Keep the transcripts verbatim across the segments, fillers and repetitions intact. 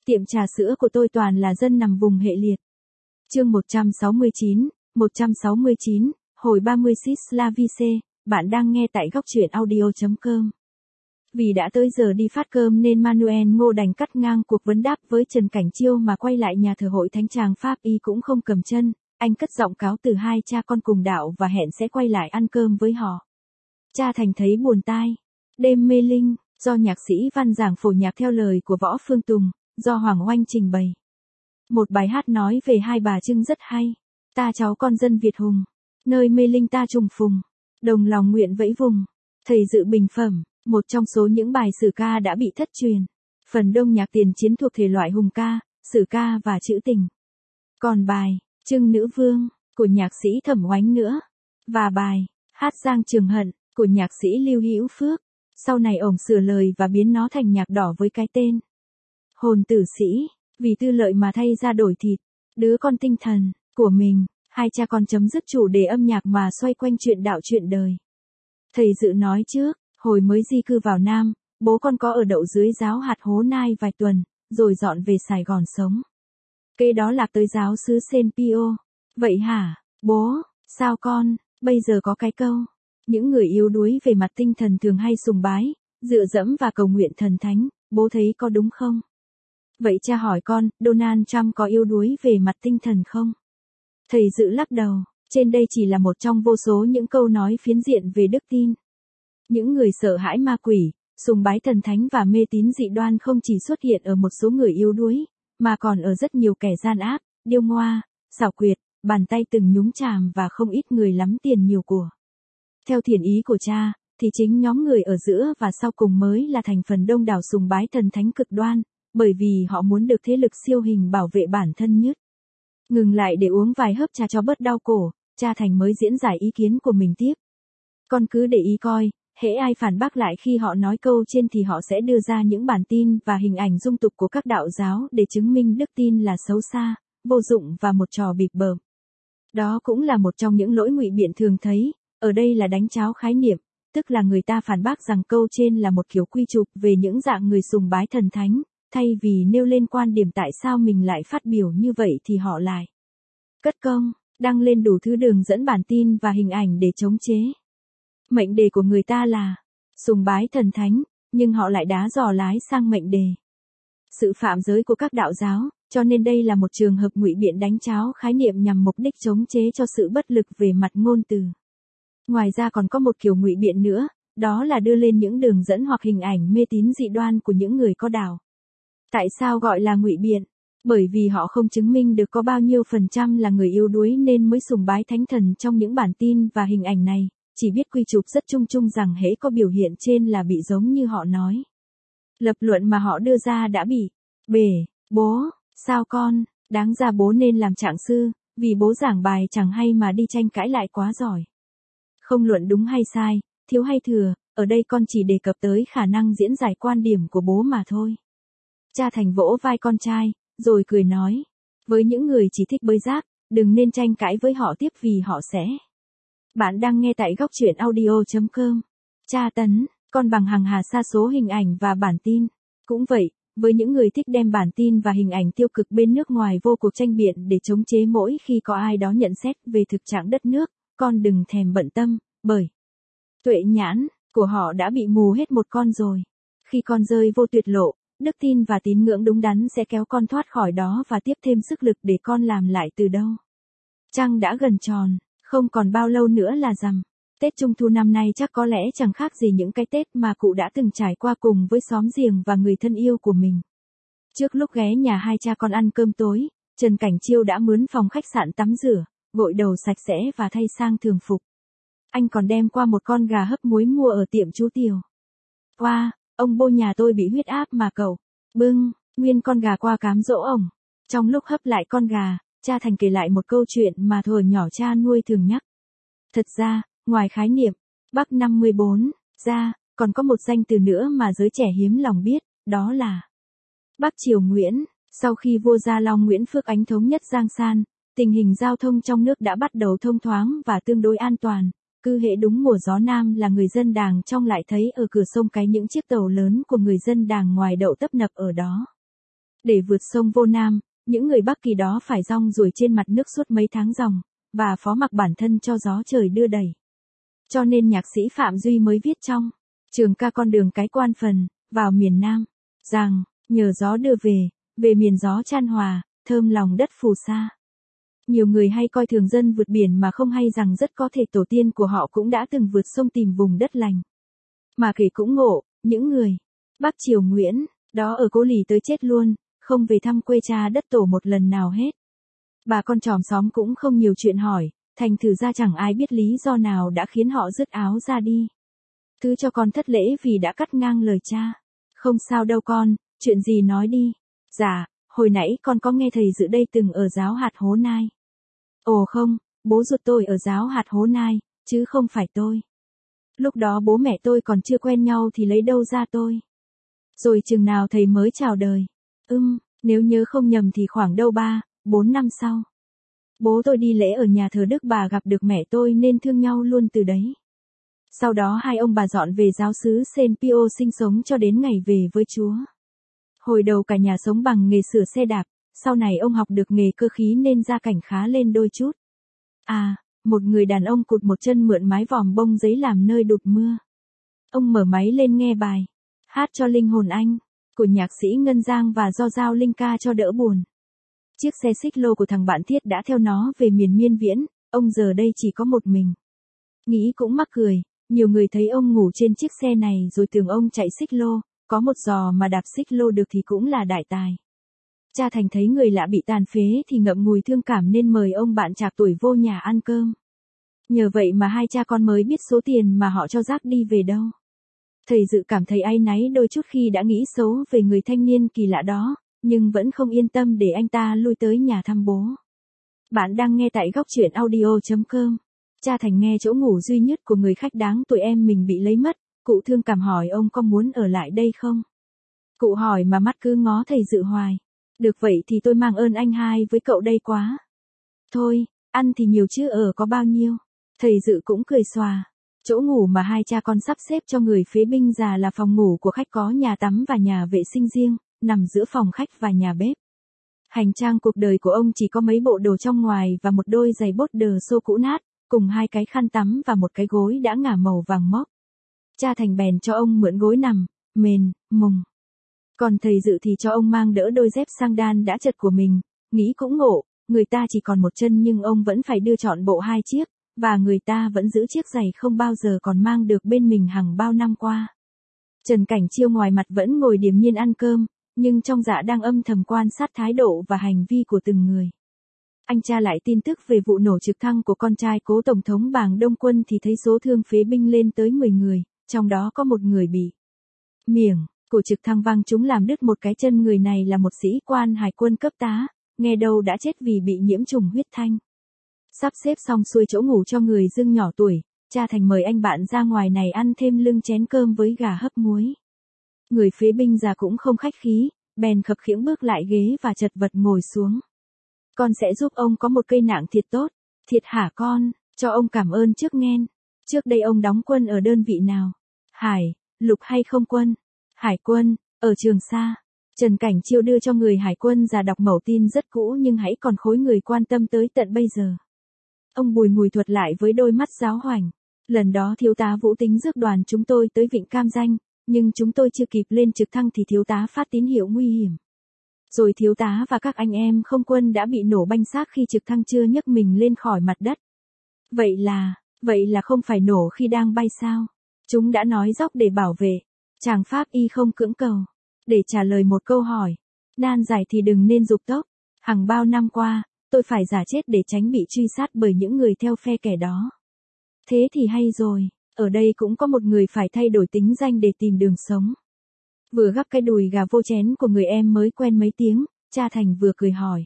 Tiệm trà sữa của tôi toàn là dân nằm vùng hệ liệt. Chương một trăm sáu mươi chín, một trăm sáu mươi chín, hồi ba mươi Sislavice, bạn đang nghe tại góc truyện audio chấm com. Vì đã tới giờ đi phát cơm nên Manuel Ngô đành cắt ngang cuộc vấn đáp với Trần Cảnh Chiêu mà quay lại nhà thờ hội thánh tràng Pháp Y cũng không cầm chân, anh cất giọng cáo từ hai cha con cùng đạo và hẹn sẽ quay lại ăn cơm với họ. Cha Thành thấy buồn tai. Đêm mê linh, do nhạc sĩ Văn giảng phổ nhạc theo lời của Võ Phương Tùng, do Hoàng Oanh trình bày. Một bài hát nói về hai bà Trưng rất hay. Ta cháu con dân Việt hùng, nơi mê linh ta trùng phùng, đồng lòng nguyện vẫy vùng. Thầy dự bình phẩm, một trong số những bài sử ca đã bị thất truyền. Phần đông nhạc tiền chiến thuộc thể loại hùng ca, sử ca và trữ tình. Còn bài Trưng Nữ Vương của nhạc sĩ Thẩm Oánh nữa, và bài Hát Giang Trường Hận của nhạc sĩ Lưu Hữu Phước. Sau này ổng sửa lời và biến nó thành nhạc đỏ với cái tên Hồn Tử Sĩ, vì tư lợi mà thay ra đổi thịt, đứa con tinh thần của mình. Hai cha con chấm dứt chủ đề âm nhạc mà xoay quanh chuyện đạo chuyện đời. Thầy dự nói trước, hồi mới di cư vào Nam, bố con có ở đậu dưới giáo hạt Hố Nai vài tuần, rồi dọn về Sài Gòn sống. Kế đó lạc tới giáo xứ Saint Pio. Vậy hả, bố, sao con, bây giờ có cái câu, những người yếu đuối về mặt tinh thần thường hay sùng bái, dựa dẫm và cầu nguyện thần thánh, bố thấy có đúng không? Vậy cha hỏi con, Donald Trump có yếu đuối về mặt tinh thần không? Thầy dự lắc đầu, trên đây chỉ là một trong vô số những câu nói phiến diện về đức tin. Những người sợ hãi ma quỷ, sùng bái thần thánh và mê tín dị đoan không chỉ xuất hiện ở một số người yếu đuối, mà còn ở rất nhiều kẻ gian ác, điêu ngoa, xảo quyệt, bàn tay từng nhúng chàm và không ít người lắm tiền nhiều của. Theo thiện ý của cha, thì chính nhóm người ở giữa và sau cùng mới là thành phần đông đảo sùng bái thần thánh cực đoan, bởi vì họ muốn được thế lực siêu hình bảo vệ bản thân nhất. Ngừng lại để uống vài hớp trà cho bớt đau cổ, cha Thành mới diễn giải ý kiến của mình tiếp. Con cứ để ý coi, hễ ai phản bác lại khi họ nói câu trên thì họ sẽ đưa ra những bản tin và hình ảnh dung tục của các đạo giáo để chứng minh đức tin là xấu xa, vô dụng và một trò bịp bợm. Đó cũng là một trong những lỗi ngụy biện thường thấy, ở đây là đánh tráo khái niệm, tức là người ta phản bác rằng câu trên là một kiểu quy chụp về những dạng người sùng bái thần thánh, thay vì nêu lên quan điểm tại sao mình lại phát biểu như vậy thì họ lại cất công, đăng lên đủ thứ đường dẫn bản tin và hình ảnh để chống chế. Mệnh đề của người ta là sùng bái thần thánh, nhưng họ lại đá giò lái sang mệnh đề sự phạm giới của các đạo giáo, cho nên đây là một trường hợp ngụy biện đánh tráo khái niệm nhằm mục đích chống chế cho sự bất lực về mặt ngôn từ. Ngoài ra còn có một kiểu ngụy biện nữa, đó là đưa lên những đường dẫn hoặc hình ảnh mê tín dị đoan của những người có đạo. Tại sao gọi là ngụy biện? Bởi vì họ không chứng minh được có bao nhiêu phần trăm là người yếu đuối nên mới sùng bái thánh thần trong những bản tin và hình ảnh này, chỉ biết quy chụp rất chung chung rằng hễ có biểu hiện trên là bị giống như họ nói. Lập luận mà họ đưa ra đã bị bể. Bố, sao con, đáng ra bố nên làm trạng sư, vì bố giảng bài chẳng hay mà đi tranh cãi lại quá giỏi. Không luận đúng hay sai, thiếu hay thừa, ở đây con chỉ đề cập tới khả năng diễn giải quan điểm của bố mà thôi. Cha Thành vỗ vai con trai, rồi cười nói, với những người chỉ thích bới rác, đừng nên tranh cãi với họ tiếp vì họ sẽ. Bạn đang nghe tại góc truyện audio chấm com. Cha Tấn, con bằng hàng hà sa số hình ảnh và bản tin. Cũng vậy, với những người thích đem bản tin và hình ảnh tiêu cực bên nước ngoài vô cuộc tranh biện để chống chế mỗi khi có ai đó nhận xét về thực trạng đất nước, con đừng thèm bận tâm, bởi tuệ nhãn của họ đã bị mù hết một con rồi. Khi con rơi vô tuyệt lộ, đức tin và tín ngưỡng đúng đắn sẽ kéo con thoát khỏi đó và tiếp thêm sức lực để con làm lại từ đâu. Trăng đã gần tròn, không còn bao lâu nữa là rằm. Tết Trung Thu năm nay chắc có lẽ chẳng khác gì những cái Tết mà cụ đã từng trải qua cùng với xóm giềng và người thân yêu của mình. Trước lúc ghé nhà hai cha con ăn cơm tối, Trần Cảnh Chiêu đã mướn phòng khách sạn tắm rửa, gội đầu sạch sẽ và thay sang thường phục. Anh còn đem qua một con gà hấp muối mua ở tiệm chú Tiều. Wow, ông bô nhà tôi bị huyết áp mà cậu bưng nguyên con gà qua cám dỗ ổng. Trong lúc hấp lại con gà, cha Thành kể lại một câu chuyện mà thuở nhỏ cha nuôi thường nhắc. Thật ra, ngoài khái niệm Bắc năm mươi bốn ra, còn có một danh từ nữa mà giới trẻ hiếm lòng biết, đó là Bắc Triều Nguyễn. Sau khi vua Gia Long Nguyễn Phước Ánh thống nhất Giang San, tình hình giao thông trong nước đã bắt đầu thông thoáng và tương đối an toàn. Cứ hễ đúng mùa gió nam là người dân Đàng trong lại thấy ở cửa sông Cái những chiếc tàu lớn của người dân Đàng ngoài đậu tấp nập ở đó. Để vượt sông Vô Nam, những người Bắc Kỳ đó phải rong ruổi trên mặt nước suốt mấy tháng ròng, và phó mặc bản thân cho gió trời đưa đẩy. Cho nên nhạc sĩ Phạm Duy mới viết trong trường ca Con đường cái quan phần, vào miền Nam, rằng, nhờ gió đưa về, về miền gió chan hòa, thơm lòng đất phù sa. Nhiều người hay coi thường dân vượt biển mà không hay rằng rất có thể tổ tiên của họ cũng đã từng vượt sông tìm vùng đất lành. Mà kể cũng ngộ, những người Bắc Triều Nguyễn, đó ở Cố Lì tới chết luôn, không về thăm quê cha đất tổ một lần nào hết. Bà con chòm xóm cũng không nhiều chuyện hỏi, thành thử ra chẳng ai biết lý do nào đã khiến họ dứt áo ra đi. Thứ cho con thất lễ vì đã cắt ngang lời cha. Không sao đâu con, chuyện gì nói đi. Dạ, hồi nãy con có nghe thầy dự đây từng ở giáo hạt Hố Nai. Ồ không, bố ruột tôi ở giáo hạt Hố Nai, chứ không phải tôi. Lúc đó bố mẹ tôi còn chưa quen nhau thì lấy đâu ra tôi. Rồi chừng nào thầy mới chào đời. Ừm, nếu nhớ không nhầm thì khoảng đâu ba, bốn năm sau. Bố tôi đi lễ ở nhà thờ Đức Bà gặp được mẹ tôi nên thương nhau luôn từ đấy. Sau đó hai ông bà dọn về giáo xứ Saint Pio sinh sống cho đến ngày về với Chúa. Hồi đầu cả nhà sống bằng nghề sửa xe đạp, sau này ông học được nghề cơ khí nên gia cảnh khá lên đôi chút. À, một người đàn ông cụt một chân mượn mái vòm bông giấy làm nơi đụt mưa. Ông mở máy lên nghe bài Hát cho linh hồn anh của nhạc sĩ Ngân Giang và do Giao Linh ca cho đỡ buồn. Chiếc xe xích lô của thằng bạn Thiết đã theo nó về miền Miên Viễn, ông giờ đây chỉ có một mình. Nghĩ cũng mắc cười, nhiều người thấy ông ngủ trên chiếc xe này rồi tưởng ông chạy xích lô, có một giò mà đạp xích lô được thì cũng là đại tài. Cha Thành thấy người lạ bị tàn phế thì ngậm ngùi thương cảm nên mời ông bạn trạc tuổi vô nhà ăn cơm. Nhờ vậy mà hai cha con mới biết số tiền mà họ cho rác đi về đâu. Thầy Dự cảm thấy áy náy đôi chút khi đã nghĩ xấu về người thanh niên kỳ lạ đó, nhưng vẫn không yên tâm để anh ta lui tới nhà thăm bố. Bạn đang nghe tại góc truyện audio chấm com. Cha Thành nghe chỗ ngủ duy nhất của người khách đáng tuổi em mình bị lấy mất, cụ thương cảm hỏi ông có muốn ở lại đây không? Cụ hỏi mà mắt cứ ngó thầy Dự hoài. Được vậy thì tôi mang ơn anh hai với cậu đây quá. Thôi, ăn thì nhiều chứ ở có bao nhiêu. Thầy Dự cũng cười xòa. Chỗ ngủ mà hai cha con sắp xếp cho người phế binh già là phòng ngủ của khách có nhà tắm và nhà vệ sinh riêng, nằm giữa phòng khách và nhà bếp. Hành trang cuộc đời của ông chỉ có mấy bộ đồ trong ngoài và một đôi giày bốt đờ xô cũ nát, cùng hai cái khăn tắm và một cái gối đã ngả màu vàng mốc. Cha Thành bèn cho ông mượn gối nằm, mền, mùng. Còn thầy Dự thì cho ông mang đỡ đôi dép sang đan đã chật của mình, nghĩ cũng ngộ, người ta chỉ còn một chân nhưng ông vẫn phải đưa chọn bộ hai chiếc, và người ta vẫn giữ chiếc giày không bao giờ còn mang được bên mình hàng bao năm qua. Trần Cảnh Chiêu ngoài mặt vẫn ngồi điềm nhiên ăn cơm, nhưng trong dạ đang âm thầm quan sát thái độ và hành vi của từng người. Anh tra lại tin tức về vụ nổ trực thăng của con trai cố Tổng thống Bàng Đông Quân thì thấy số thương phế binh lên tới mười người, trong đó có một người bị miệng của trực thăng văng trúng làm đứt một cái chân. Người này là một sĩ quan hải quân cấp tá, nghe đâu đã chết vì bị nhiễm trùng huyết thanh. Sắp xếp xong xuôi chỗ ngủ cho người Dương nhỏ tuổi, cha Thành mời anh bạn ra ngoài này ăn thêm lưng chén cơm với gà hấp muối. Người phế binh già cũng không khách khí, bèn khập khiễng bước lại ghế và chật vật ngồi xuống. Con sẽ giúp ông có một cây nạng thiệt tốt. Thiệt hả con, cho ông cảm ơn trước nghen. Trước đây ông đóng quân ở đơn vị nào? Hải, lục hay không quân? Hải quân, ở Trường Sa. Trần Cảnh Chiêu đưa cho người hải quân già đọc mẩu tin rất cũ nhưng hãy còn khối người quan tâm tới tận bây giờ. Ông bùi ngùi thuật lại với đôi mắt giáo hoành. Lần đó thiếu tá Vũ Tính rước đoàn chúng tôi tới Vịnh Cam Ranh, nhưng chúng tôi chưa kịp lên trực thăng thì thiếu tá phát tín hiệu nguy hiểm. Rồi thiếu tá và các anh em không quân đã bị nổ banh xác khi trực thăng chưa nhấc mình lên khỏi mặt đất. Vậy là, vậy là không phải nổ khi đang bay sao? Chúng đã nói dóc để bảo vệ. Chàng Pháp y không cưỡng cầu. Để trả lời một câu hỏi. Nan giải thì đừng nên dục tốc. Hàng bao năm qua, tôi phải giả chết để tránh bị truy sát bởi những người theo phe kẻ đó. Thế thì hay rồi, ở đây cũng có một người phải thay đổi tính danh để tìm đường sống. Vừa gắp cái đùi gà vô chén của người em mới quen mấy tiếng, cha Thành vừa cười hỏi.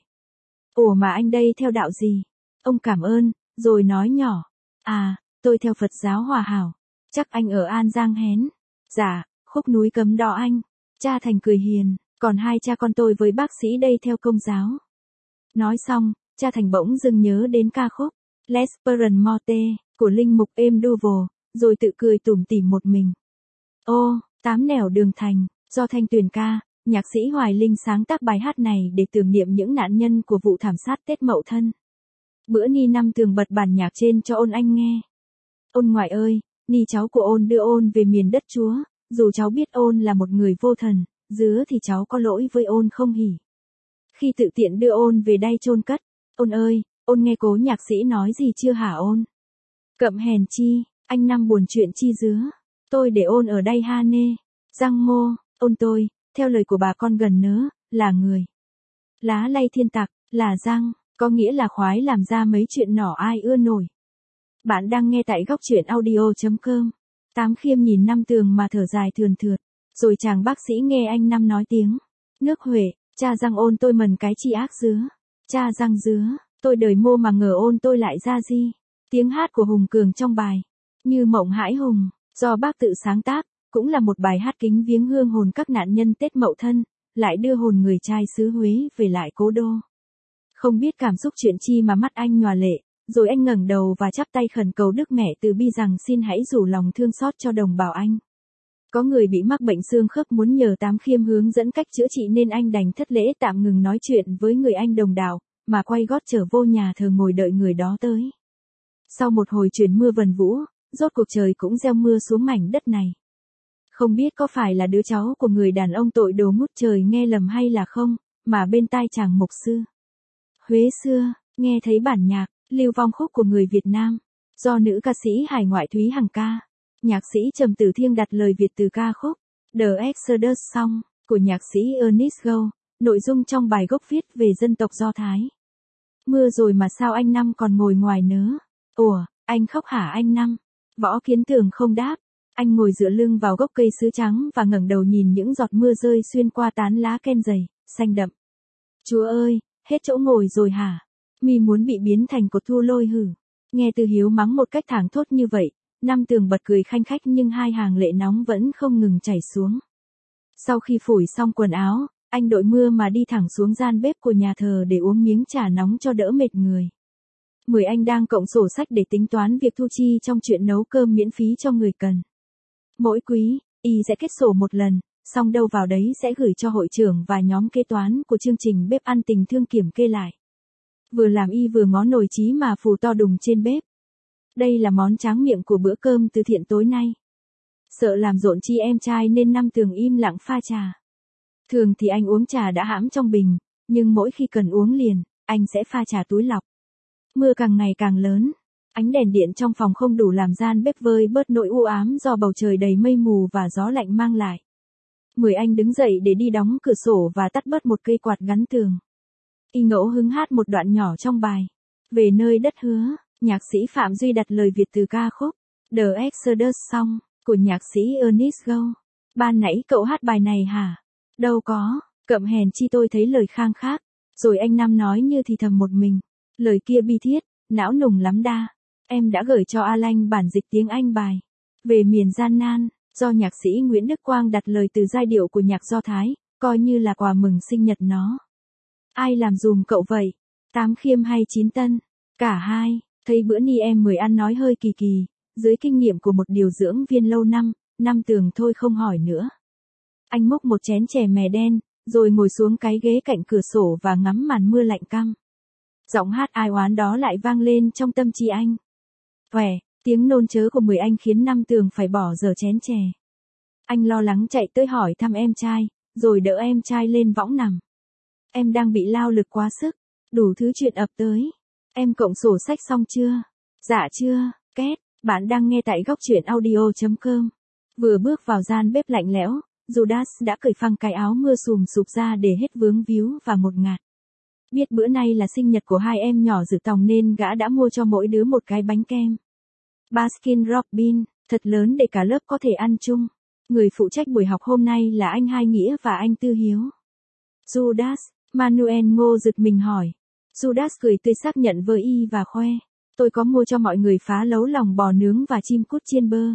Ủa mà anh đây theo đạo gì? Ông cảm ơn, rồi nói nhỏ. À, tôi theo Phật giáo Hòa Hảo. Chắc anh ở An Giang hén. Dạ, khúc núi Cấm Đỏ anh. Cha Thành cười hiền, còn hai cha con tôi với bác sĩ đây theo Công giáo. Nói xong, cha Thành bỗng dưng nhớ đến ca khúc L'Esperance của linh mục êm Duval, rồi tự cười tủm tỉm một mình. Ô, tám nẻo đường thành, do Thanh Tuyền ca, nhạc sĩ Hoài Linh sáng tác bài hát này để tưởng niệm những nạn nhân của vụ thảm sát Tết Mậu Thân. Bữa Ni Năm Tường bật bản nhạc trên cho Ôn Anh nghe. Ôn ngoại ơi, Ni cháu của Ôn đưa Ôn về miền đất Chúa, dù cháu biết Ôn là một người vô thần, dứa thì cháu có lỗi với Ôn không hỉ. Khi tự tiện đưa Ôn về đây chôn cất, Ôn ơi, Ôn nghe cố nhạc sĩ nói gì chưa hả Ôn? Cậm hèn chi, anh Năm buồn chuyện chi dứa, tôi để Ôn ở đây ha nê. Giang mô, Ôn tôi, theo lời của bà con gần nớ, là người. Lá lay thiên tặc, là răng, có nghĩa là khoái làm ra mấy chuyện nỏ ai ưa nổi. Bạn đang nghe tại góc truyện audio.com. Tám Khiêm nhìn Năm Tường mà thở dài thườn thượt, rồi chàng bác sĩ nghe anh Năm nói tiếng. Nước Huệ, cha răng Ôn tôi mần cái chi ác dứa. Cha răng dứa, tôi đời mô mà ngờ Ôn tôi lại ra gì. Tiếng hát của Hùng Cường trong bài Như Mộng Hãi Hùng, do bác tự sáng tác, cũng là một bài hát kính viếng hương hồn các nạn nhân Tết Mậu Thân, lại đưa hồn người trai xứ Huế về lại cố đô. Không biết cảm xúc chuyện chi mà mắt anh nhòa lệ, rồi anh ngẩng đầu và chắp tay khẩn cầu Đức Mẹ Từ Bi rằng xin hãy rủ lòng thương xót cho đồng bào anh. Có người bị mắc bệnh xương khớp muốn nhờ Tám Khiêm hướng dẫn cách chữa trị nên anh đành thất lễ tạm ngừng nói chuyện với người anh đồng đạo, mà quay gót trở vô nhà thờ ngồi đợi người đó tới. Sau một hồi chuyển mưa vần vũ, rốt cuộc trời cũng gieo mưa xuống mảnh đất này. Không biết có phải là đứa cháu của người đàn ông tội đồ ngút trời nghe lầm hay là không, mà bên tai chàng mục sư Huế xưa, nghe thấy bản nhạc, lưu vong khúc của người Việt Nam, do nữ ca sĩ hải ngoại Thúy Hằng ca. Nhạc sĩ Trầm Tử Thiêng đặt lời Việt từ ca khúc The Exodus Song của nhạc sĩ Ernest Goh, nội dung trong bài gốc viết về dân tộc Do Thái. Mưa rồi mà sao anh Năm còn ngồi ngoài nớ? Ủa, anh khóc hả anh Năm? Võ Kiến Tường không đáp. Anh ngồi dựa lưng vào gốc cây sứ trắng và ngẩng đầu nhìn những giọt mưa rơi xuyên qua tán lá ken dày, xanh đậm. Chúa ơi, hết chỗ ngồi rồi hả? Mi muốn bị biến thành cột thu lôi hử? Nghe Từ Hiếu mắng một cách thảng thốt như vậy, Năm Tường bật cười khanh khách nhưng hai hàng lệ nóng vẫn không ngừng chảy xuống. Sau khi phủi xong quần áo, anh đội mưa mà đi thẳng xuống gian bếp của nhà thờ để uống miếng trà nóng cho đỡ mệt người. Mười anh đang cộng sổ sách để tính toán việc thu chi trong chuyện nấu cơm miễn phí cho người cần. Mỗi quý, y sẽ kết sổ một lần, xong đâu vào đấy sẽ gửi cho hội trưởng và nhóm kế toán của chương trình bếp ăn tình thương kiểm kê lại. Vừa làm y vừa ngó nồi chí mà phù to đùng trên bếp. Đây là món tráng miệng của bữa cơm từ thiện tối nay. Sợ làm rộn chi em trai nên Năm Tường im lặng pha trà. Thường thì anh uống trà đã hãm trong bình, nhưng mỗi khi cần uống liền, anh sẽ pha trà túi lọc. Mưa càng ngày càng lớn. Ánh đèn điện trong phòng không đủ làm gian bếp vơi bớt nỗi u ám do bầu trời đầy mây mù và gió lạnh mang lại. Mười anh đứng dậy để đi đóng cửa sổ và tắt bớt một cây quạt gắn tường. Y ngẫu hứng hát một đoạn nhỏ trong bài Về nơi đất hứa, nhạc sĩ Phạm Duy đặt lời Việt từ ca khúc The Exodus Song của nhạc sĩ Ernest Goh. Ban nãy cậu hát bài này hả? Đâu có, cậm hèn chi tôi thấy lời khang khác. Rồi anh Năm nói như thì thầm một mình. Lời kia bi thiết, não nùng lắm đa. Em đã gửi cho A Lanh bản dịch tiếng Anh bài Về miền gian nan, do nhạc sĩ Nguyễn Đức Quang đặt lời từ giai điệu của nhạc Do Thái, coi như là quà mừng sinh nhật nó. Ai làm dùm cậu vậy? Tám Khiêm hay Chín Tân? Cả hai. Thấy bữa ni em mười ăn nói hơi kỳ kỳ, dưới kinh nghiệm của một điều dưỡng viên lâu năm, Năm Tường thôi không hỏi nữa. Anh múc một chén chè mè đen, rồi ngồi xuống cái ghế cạnh cửa sổ và ngắm màn mưa lạnh căm. Giọng hát ai oán đó lại vang lên trong tâm trí anh. Khỏe, tiếng nôn chớ của mười anh khiến Năm Tường phải bỏ dở chén chè. Anh lo lắng chạy tới hỏi thăm em trai, rồi đỡ em trai lên võng nằm. Em đang bị lao lực quá sức, đủ thứ chuyện ập tới. Em cộng sổ sách xong chưa? Dạ chưa, két, bạn đang nghe tại góc truyện audio.com. Vừa bước vào gian bếp lạnh lẽo, Judas đã cởi phăng cái áo mưa xùm sụp ra để hết vướng víu và ngột ngạt. Biết bữa nay là sinh nhật của hai em nhỏ dự tòng nên gã đã mua cho mỗi đứa một cái bánh kem Baskin Robbins, thật lớn để cả lớp có thể ăn chung. Người phụ trách buổi học hôm nay là anh Hai Nghĩa và anh Tư Hiếu. Judas, Manuel Ngô giật mình hỏi. Judas cười tươi xác nhận với y và khoe. Tôi có mua cho mọi người phá lấu lòng bò nướng và chim cút chiên bơ.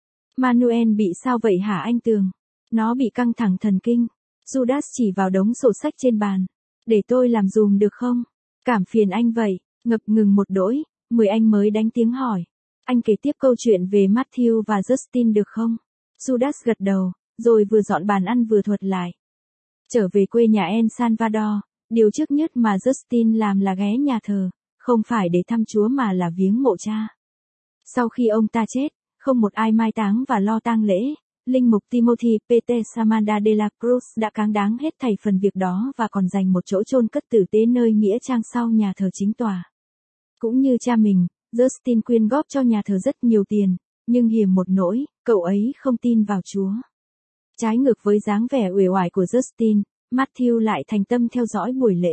Manuel bị sao vậy hả anh Tường? Nó bị căng thẳng thần kinh. Judas chỉ vào đống sổ sách trên bàn. Để tôi làm dùm được không? Cảm phiền anh vậy. Ngập ngừng một đỗi, mười anh mới đánh tiếng hỏi. Anh kể tiếp câu chuyện về Matthew và Justin được không? Judas gật đầu, rồi vừa dọn bàn ăn vừa thuật lại. Trở về quê nhà El Salvador, điều trước nhất mà Justin làm là ghé nhà thờ, không phải để thăm Chúa mà là viếng mộ cha. Sau khi ông ta chết, không một ai mai táng và lo tang lễ, linh mục Timothy Peter Samanda de la Cruz đã cáng đáng hết thảy phần việc đó và còn dành một chỗ chôn cất tử tế nơi nghĩa trang sau nhà thờ chính tòa. Cũng như cha mình, Justin quyên góp cho nhà thờ rất nhiều tiền, nhưng hiềm một nỗi, cậu ấy không tin vào Chúa. Trái ngược với dáng vẻ uể oải của Justin, Matthew lại thành tâm theo dõi buổi lễ.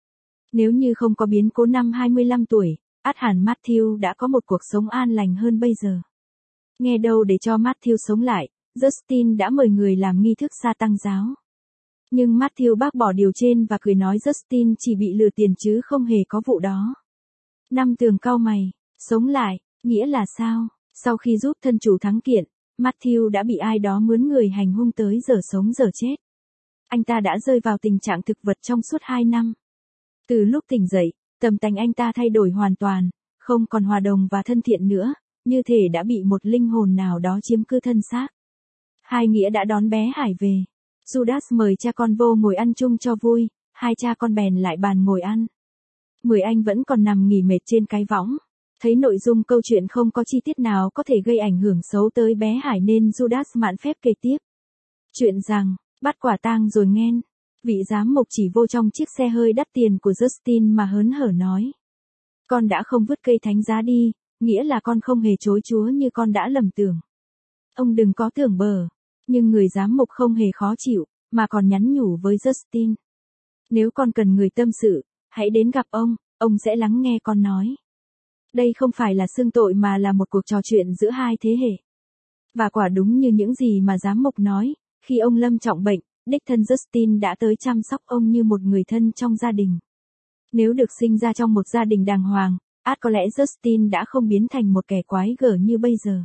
Nếu như không có biến cố năm hai mươi lăm tuổi, ắt hẳn Matthew đã có một cuộc sống an lành hơn bây giờ. Nghe đâu để cho Matthew sống lại, Justin đã mời người làm nghi thức sa tăng giáo. Nhưng Matthew bác bỏ điều trên và cười nói Justin chỉ bị lừa tiền chứ không hề có vụ đó. Năm Tường cau mày, sống lại, nghĩa là sao? Sau khi giúp thân chủ thắng kiện, Matthew đã bị ai đó mướn người hành hung tới giờ sống giờ chết. Anh ta đã rơi vào tình trạng thực vật trong suốt hai năm. Từ lúc tỉnh dậy, tâm tánh anh ta thay đổi hoàn toàn, không còn hòa đồng và thân thiện nữa, như thể đã bị một linh hồn nào đó chiếm cư thân xác. Hai nghĩa đã đón bé Hải về. Judas mời cha con vô ngồi ăn chung cho vui, hai cha con bèn lại bàn ngồi ăn. Mười anh vẫn còn nằm nghỉ mệt trên cái võng. Thấy nội dung câu chuyện không có chi tiết nào có thể gây ảnh hưởng xấu tới bé Hải nên Judas mạn phép kể tiếp. Chuyện rằng, bắt quả tang rồi nghen. Vị giám mục chỉ vô trong chiếc xe hơi đắt tiền của Justin mà hớn hở nói. Con đã không vứt cây thánh giá đi, nghĩa là con không hề chối Chúa như con đã lầm tưởng. Ông đừng có tưởng bờ. Nhưng người giám mục không hề khó chịu, mà còn nhắn nhủ với Justin. Nếu con cần người tâm sự, hãy đến gặp ông, ông sẽ lắng nghe con nói. Đây không phải là xưng tội mà là một cuộc trò chuyện giữa hai thế hệ. Và quả đúng như những gì mà giám mục nói, khi ông lâm trọng bệnh, đích thân Justin đã tới chăm sóc ông như một người thân trong gia đình. Nếu được sinh ra trong một gia đình đàng hoàng, ắt có lẽ Justin đã không biến thành một kẻ quái gở như bây giờ.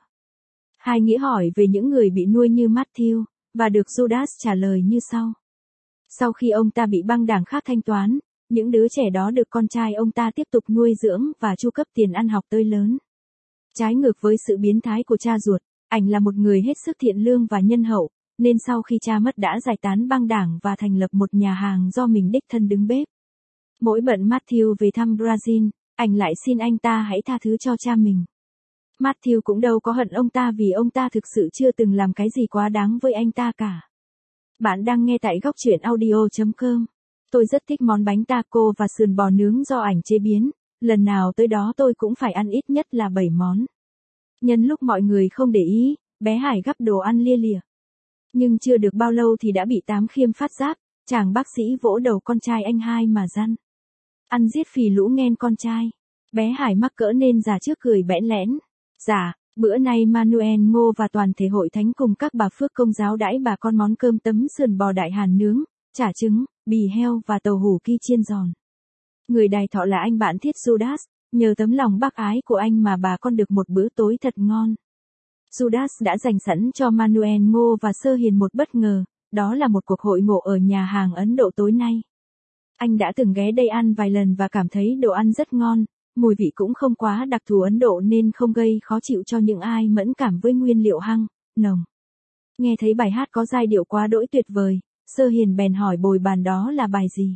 Hai nghĩa hỏi về những người bị nuôi như Matthew, và được Judas trả lời như sau. Sau khi ông ta bị băng đảng khác thanh toán, những đứa trẻ đó được con trai ông ta tiếp tục nuôi dưỡng và chu cấp tiền ăn học tới lớn. Trái ngược với sự biến thái của cha ruột, ảnh là một người hết sức thiện lương và nhân hậu, nên sau khi cha mất đã giải tán băng đảng và thành lập một nhà hàng do mình đích thân đứng bếp. Mỗi bận Matthew về thăm Brazil, ảnh lại xin anh ta hãy tha thứ cho cha mình. Matthew cũng đâu có hận ông ta vì ông ta thực sự chưa từng làm cái gì quá đáng với anh ta cả. Bạn đang nghe tại góc truyện audio chấm com. Tôi rất thích món bánh taco và sườn bò nướng do ảnh chế biến, lần nào tới đó tôi cũng phải ăn ít nhất là bảy món. Nhân lúc mọi người không để ý, bé Hải gắp đồ ăn lia lịa. Nhưng chưa được bao lâu thì đã bị Tám Khiêm phát giác, chàng bác sĩ vỗ đầu con trai anh hai mà răn. Ăn giết phì lũ nghen con trai. Bé Hải mắc cỡ nên già trước cười bẽn lẽn. Dạ, bữa nay Manuel Ngô và toàn thể hội thánh cùng các bà phước công giáo đãi bà con món cơm tấm sườn bò đại hàn nướng, chả trứng, bì heo và tàu hủ ki chiên giòn. Người đài thọ là anh bạn thiết Judas, nhờ tấm lòng bác ái của anh mà bà con được một bữa tối thật ngon. Judas đã dành sẵn cho Manuel Ngô và Sơ Hiền một bất ngờ, đó là một cuộc hội ngộ ở nhà hàng Ấn Độ tối nay. Anh đã từng ghé đây ăn vài lần và cảm thấy đồ ăn rất ngon, mùi vị cũng không quá đặc thù Ấn Độ nên không gây khó chịu cho những ai mẫn cảm với nguyên liệu hăng, nồng. Nghe thấy bài hát có giai điệu quá đỗi tuyệt vời, Sơ Hiền bèn hỏi bồi bàn đó là bài gì.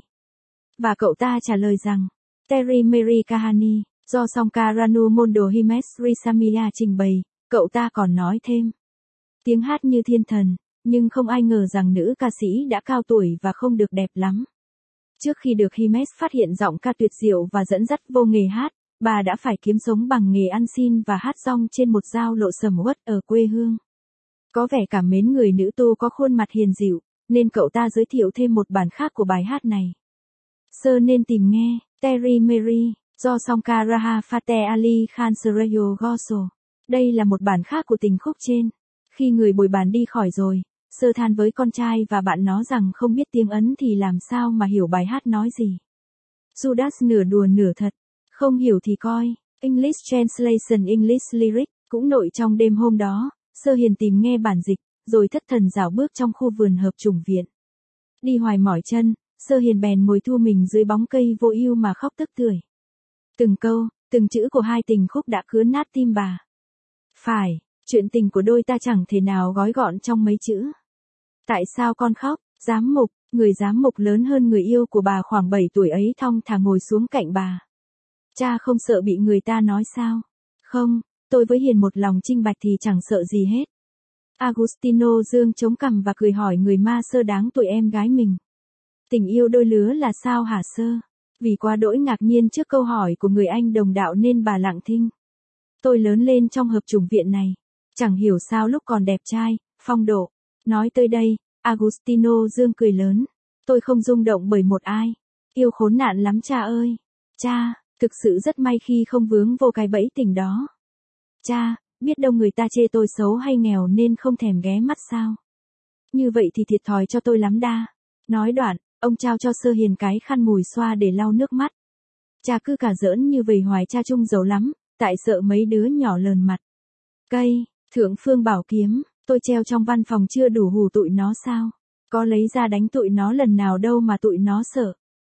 Và cậu ta trả lời rằng, Terry Mary Kahani, do Songkaranu Mondo Himes Risamia trình bày, cậu ta còn nói thêm. Tiếng hát như thiên thần, nhưng không ai ngờ rằng nữ ca sĩ đã cao tuổi và không được đẹp lắm. Trước khi được Himes phát hiện giọng ca tuyệt diệu và dẫn dắt vô nghề hát, bà đã phải kiếm sống bằng nghề ăn xin và hát rong trên một giao lộ sầm uất ở quê hương. Có vẻ cảm mến người nữ tu có khuôn mặt hiền dịu, nên cậu ta giới thiệu thêm một bản khác của bài hát này. Sơ nên tìm nghe, Terry Mary, do Songkaraha Fateh Ali Khan Sarayo Gosal. Đây là một bản khác của tình khúc trên. Khi người bồi bàn đi khỏi rồi, Sơ than với con trai và bạn nó rằng không biết tiếng Ấn thì làm sao mà hiểu bài hát nói gì. Judas nửa đùa nửa thật, không hiểu thì coi, English Translation English Lyric, cũng nội trong đêm hôm đó, Sơ Hiền tìm nghe bản dịch, rồi thất thần dạo bước trong khu vườn hợp chủng viện. Đi hoài mỏi chân, Sơ Hiền bèn ngồi thu mình dưới bóng cây vô ưu mà khóc tức tưởi. Từng câu, từng chữ của hai tình khúc đã cứa nát tim bà. Phải, chuyện tình của đôi ta chẳng thể nào gói gọn trong mấy chữ. Tại sao con khóc? Giám mục, người giám mục lớn hơn người yêu của bà khoảng bảy tuổi ấy thong thả ngồi xuống cạnh bà. Cha không sợ bị người ta nói sao? Không, tôi với Hiền một lòng trinh bạch thì chẳng sợ gì hết. Agustino dương chống cằm và cười hỏi người ma sơ đáng tuổi em gái mình. Tình yêu đôi lứa là sao hả sơ? Vì quá đỗi ngạc nhiên trước câu hỏi của người anh đồng đạo nên bà lặng thinh. Tôi lớn lên trong hợp chủng viện này. Chẳng hiểu sao lúc còn đẹp trai, phong độ. Nói tới đây, Agustino dương cười lớn. Tôi không rung động bởi một ai. Yêu khốn nạn lắm cha ơi. Cha, thực sự rất may khi không vướng vô cái bẫy tình đó. Cha, biết đâu người ta chê tôi xấu hay nghèo nên không thèm ghé mắt sao. Như vậy thì thiệt thòi cho tôi lắm đa. Nói đoạn, ông trao cho Sơ Hiền cái khăn mùi xoa để lau nước mắt. Cha cứ cả giỡn như vầy hoài cha chung giàu lắm, tại sợ mấy đứa nhỏ lờn mặt. Cây, thượng phương bảo kiếm, tôi treo trong văn phòng chưa đủ hù tụi nó sao? Có lấy ra đánh tụi nó lần nào đâu mà tụi nó sợ.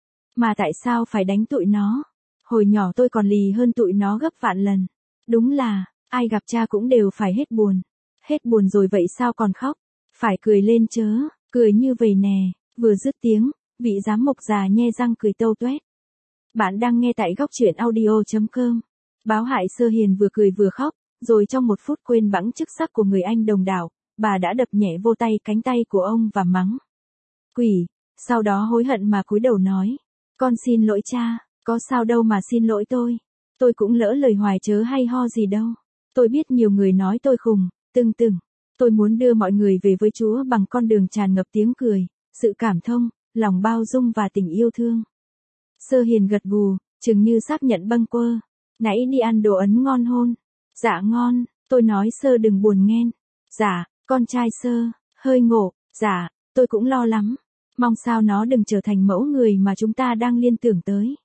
Mà tại sao phải đánh tụi nó? Hồi nhỏ tôi còn lì hơn tụi nó gấp vạn lần. Đúng là, ai gặp cha cũng đều phải hết buồn. Hết buồn rồi vậy sao còn khóc? Phải cười lên chớ, cười như vầy nè. Vừa dứt tiếng, vị giám mục già nhe răng cười tâu tuét. Bạn đang nghe tại góc truyện audio chấm com. Báo hại Sơ Hiền vừa cười vừa khóc, rồi trong một phút quên bẵng chức sắc của người anh đồng đảo, bà đã đập nhẹ vô tay cánh tay của ông và mắng. Quỷ, sau đó hối hận mà cúi đầu nói. Con xin lỗi cha, có sao đâu mà xin lỗi tôi. Tôi cũng lỡ lời hoài chớ hay ho gì đâu. Tôi biết nhiều người nói tôi khùng, từng từng. Tôi muốn đưa mọi người về với Chúa bằng con đường tràn ngập tiếng cười, sự cảm thông, lòng bao dung và tình yêu thương. Sơ Hiền gật gù, chừng như xác nhận bâng quơ. Nãy đi ăn đồ Ấn ngon hôn. Dạ ngon, tôi nói Sơ đừng buồn nghen. Dạ, con trai Sơ, hơi ngộ. Dạ, tôi cũng lo lắm. Mong sao nó đừng trở thành mẫu người mà chúng ta đang liên tưởng tới.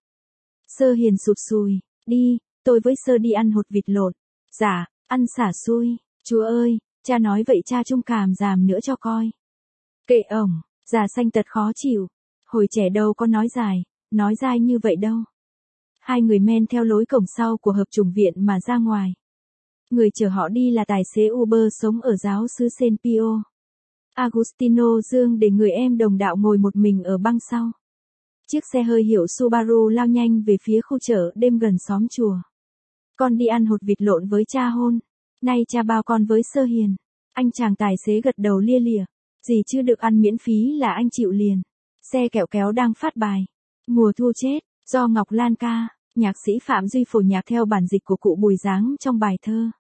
Sơ Hiền sụt sùi, đi, tôi với Sơ đi ăn hột vịt lộn. Dạ, ăn xả xui. Chúa ơi, cha nói vậy cha chung càm giảm nữa cho coi. Kệ ổng, già xanh tật khó chịu. Hồi trẻ đâu có nói dài, nói dai như vậy đâu. Hai người men theo lối cổng sau của hợp chủng viện mà ra ngoài. Người chở họ đi là tài xế Uber sống ở giáo xứ Saint Pio. Agustino dương để người em đồng đạo ngồi một mình ở băng sau. Chiếc xe hơi hiệu Subaru lao nhanh về phía khu chợ đêm gần xóm chùa. Con đi ăn hột vịt lộn với cha hôn. Nay cha bao con với Sơ Hiền. Anh chàng tài xế gật đầu lia lịa. Gì chứ được ăn miễn phí là anh chịu liền. Xe kẹo kéo đang phát bài. Mùa thu chết, do Ngọc Lan ca, nhạc sĩ Phạm Duy phổ nhạc theo bản dịch của cụ Bùi Giáng trong bài thơ.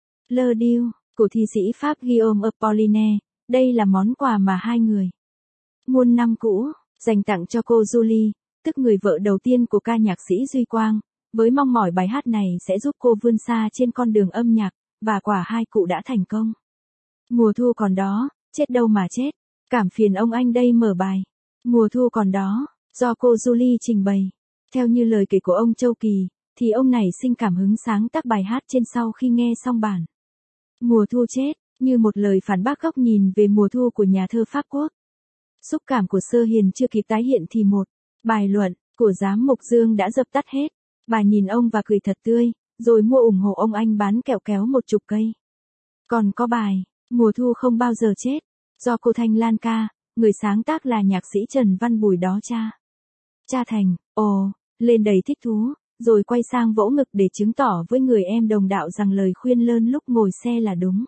Lơ điêu, của thi sĩ Pháp Guillaume Apollinaire. Đây là món quà mà hai người muôn năm cũ dành tặng cho cô Julie, tức người vợ đầu tiên của ca nhạc sĩ Duy Quang, với mong mỏi bài hát này sẽ giúp cô vươn xa trên con đường âm nhạc, và quả hai cụ đã thành công. Mùa thu còn đó, chết đâu mà chết, cảm phiền ông anh đây mở bài. Mùa thu còn đó, do cô Julie trình bày. Theo như lời kể của ông Châu Kỳ, thì ông này sinh cảm hứng sáng tác bài hát trên sau khi nghe xong bản Mùa thu chết, như một lời phản bác góc nhìn về mùa thu của nhà thơ Pháp Quốc. Xúc cảm của Sơ Hiền chưa kịp tái hiện thì một bài luận của giám mục Dương đã dập tắt hết. Bà nhìn ông và cười thật tươi, rồi mua ủng hộ ông anh bán kẹo kéo một chục cây. Còn có bài Mùa thu không bao giờ chết, do cô Thanh Lan ca, người sáng tác là nhạc sĩ Trần Văn Bùi đó cha. Cha Thành, ồ, lên đầy thích thú, rồi quay sang vỗ ngực để chứng tỏ với người em đồng đạo rằng lời khuyên lơn lúc ngồi xe là đúng.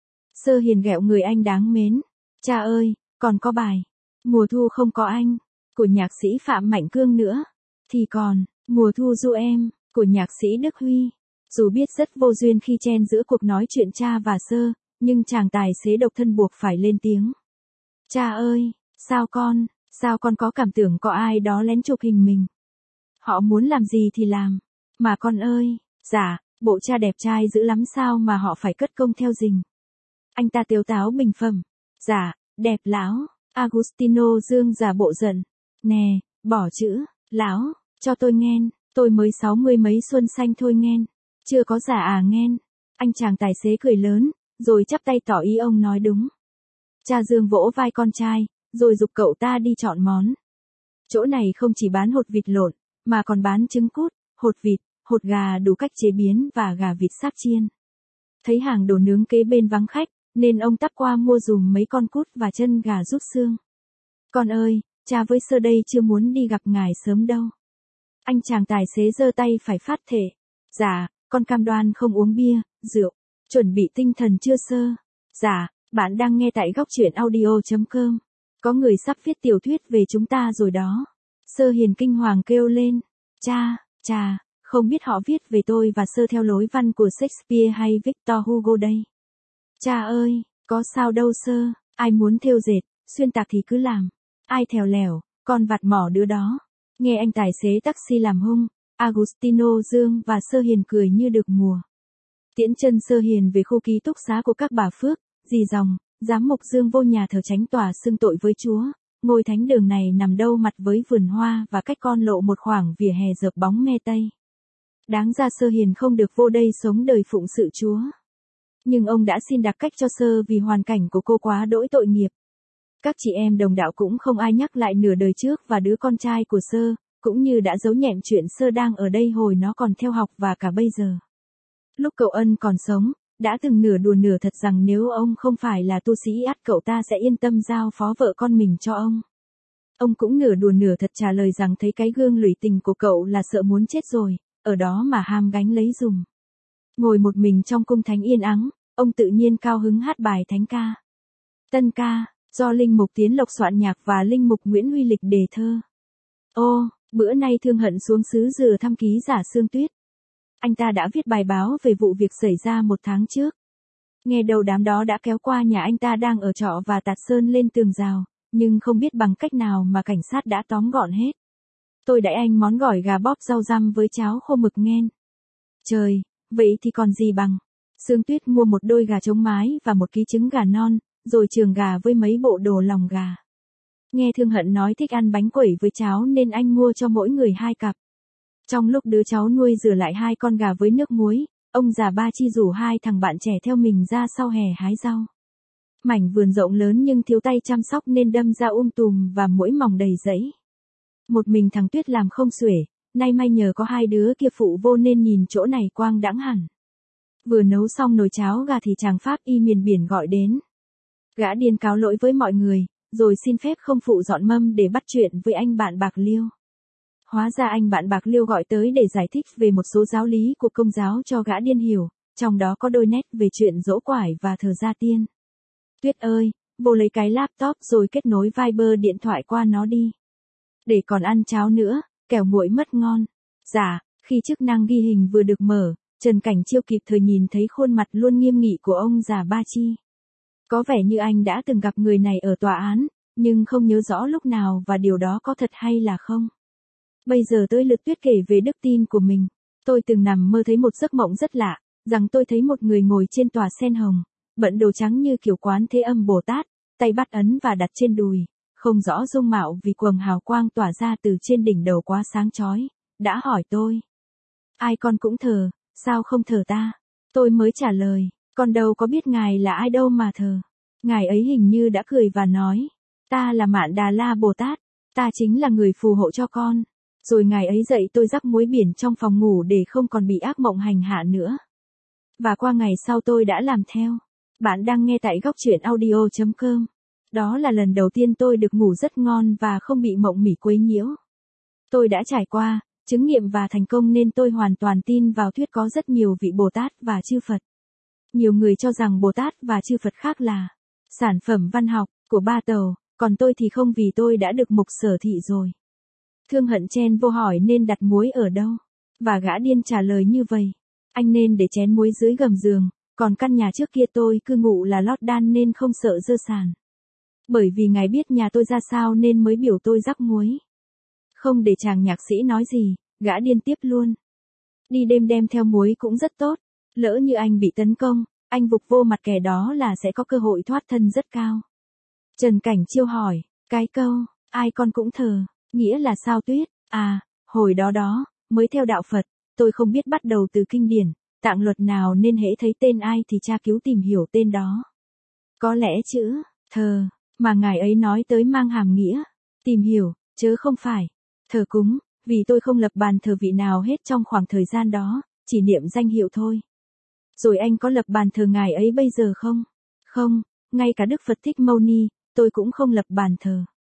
Sơ Hiền ghẹo người anh đáng mến. Cha ơi, còn có bài Mùa thu không có anh, của nhạc sĩ Phạm Mạnh Cương nữa. Thì còn, Mùa thu du em, của nhạc sĩ Đức Huy. Dù biết rất vô duyên khi chen giữa cuộc nói chuyện cha và Sơ, nhưng chàng tài xế độc thân buộc phải lên tiếng. Cha ơi, sao con, sao con có cảm tưởng có ai đó lén chụp hình mình. Họ muốn làm gì thì làm. Mà con ơi, dạ, bộ cha đẹp trai dữ lắm sao mà họ phải cất công theo rình. Anh ta tếu táo bình phẩm. Dạ, đẹp láo. Agustino dương giả bộ giận. Nè, bỏ chữ, láo, cho tôi nghen, tôi mới sáu mươi mấy xuân xanh thôi nghen. Chưa có giả à nghen. Anh chàng tài xế cười lớn, rồi chắp tay tỏ ý ông nói đúng. Cha Dương vỗ vai con trai, rồi giục cậu ta đi chọn món. Chỗ này không chỉ bán hột vịt lộn, mà còn bán trứng cút, hột vịt, hột gà đủ cách chế biến và gà vịt xác chiên. Thấy hàng đồ nướng kế bên vắng khách, nên ông tắp qua mua dùm mấy con cút và chân gà rút xương. Con ơi, cha với sơ đây chưa muốn đi gặp ngài sớm đâu. Anh chàng tài xế giơ tay phải phát thệ. Dạ, con cam đoan không uống bia, rượu. Chuẩn bị tinh thần chưa sơ? Dạ, bạn đang nghe tại góc truyện audio.com. Có người sắp viết tiểu thuyết về chúng ta rồi đó. Sơ Hiền kinh hoàng kêu lên. Cha, cha, không biết họ viết về tôi và sơ theo lối văn của Shakespeare hay Victor Hugo đây. Cha ơi, có sao đâu sơ, ai muốn thêu dệt, xuyên tạc thì cứ làm. Ai thèo lèo, con vặt mỏ đứa đó. Nghe anh tài xế taxi làm hung, Agustino Dương và Sơ Hiền cười như được mùa. Tiễn chân Sơ Hiền về khu ký túc xá của các bà Phước, dì dòng, giám mục Dương vô nhà thờ tránh tòa xưng tội với Chúa. Ngôi thánh đường này nằm đâu mặt với vườn hoa và cách con lộ một khoảng vỉa hè dợp bóng me tây. Đáng ra Sơ Hiền không được vô đây sống đời phụng sự Chúa. Nhưng ông đã xin đặc cách cho Sơ vì hoàn cảnh của cô quá đỗi tội nghiệp. Các chị em đồng đạo cũng không ai nhắc lại nửa đời trước và đứa con trai của Sơ, cũng như đã giấu nhẹm chuyện Sơ đang ở đây hồi nó còn theo học và cả bây giờ. Lúc cậu Ân còn sống, đã từng nửa đùa nửa thật rằng nếu ông không phải là tu sĩ ắt cậu ta sẽ yên tâm giao phó vợ con mình cho ông. Ông cũng nửa đùa nửa thật trả lời rằng thấy cái gương lụy tình của cậu là sợ muốn chết rồi, ở đó mà ham gánh lấy dùm. Ngồi một mình trong cung thánh yên ắng, ông tự nhiên cao hứng hát bài thánh ca. Tân ca, do Linh Mục Tiến Lộc soạn nhạc và Linh Mục Nguyễn Huy Lịch đề thơ. Ô, bữa nay Thương Hận xuống xứ Dừa thăm ký giả Sương Tuyết. Anh ta đã viết bài báo về vụ việc xảy ra một tháng trước. Nghe đầu đám đó đã kéo qua nhà anh ta đang ở trọ và tạt sơn lên tường rào, nhưng không biết bằng cách nào mà cảnh sát đã tóm gọn hết. Tôi đãi anh món gỏi gà bóp rau răm với cháo khô mực ngen. Trời, vậy thì còn gì bằng. Sương Tuyết mua một đôi gà trống mái và một ký trứng gà non, rồi trường gà với mấy bộ đồ lòng gà. Nghe Thương Hận nói thích ăn bánh quẩy với cháo nên anh mua cho mỗi người hai cặp. Trong lúc đứa cháu nuôi rửa lại hai con gà với nước muối, ông già Ba Chi rủ hai thằng bạn trẻ theo mình ra sau hè hái rau. Mảnh vườn rộng lớn nhưng thiếu tay chăm sóc nên đâm ra um tùm và muỗi mỏng đầy rẫy. Một mình thằng Tuyết làm không xuể, nay may nhờ có hai đứa kia phụ vô nên nhìn chỗ này quang đãng hẳn. Vừa nấu xong nồi cháo gà thì chàng Pháp y miền biển gọi đến. Gã điên cáo lỗi với mọi người, rồi xin phép không phụ dọn mâm để bắt chuyện với anh bạn Bạc Liêu. Hóa ra anh bạn Bạc Liêu gọi tới để giải thích về một số giáo lý của Công giáo cho gã điên hiểu, trong đó có đôi nét về chuyện giỗ quải và thờ gia tiên. Tuyết ơi, vô lấy cái laptop rồi kết nối Viber điện thoại qua nó đi. Để còn ăn cháo nữa, kẻo nguội mất ngon. Dạ, khi chức năng ghi hình vừa được mở, Trần Cảnh Chiêu kịp thời nhìn thấy khuôn mặt luôn nghiêm nghị của ông già Ba Chi. Có vẻ như anh đã từng gặp người này ở tòa án, nhưng không nhớ rõ lúc nào và điều đó có thật hay là không. Bây giờ tới lượt Tuyết kể về đức tin của mình. Tôi từng nằm mơ thấy một giấc mộng rất lạ, rằng tôi thấy một người ngồi trên tòa sen hồng, bận đồ trắng như kiểu Quán Thế Âm Bồ Tát, tay bắt ấn và đặt trên đùi, không rõ dung mạo vì quầng hào quang tỏa ra từ trên đỉnh đầu quá sáng chói, đã hỏi tôi. Ai con cũng thờ, sao không thờ ta? Tôi mới trả lời, con đâu có biết ngài là ai đâu mà thờ. Ngài ấy hình như đã cười và nói, ta là Mạn Đà La Bồ Tát, ta chính là người phù hộ cho con. Rồi ngài ấy dạy tôi rắc muối biển trong phòng ngủ để không còn bị ác mộng hành hạ nữa. Và qua ngày sau tôi đã làm theo. Bạn đang nghe tại góc truyện audio.com. Đó là lần đầu tiên tôi được ngủ rất ngon và không bị mộng mỉ quấy nhiễu. Tôi đã trải qua, chứng nghiệm và thành công nên tôi hoàn toàn tin vào thuyết có rất nhiều vị Bồ Tát và chư Phật. Nhiều người cho rằng Bồ Tát và chư Phật khác là sản phẩm văn học của Ba Tàu, còn tôi thì không vì tôi đã được mục sở thị rồi. Thương Hận chen vô hỏi nên đặt muối ở đâu, và gã điên trả lời như vậy. Anh nên để chén muối dưới gầm giường, còn căn nhà trước kia tôi cư ngụ là lót đan nên không sợ dơ sàn. Bởi vì ngài biết nhà tôi ra sao nên mới biểu tôi rắc muối. Không để chàng nhạc sĩ nói gì, gã điên tiếp luôn. Đi đêm đem theo muối cũng rất tốt, lỡ như anh bị tấn công, anh vục vô mặt kẻ đó là sẽ có cơ hội thoát thân rất cao. Trần Cảnh Chiêu hỏi, cái câu, ai con cũng thờ, nghĩa là sao Tuyết? À, hồi đó đó, mới theo đạo Phật, tôi không biết bắt đầu từ kinh điển, tạng luật nào nên hễ thấy tên ai thì tra cứu tìm hiểu tên đó. Có lẽ chữ, thờ, mà ngài ấy nói tới mang hàm nghĩa, tìm hiểu, chớ không phải, thờ cúng, vì tôi không lập bàn thờ vị nào hết trong khoảng thời gian đó, chỉ niệm danh hiệu thôi. Rồi anh có lập bàn thờ ngài ấy bây giờ không? Không, ngay cả Đức Phật Thích Mâu Ni, tôi cũng không lập bàn thờ.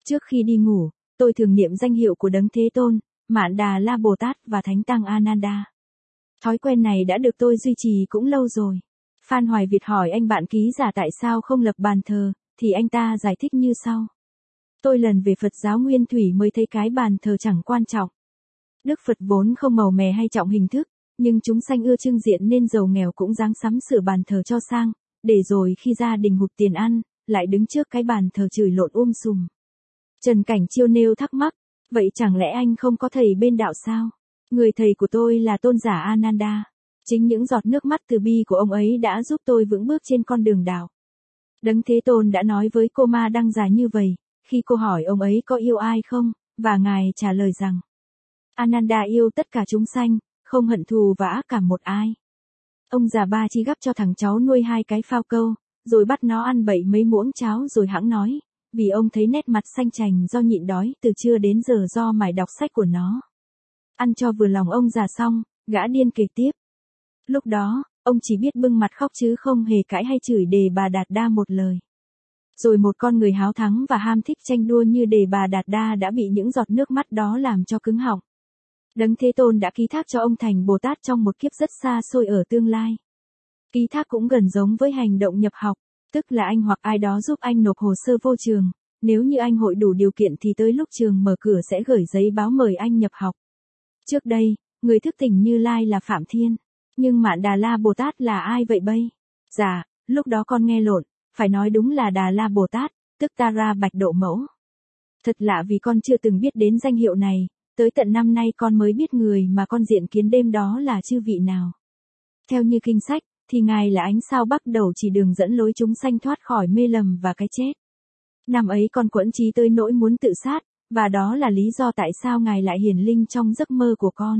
Trước khi đi ngủ, tôi thường niệm danh hiệu của Đấng Thế Tôn, Mạn Đà La Bồ Tát và Thánh Tăng Ananda. Thói quen này đã được tôi duy trì cũng lâu rồi. Phan Hoài Việt hỏi anh bạn ký giả tại sao không lập bàn thờ, thì anh ta giải thích như sau. Tôi lần về Phật giáo Nguyên Thủy mới thấy cái bàn thờ chẳng quan trọng. Đức Phật vốn không màu mè hay trọng hình thức, nhưng chúng sanh ưa trưng diện nên giàu nghèo cũng dáng sắm sửa bàn thờ cho sang, để rồi khi gia đình hụt tiền ăn, lại đứng trước cái bàn thờ chửi lộn um sùm. Trần Cảnh Chiêu nêu thắc mắc, vậy chẳng lẽ anh không có thầy bên đạo sao? Người thầy của tôi là tôn giả Ananda. Chính những giọt nước mắt từ bi của ông ấy đã giúp tôi vững bước trên con đường đạo. Đấng Thế Tôn đã nói với cô Ma Đăng Già như vậy, khi cô hỏi ông ấy có yêu ai không, và ngài trả lời rằng, Ananda yêu tất cả chúng sanh, không hận thù và ác cảm một ai. Ông già Ba Chi gắp cho thằng cháu nuôi hai cái phao câu, rồi bắt nó ăn bậy mấy muỗng cháo rồi hẵng nói, vì ông thấy nét mặt xanh chành do nhịn đói từ trưa đến giờ do mải đọc sách của nó. Ăn cho vừa lòng ông già xong, gã điên kể tiếp. Lúc đó, ông chỉ biết bưng mặt khóc chứ không hề cãi hay chửi Đề Bà Đạt Đa một lời. Rồi một con người háo thắng và ham thích tranh đua như Đề Bà Đạt Đa đã bị những giọt nước mắt đó làm cho cứng họng. Đấng Thế Tôn đã ký thác cho ông thành Bồ Tát trong một kiếp rất xa xôi ở tương lai. Ký thác cũng gần giống với hành động nhập học, tức là anh hoặc ai đó giúp anh nộp hồ sơ vô trường, nếu như anh hội đủ điều kiện thì tới lúc trường mở cửa sẽ gửi giấy báo mời anh nhập học. Trước đây, người thức tỉnh Như Lai là Phạm Thiên, nhưng Mạn Đà La Bồ Tát là ai vậy bây? Dạ, lúc đó con nghe lộn, phải nói đúng là Đà La Bồ Tát, tức Tara Bạch Độ Mẫu. Thật lạ vì con chưa từng biết đến danh hiệu này, tới tận năm nay con mới biết người mà con diện kiến đêm đó là chư vị nào. Theo như kinh sách, thì ngài là ánh sao bắt đầu chỉ đường dẫn lối chúng sanh thoát khỏi mê lầm và cái chết. Năm ấy con quẫn trí tới nỗi muốn tự sát, và đó là lý do tại sao ngài lại hiển linh trong giấc mơ của con.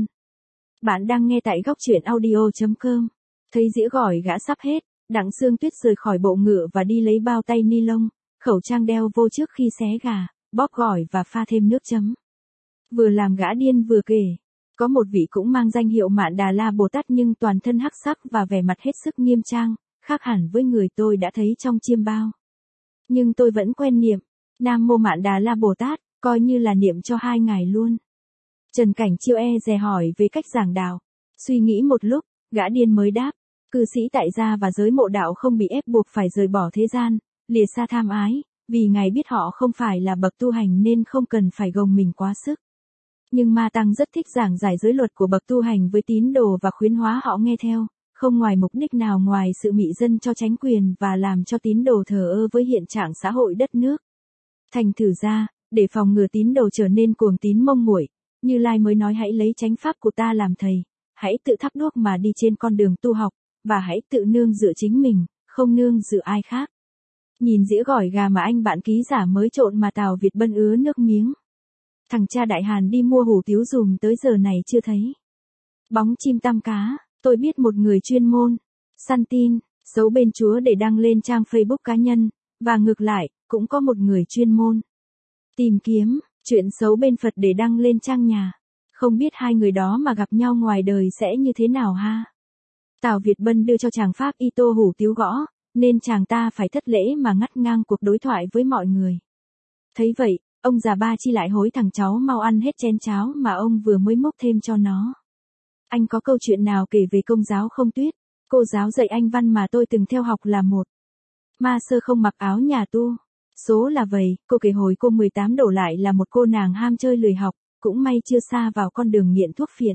Bạn đang nghe tại góc truyện audio chấm com. Thấy dĩa gỏi gã sắp hết, Đặng Sương Tuyết rời khỏi bộ ngựa và đi lấy bao tay ni lông, khẩu trang đeo vô trước khi xé gà, bóp gỏi và pha thêm nước chấm. Vừa làm gã điên vừa kể. Có một vị cũng mang danh hiệu Mạn Đà La Bồ Tát nhưng toàn thân hắc sắc và vẻ mặt hết sức nghiêm trang, khác hẳn với người tôi đã thấy trong chiêm bao. Nhưng tôi vẫn quen niệm, Nam Mô Mạn Đà La Bồ Tát, coi như là niệm cho hai ngài luôn. Trần Cảnh Chiêu e dè hỏi về cách giảng đạo. Suy nghĩ một lúc, gã điên mới đáp, cư sĩ tại gia và giới mộ đạo không bị ép buộc phải rời bỏ thế gian, lìa xa tham ái, vì ngài biết họ không phải là bậc tu hành nên không cần phải gồng mình quá sức. Nhưng Ma Tăng rất thích giảng giải giới luật của bậc tu hành với tín đồ và khuyến hóa họ nghe theo, không ngoài mục đích nào ngoài sự mị dân cho tránh quyền và làm cho tín đồ thờ ơ với hiện trạng xã hội đất nước. Thành thử ra, để phòng ngừa tín đồ trở nên cuồng tín mông muội, Như Lai mới nói hãy lấy chánh pháp của ta làm thầy, hãy tự thắp đuốc mà đi trên con đường tu học, và hãy tự nương dựa chính mình, không nương dựa ai khác. Nhìn dĩa gỏi gà mà anh bạn ký giả mới trộn mà Tào Việt Bân ứa nước miếng. Thằng cha Đại Hàn đi mua hủ tiếu dùm tới giờ này chưa thấy. Bóng chim tăm cá, tôi biết một người chuyên môn, săn tin, giấu bên Chúa để đăng lên trang Facebook cá nhân, và ngược lại, cũng có một người chuyên môn tìm kiếm chuyện xấu bên Phật để đăng lên trang nhà. Không biết hai người đó mà gặp nhau ngoài đời sẽ như thế nào ha. Tào Việt Bân đưa cho chàng Pháp y tô hủ tiếu gõ, nên chàng ta phải thất lễ mà ngắt ngang cuộc đối thoại với mọi người. Thấy vậy, ông già Ba Chi lại hối thằng cháu mau ăn hết chén cháo mà ông vừa mới múc thêm cho nó. Anh có câu chuyện nào kể về Công giáo không Tuyết? Cô giáo dạy Anh văn mà tôi từng theo học là một ma sơ không mặc áo nhà tu. Số là vậy, cô kể hồi cô mười tám đổ lại là một cô nàng ham chơi lười học, cũng may chưa sa vào con đường nghiện thuốc phiện.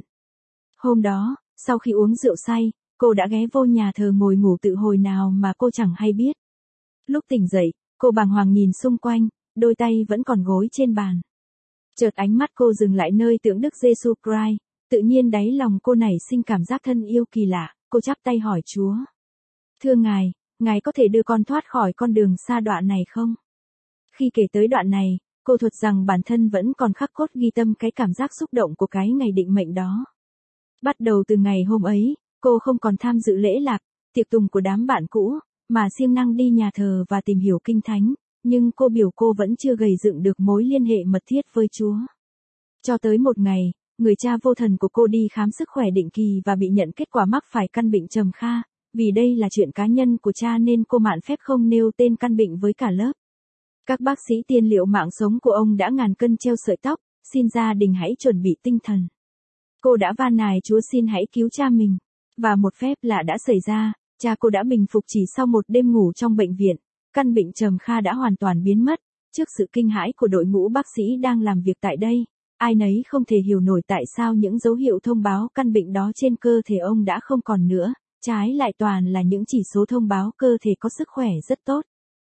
Hôm đó, sau khi uống rượu say, cô đã ghé vô nhà thờ ngồi ngủ tự hồi nào mà cô chẳng hay biết. Lúc tỉnh dậy, cô bàng hoàng nhìn xung quanh, đôi tay vẫn còn gối trên bàn. Chợt ánh mắt cô dừng lại nơi tượng Đức Giêsu Christ, tự nhiên đáy lòng cô nảy sinh cảm giác thân yêu kỳ lạ, cô chắp tay hỏi Chúa. Thưa Ngài, Ngài có thể đưa con thoát khỏi con đường sa đọa này không? Khi kể tới đoạn này, cô thuật rằng bản thân vẫn còn khắc cốt ghi tâm cái cảm giác xúc động của cái ngày định mệnh đó. Bắt đầu từ ngày hôm ấy, cô không còn tham dự lễ lạc, tiệc tùng của đám bạn cũ, mà siêng năng đi nhà thờ và tìm hiểu kinh thánh, nhưng cô biểu cô vẫn chưa gầy dựng được mối liên hệ mật thiết với Chúa. Cho tới một ngày, người cha vô thần của cô đi khám sức khỏe định kỳ và bị nhận kết quả mắc phải căn bệnh trầm kha, vì đây là chuyện cá nhân của cha nên cô mạn phép không nêu tên căn bệnh với cả lớp. Các bác sĩ tiên liệu mạng sống của ông đã ngàn cân treo sợi tóc, xin gia đình hãy chuẩn bị tinh thần. Cô đã van nài Chúa xin hãy cứu cha mình. Và một phép lạ đã xảy ra, cha cô đã bình phục chỉ sau một đêm ngủ trong bệnh viện. Căn bệnh trầm kha đã hoàn toàn biến mất. Trước sự kinh hãi của đội ngũ bác sĩ đang làm việc tại đây, ai nấy không thể hiểu nổi tại sao những dấu hiệu thông báo căn bệnh đó trên cơ thể ông đã không còn nữa, trái lại toàn là những chỉ số thông báo cơ thể có sức khỏe rất tốt.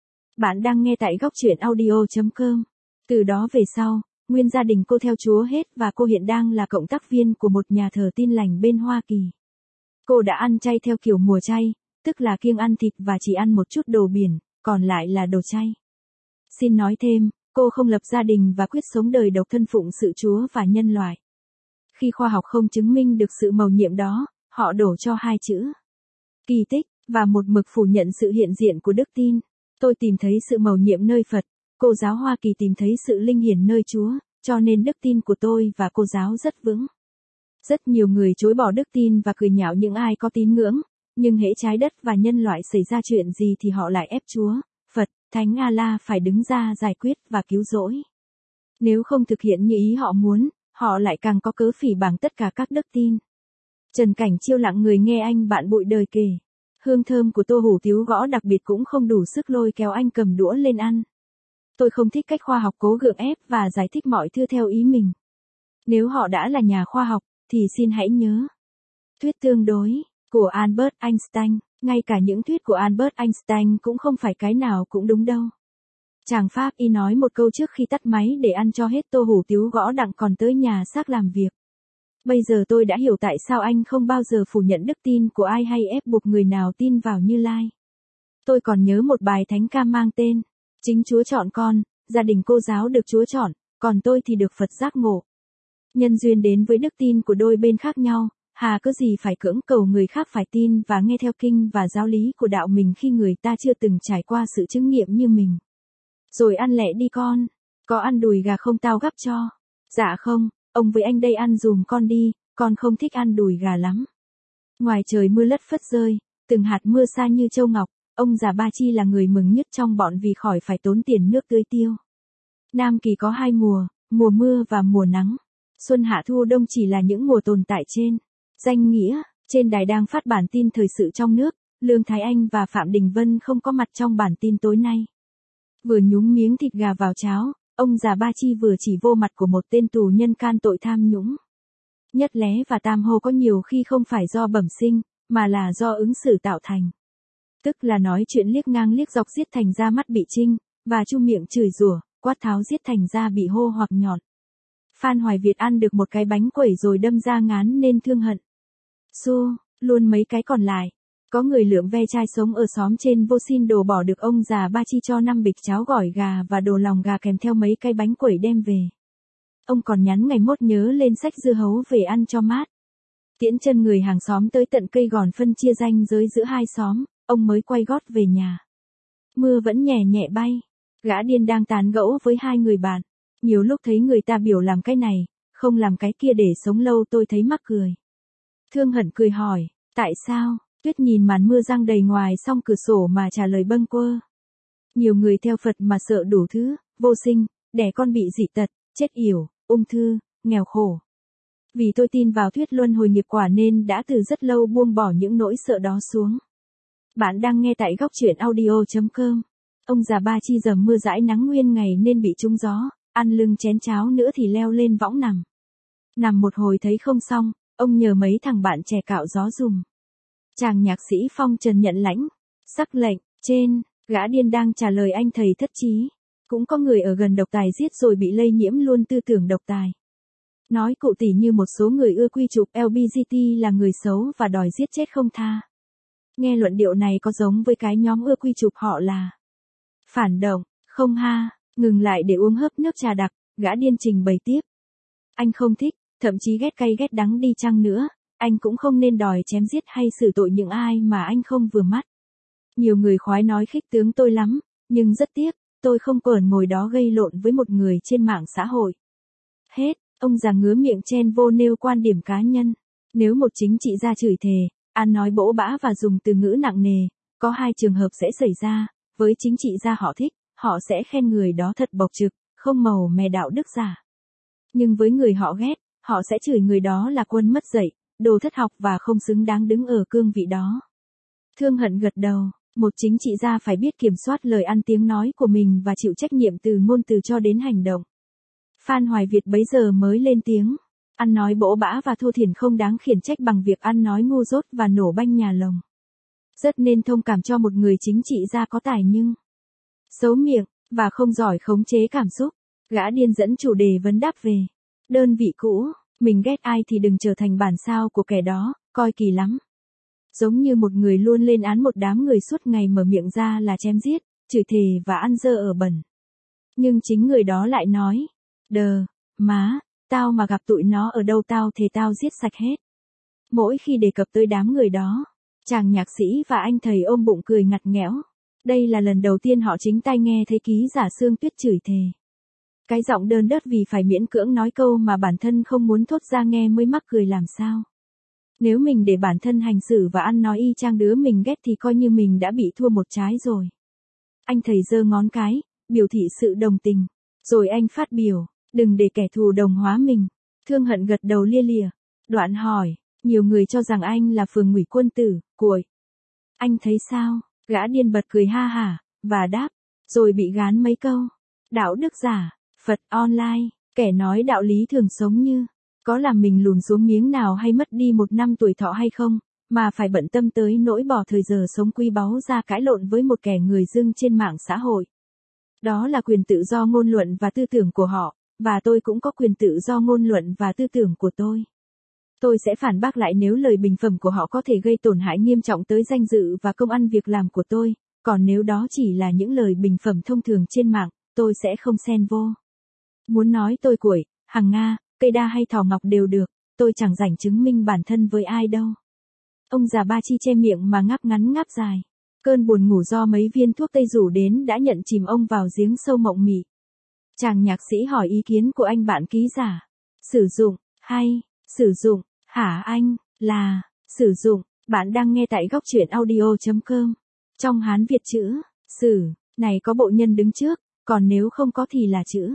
Bạn đang nghe tại góc truyện audio chấm com. Từ đó về sau, nguyên gia đình cô theo Chúa hết và cô hiện đang là cộng tác viên của một nhà thờ Tin Lành bên Hoa Kỳ. Cô đã ăn chay theo kiểu mùa chay, tức là kiêng ăn thịt và chỉ ăn một chút đồ biển, còn lại là đồ chay. Xin nói thêm, cô không lập gia đình và quyết sống đời độc thân phụng sự Chúa và nhân loại. Khi khoa học không chứng minh được sự mầu nhiệm đó, họ đổ cho hai chữ kỳ tích và một mực phủ nhận sự hiện diện của đức tin. Tôi tìm thấy sự mầu nhiệm nơi Phật, cô giáo Hoa Kỳ tìm thấy sự linh hiển nơi Chúa, cho nên đức tin của tôi và cô giáo rất vững. Rất nhiều người chối bỏ đức tin và cười nhạo những ai có tín ngưỡng, nhưng hễ trái đất và nhân loại xảy ra chuyện gì thì họ lại ép Chúa, Phật, Thánh A-la phải đứng ra giải quyết và cứu rỗi. Nếu không thực hiện như ý họ muốn, họ lại càng có cớ phỉ báng tất cả các đức tin. Trần Cảnh Chiêu lặng người nghe anh bạn bụi đời kể. Hương thơm của tô hủ tiếu gõ đặc biệt cũng không đủ sức lôi kéo anh cầm đũa lên ăn. Tôi không thích cách khoa học cố gượng ép và giải thích mọi thứ theo ý mình. Nếu họ đã là nhà khoa học, thì xin hãy nhớ. Thuyết tương đối, của Albert Einstein, ngay cả những thuyết của Albert Einstein cũng không phải cái nào cũng đúng đâu. Chàng Pháp y nói một câu trước khi tắt máy để ăn cho hết tô hủ tiếu gõ đặng còn tới nhà xác làm việc. Bây giờ tôi đã hiểu tại sao anh không bao giờ phủ nhận đức tin của ai hay ép buộc người nào tin vào Như Lai. Tôi còn nhớ một bài thánh ca mang tên, chính Chúa chọn con, gia đình cô giáo được Chúa chọn, còn tôi thì được Phật giác ngộ. Nhân duyên đến với đức tin của đôi bên khác nhau, hà có gì phải cưỡng cầu người khác phải tin và nghe theo kinh và giáo lý của đạo mình khi người ta chưa từng trải qua sự chứng nghiệm như mình. Rồi ăn lẹ đi con, có ăn đùi gà không tao gắp cho. Dạ không, ông với anh đây ăn dùm con đi, con không thích ăn đùi gà lắm. Ngoài trời mưa lất phất rơi, từng hạt mưa xa như châu ngọc, ông già Ba Chi là người mừng nhất trong bọn vì khỏi phải tốn tiền nước tưới tiêu. Nam Kỳ có hai mùa, mùa mưa và mùa nắng. Xuân hạ thu đông chỉ là những mùa tồn tại trên danh nghĩa. Trên đài đang phát bản tin thời sự trong nước, Lương Thái Anh và Phạm Đình Vân không có mặt trong bản tin tối nay. Vừa nhúng miếng thịt gà vào cháo, ông già Ba Chi vừa chỉ vô mặt của một tên tù nhân can tội tham nhũng. Nhất lé và tam hô có nhiều khi không phải do bẩm sinh, mà là do ứng xử tạo thành. Tức là nói chuyện liếc ngang liếc dọc giết thành ra mắt bị trinh, và chu miệng chửi rủa, quát tháo giết thành ra bị hô hoặc nhọn. Phan Hoài Việt ăn được một cái bánh quẩy rồi đâm ra ngán nên thương hận. Xô, luôn mấy cái còn lại. Có người lượm ve chai sống ở xóm trên vô xin đồ bỏ được ông già Ba Chi cho năm bịch cháo gỏi gà và đồ lòng gà kèm theo mấy cái bánh quẩy đem về. Ông còn nhắn ngày mốt nhớ lên xách dưa hấu về ăn cho mát. Tiễn chân người hàng xóm tới tận cây gòn phân chia ranh giới giữa hai xóm, ông mới quay gót về nhà. Mưa vẫn nhẹ nhẹ bay. Gã điên đang tán gẫu với hai người bạn. Nhiều lúc thấy người ta biểu làm cái này, không làm cái kia để sống lâu tôi thấy mắc cười. Thương Hận cười hỏi, tại sao? Tuyết nhìn màn mưa giăng đầy ngoài song cửa sổ mà trả lời bâng quơ. Nhiều người theo Phật mà sợ đủ thứ, vô sinh, đẻ con bị dị tật, chết yểu, ung thư, nghèo khổ. Vì tôi tin vào thuyết luân hồi nghiệp quả nên đã từ rất lâu buông bỏ những nỗi sợ đó xuống. Bạn đang nghe tại góc truyện audio chấm com. Ông già Ba Chi dầm mưa dãi nắng nguyên ngày nên bị trúng gió, ăn lưng chén cháo nữa thì leo lên võng nằm. Nằm một hồi thấy không xong, ông nhờ mấy thằng bạn trẻ cạo gió dùm. Chàng nhạc sĩ phong trần nhận lãnh, sắc lệnh, trên, gã điên đang trả lời anh thầy thất trí. Cũng có người ở gần độc tài giết rồi bị lây nhiễm luôn tư tưởng độc tài. Nói cụ tỉ như một số người ưa quy chụp lờ giê bê tê là người xấu và đòi giết chết không tha. Nghe luận điệu này có giống với cái nhóm ưa quy chụp họ là phản động, không ha, ngừng lại để uống hớp nước trà đặc, gã điên trình bày tiếp. Anh không thích, thậm chí ghét cay ghét đắng đi chăng nữa, anh cũng không nên đòi chém giết hay xử tội những ai mà anh không vừa mắt. Nhiều người khoái nói khích tướng tôi lắm, nhưng rất tiếc, tôi không còn ngồi đó gây lộn với một người trên mạng xã hội. Hết, ông già ngứa miệng chen vô nêu quan điểm cá nhân. Nếu một chính trị gia chửi thề, ăn nói bỗ bã và dùng từ ngữ nặng nề, có hai trường hợp sẽ xảy ra, với chính trị gia họ thích, họ sẽ khen người đó thật bộc trực, không màu mè đạo đức giả. Nhưng với người họ ghét, họ sẽ chửi người đó là quân mất dạy, đồ thất học và không xứng đáng đứng ở cương vị đó. Thương Hận gật đầu, một chính trị gia phải biết kiểm soát lời ăn tiếng nói của mình và chịu trách nhiệm từ ngôn từ cho đến hành động. Phan Hoài Việt bấy giờ mới lên tiếng, ăn nói bỗ bã và thô thiển không đáng khiển trách bằng việc ăn nói ngu dốt và nổ banh nhà lồng. Rất nên thông cảm cho một người chính trị gia có tài nhưng xấu miệng, và không giỏi khống chế cảm xúc. Gã điên dẫn chủ đề vấn đáp về đơn vị cũ, mình ghét ai thì đừng trở thành bản sao của kẻ đó, coi kỳ lắm. Giống như một người luôn lên án một đám người suốt ngày mở miệng ra là chém giết, chửi thề và ăn dơ ở bẩn. Nhưng chính người đó lại nói, đờ, má, tao mà gặp tụi nó ở đâu tao thề tao giết sạch hết. Mỗi khi đề cập tới đám người đó, chàng nhạc sĩ và anh thầy ôm bụng cười ngặt nghẽo. Đây là lần đầu tiên họ chính tai nghe thấy ký giả Sương Tuyết chửi thề. Cái giọng đơn đớt vì phải miễn cưỡng nói câu mà bản thân không muốn thốt ra nghe mới mắc cười làm sao. Nếu mình để bản thân hành xử và ăn nói y chang đứa mình ghét thì coi như mình đã bị thua một trái rồi. Anh thầy giơ ngón cái, biểu thị sự đồng tình. Rồi anh phát biểu, đừng để kẻ thù đồng hóa mình. Thương Hận gật đầu lia lịa. Đoạn hỏi, nhiều người cho rằng anh là phường ngụy quân tử, cuội. Anh thấy sao? Gã điên bật cười ha hả, và đáp, rồi bị gán mấy câu. Đạo đức giả, Phật online, kẻ nói đạo lý thường sống như, có làm mình lùn xuống miếng nào hay mất đi một năm tuổi thọ hay không, mà phải bận tâm tới nỗi bỏ thời giờ sống quý báu ra cãi lộn với một kẻ người dưng trên mạng xã hội. Đó là quyền tự do ngôn luận và tư tưởng của họ, và tôi cũng có quyền tự do ngôn luận và tư tưởng của tôi. Tôi sẽ phản bác lại nếu lời bình phẩm của họ có thể gây tổn hại nghiêm trọng tới danh dự và công ăn việc làm của tôi, còn nếu đó chỉ là những lời bình phẩm thông thường trên mạng, tôi sẽ không xen vô. Muốn nói tôi cuội, hằng Nga, cây đa hay thỏ ngọc đều được, tôi chẳng rảnh chứng minh bản thân với ai đâu. Ông già Ba Chi che miệng mà ngáp ngắn ngáp dài. Cơn buồn ngủ do mấy viên thuốc tây rủ đến đã nhận chìm ông vào giếng sâu mộng mị. Chàng nhạc sĩ hỏi ý kiến của anh bạn ký giả. Sử dụng, hay, sử dụng, hả anh, là, sử dụng, bạn đang nghe tại góc truyện audio chấm com. Trong Hán Việt chữ, sử, này có bộ nhân đứng trước, còn nếu không có thì là chữ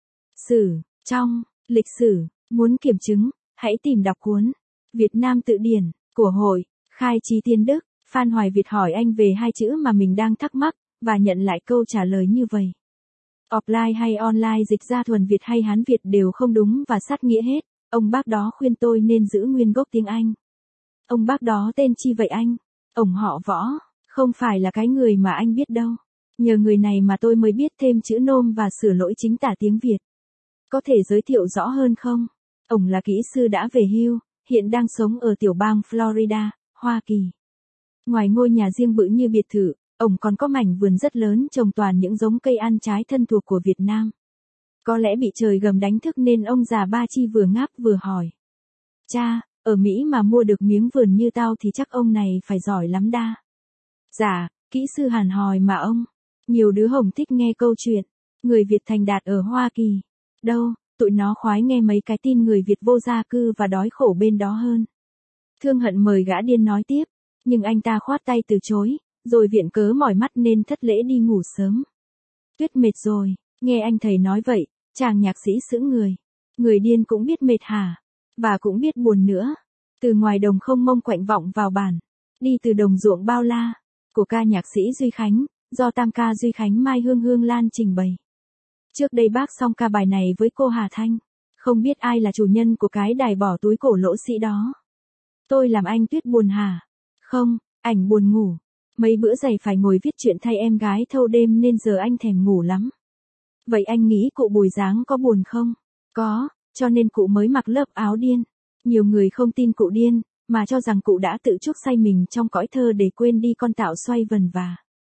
sử, trong, lịch sử, muốn kiểm chứng, hãy tìm đọc cuốn Việt Nam Tự Điển, của Hội, Khai Trí Tiên Đức. Phan Hoài Việt hỏi anh về hai chữ mà mình đang thắc mắc, và nhận lại câu trả lời như vậy. Offline hay online dịch ra thuần Việt hay Hán Việt đều không đúng và sát nghĩa hết. Ông bác đó khuyên tôi nên giữ nguyên gốc tiếng Anh. Ông bác đó tên chi vậy anh? Ổng họ Võ, không phải là cái người mà anh biết đâu. Nhờ người này mà tôi mới biết thêm chữ nôm và sửa lỗi chính tả tiếng Việt. Có thể giới thiệu rõ hơn không? Ổng là kỹ sư đã về hưu, hiện đang sống ở tiểu bang Florida, Hoa Kỳ. Ngoài ngôi nhà riêng bự như biệt thự, ổng còn có mảnh vườn rất lớn trồng toàn những giống cây ăn trái thân thuộc của Việt Nam. Có lẽ bị trời gầm đánh thức nên ông già Ba Chi vừa ngáp vừa hỏi. Cha, ở Mỹ mà mua được miếng vườn như tao thì chắc ông này phải giỏi lắm đa. Dạ, kỹ sư hàn hòi mà ông. Nhiều đứa hồng thích nghe câu chuyện. Người Việt thành đạt ở Hoa Kỳ. Đâu, tụi nó khoái nghe mấy cái tin người Việt vô gia cư và đói khổ bên đó hơn. Thương Hận mời gã điên nói tiếp. Nhưng anh ta khoát tay từ chối, rồi viện cớ mỏi mắt nên thất lễ đi ngủ sớm. Tuyết mệt rồi, nghe anh thầy nói vậy, chàng nhạc sĩ sững người. Người điên cũng biết mệt hả? Và cũng biết buồn nữa. Từ ngoài đồng không mông quạnh vọng vào bản. Đi từ đồng ruộng bao la. Của ca nhạc sĩ Duy Khánh, do tam ca Duy Khánh Mai Hương Hương Lan trình bày. Trước đây bác xong ca bài này với cô Hà Thanh. Không biết ai là chủ nhân của cái đài bỏ túi cổ lỗ sĩ đó. Tôi làm anh Tuyết buồn hả? Không, ảnh buồn ngủ. Mấy bữa dày phải ngồi viết chuyện thay em gái thâu đêm nên giờ anh thèm ngủ lắm. Vậy anh nghĩ cụ Bùi Giáng có buồn không? Có, cho nên cụ mới mặc lớp áo điên. Nhiều người không tin cụ điên, mà cho rằng cụ đã tự chuốc say mình trong cõi thơ để quên đi con tạo xoay vần và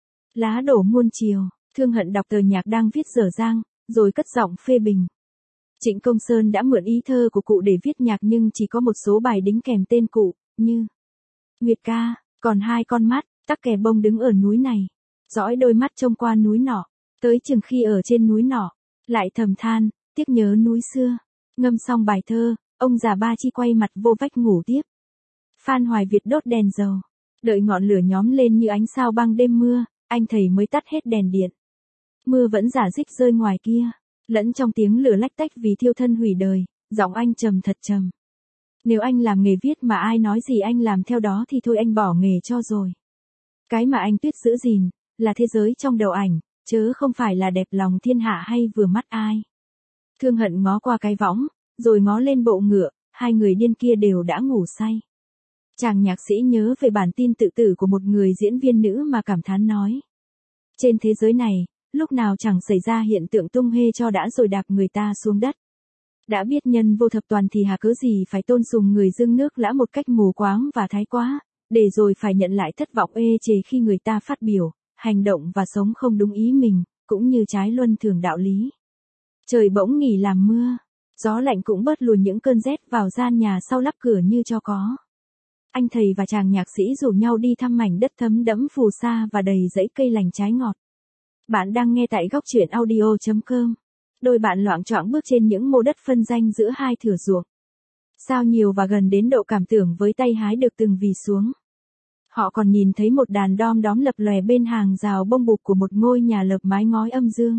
lá đổ muôn chiều. Thương Hận đọc tờ nhạc đang viết dở dang, rồi cất giọng phê bình. Trịnh Công Sơn đã mượn ý thơ của cụ để viết nhạc nhưng chỉ có một số bài đính kèm tên cụ, như Nguyệt ca, còn hai con mắt, tắc kè bông đứng ở núi này. Dõi đôi mắt trông qua núi nọ, tới chừng khi ở trên núi nọ, lại thầm than, tiếc nhớ núi xưa. Ngâm xong bài thơ, ông già Ba Chi quay mặt vô vách ngủ tiếp. Phan Hoài Việt đốt đèn dầu, đợi ngọn lửa nhóm lên như ánh sao băng đêm mưa, anh thầy mới tắt hết đèn điện. Mưa vẫn rả rích rơi ngoài kia, lẫn trong tiếng lửa lách tách vì thiêu thân hủy đời, giọng anh trầm thật trầm. Nếu anh làm nghề viết mà ai nói gì anh làm theo đó thì thôi anh bỏ nghề cho rồi. Cái mà anh Tuyết giữ gìn, là thế giới trong đầu ảnh, chớ không phải là đẹp lòng thiên hạ hay vừa mắt ai. Thương Hận ngó qua cái võng, rồi ngó lên bộ ngựa, hai người điên kia đều đã ngủ say. Chàng nhạc sĩ nhớ về bản tin tự tử của một người diễn viên nữ mà cảm thán nói. Trên thế giới này, lúc nào chẳng xảy ra hiện tượng tung hê cho đã rồi đạp người ta xuống đất. Đã biết nhân vô thập toàn thì hà cớ gì phải tôn sùng người dưng nước lã một cách mù quáng và thái quá, để rồi phải nhận lại thất vọng ê chề khi người ta phát biểu, hành động và sống không đúng ý mình, cũng như trái luân thường đạo lý. Trời bỗng nghỉ làm mưa, gió lạnh cũng bớt lùi những cơn rét vào gian nhà sau lắp cửa như cho có. Anh thầy và chàng nhạc sĩ rủ nhau đi thăm mảnh đất thấm đẫm phù sa và đầy rẫy cây lành trái ngọt. Bạn đang nghe tại góc truyện audio chấm com. Đôi bạn loạng choạng bước trên những mô đất phân ranh giữa hai thửa ruộng. Sao nhiều và gần đến độ cảm tưởng với tay hái được từng vì xuống. Họ còn nhìn thấy một đàn đom đóm lập lòe bên hàng rào bông bục của một ngôi nhà lợp mái ngói âm dương.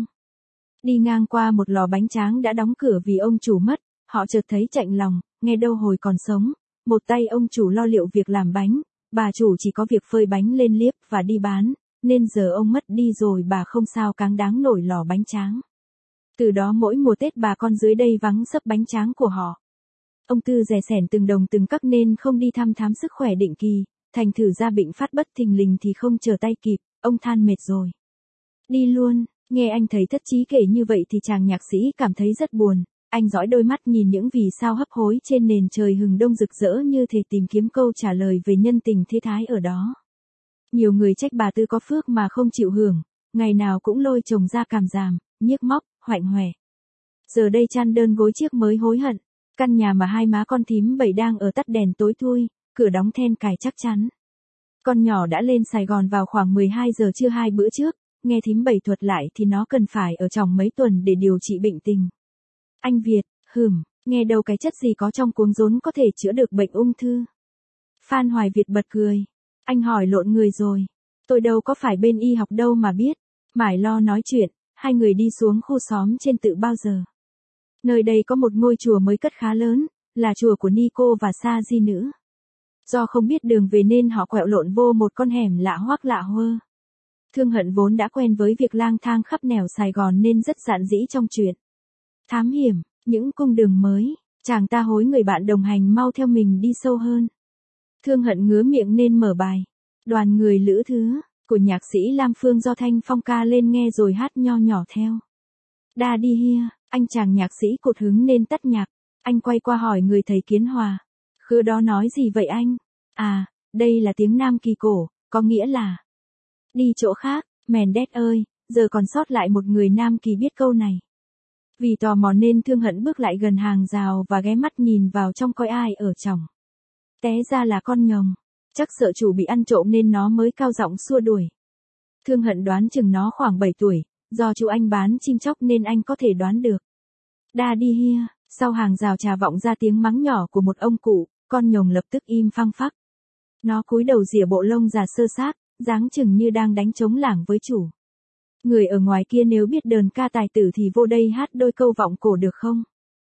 Đi ngang qua một lò bánh tráng đã đóng cửa vì ông chủ mất, họ chợt thấy chạnh lòng, nghe đâu hồi còn sống. Một tay ông chủ lo liệu việc làm bánh, bà chủ chỉ có việc phơi bánh lên liếp và đi bán, nên giờ ông mất đi rồi bà không sao cáng đáng nổi lò bánh tráng. Từ đó mỗi mùa Tết bà con dưới đây vắng sấp bánh tráng của họ. Ông Tư dè sẻn từng đồng từng cắc nên không đi thăm thám sức khỏe định kỳ, thành thử ra bệnh phát bất thình lình thì không chờ tay kịp, ông than mệt rồi. Đi luôn, nghe anh thầy thất chí kể như vậy thì chàng nhạc sĩ cảm thấy rất buồn. Anh dõi đôi mắt nhìn những vì sao hấp hối trên nền trời hừng đông rực rỡ như thể tìm kiếm câu trả lời về nhân tình thế thái ở đó. Nhiều người trách bà Tư có phước mà không chịu hưởng, ngày nào cũng lôi chồng ra càm ràm, nhiếc móc, hoạnh hoẻ. Giờ đây chăn đơn gối chiếc mới hối hận, căn nhà mà hai má con thím Bảy đang ở tắt đèn tối thui, cửa đóng then cài chắc chắn. Con nhỏ đã lên Sài Gòn vào khoảng mười hai giờ trưa hai bữa trước, nghe thím Bảy thuật lại thì nó cần phải ở trỏng mấy tuần để điều trị bệnh tình. Anh Việt, hừm, nghe đâu cái chất gì có trong cuống rốn có thể chữa được bệnh ung thư. Phan Hoài Việt bật cười. Anh hỏi lộn người rồi. Tôi đâu có phải bên y học đâu mà biết. Mải lo nói chuyện, hai người đi xuống khu xóm trên tự bao giờ. Nơi đây có một ngôi chùa mới cất khá lớn, là chùa của Ni Cô và Sa Di Nữ. Do không biết đường về nên họ quẹo lộn vô một con hẻm lạ hoắc lạ hơ. Thương Hận vốn đã quen với việc lang thang khắp nẻo Sài Gòn nên rất dạn dĩ trong chuyện thám hiểm, những cung đường mới, chàng ta hối người bạn đồng hành mau theo mình đi sâu hơn. Thương Hận ngứa miệng nên mở bài. Đoàn người lữ thứ, của nhạc sĩ Lam Phương do Thanh Phong ca lên nghe rồi hát nho nhỏ theo. Đa đi hia, anh chàng nhạc sĩ cột hứng nên tắt nhạc. Anh quay qua hỏi người thầy Kiến Hòa. Khứa đó nói gì vậy anh? À, đây là tiếng Nam Kỳ cổ, có nghĩa là đi chỗ khác, mèn đét ơi, giờ còn sót lại một người Nam Kỳ biết câu này. Vì tò mò nên Thương Hận bước lại gần hàng rào và ghé mắt nhìn vào trong coi ai ở trong. Té ra là con nhồng, chắc sợ chủ bị ăn trộm nên nó mới cao giọng xua đuổi. Thương Hận đoán chừng nó khoảng bảy tuổi, do chú anh bán chim chóc nên anh có thể đoán được. Đa đi hia, sau hàng rào trà vọng ra tiếng mắng nhỏ của một ông cụ, con nhồng lập tức im phăng phắc. Nó cúi đầu rỉa bộ lông già sơ xác, dáng chừng như đang đánh trống lảng với chủ. Người ở ngoài kia nếu biết đờn ca tài tử thì vô đây hát đôi câu vọng cổ được không?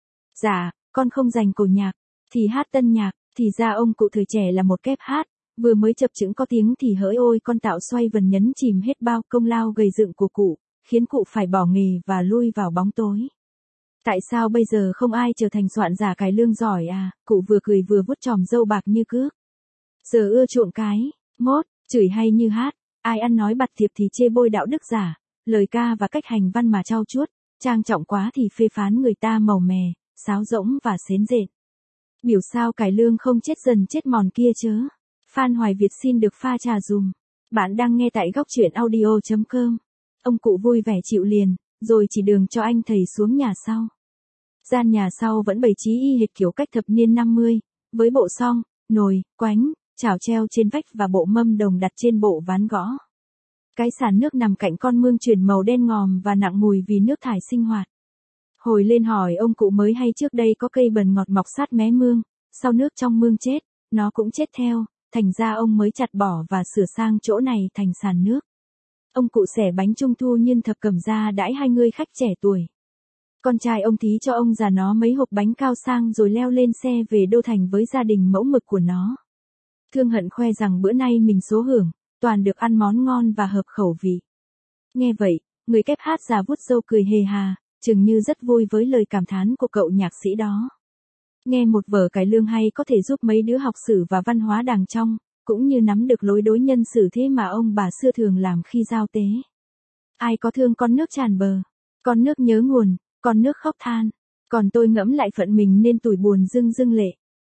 Dạ, con không dành cổ nhạc, thì hát tân nhạc, thì ra ông cụ thời trẻ là một kép hát, vừa mới chập chững có tiếng thì hỡi ôi con tạo xoay vần nhấn chìm hết bao công lao gầy dựng của cụ, khiến cụ phải bỏ nghề và lui vào bóng tối. Tại sao bây giờ không ai trở thành soạn giả cải lương giỏi à? Cụ vừa cười vừa vuốt chòm râu bạc như cước. Giờ ưa chuộng cái, mốt, chửi hay như hát, ai ăn nói bặt thiệp thì chê bôi đạo đức giả, lời ca và cách hành văn mà trau chuốt, trang trọng quá thì phê phán người ta màu mè, sáo rỗng và xến rện. Biểu sao cải lương không chết dần chết mòn kia chớ. Phan Hoài Việt xin được pha trà dùm. Bạn đang nghe tại góc truyện audio chấm com. Ông cụ vui vẻ chịu liền, rồi chỉ đường cho anh thầy xuống nhà sau. Gian nhà sau vẫn bày trí y hệt kiểu cách thập niên năm mươi, với bộ song, nồi, quánh, chảo treo trên vách và bộ mâm đồng đặt trên bộ ván gõ. Cái sàn nước nằm cạnh con mương chuyển màu đen ngòm và nặng mùi vì nước thải sinh hoạt. Hồi lên hỏi ông cụ mới hay trước đây có cây bần ngọt mọc sát mé mương, sau nước trong mương chết, nó cũng chết theo, thành ra ông mới chặt bỏ và sửa sang chỗ này thành sàn nước. Ông cụ xẻ bánh trung thu nhân thập cẩm ra đãi hai người khách trẻ tuổi. Con trai ông thí cho ông già nó mấy hộp bánh cao sang rồi leo lên xe về Đô Thành với gia đình mẫu mực của nó. Thương Hận khoe rằng bữa nay mình số hưởng, toàn được ăn món ngon và hợp khẩu vị. Nghe vậy, người kép hát già vuốt râu cười hề hà, chừng như rất vui với lời cảm thán của cậu nhạc sĩ đó. Nghe một vở cải lương hay có thể giúp mấy đứa học sử và văn hóa đàng trong, cũng như nắm được lối đối nhân xử thế mà ông bà xưa thường làm khi giao tế. Ai có thương con nước tràn bờ, con nước nhớ nguồn, con nước khóc than, còn tôi ngẫm lại phận mình nên tủi buồn dưng dưng lệ.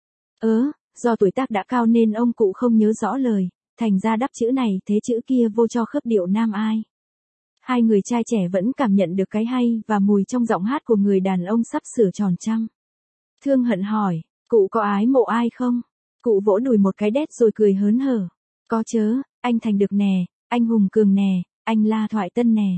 Ớ, do tuổi tác đã cao nên ông cụ không nhớ rõ lời, thành ra đắp chữ này thế chữ kia vô cho khớp điệu nam ai. Hai người trai trẻ vẫn cảm nhận được cái hay và mùi trong giọng hát của người đàn ông sắp sửa tròn trăm. Thương Hận hỏi, cụ có ái mộ ai không? Cụ vỗ đùi một cái đét rồi cười hớn hở. Có chớ, anh Thành Được nè, anh Hùng Cường nè, anh La Thoại Tân nè.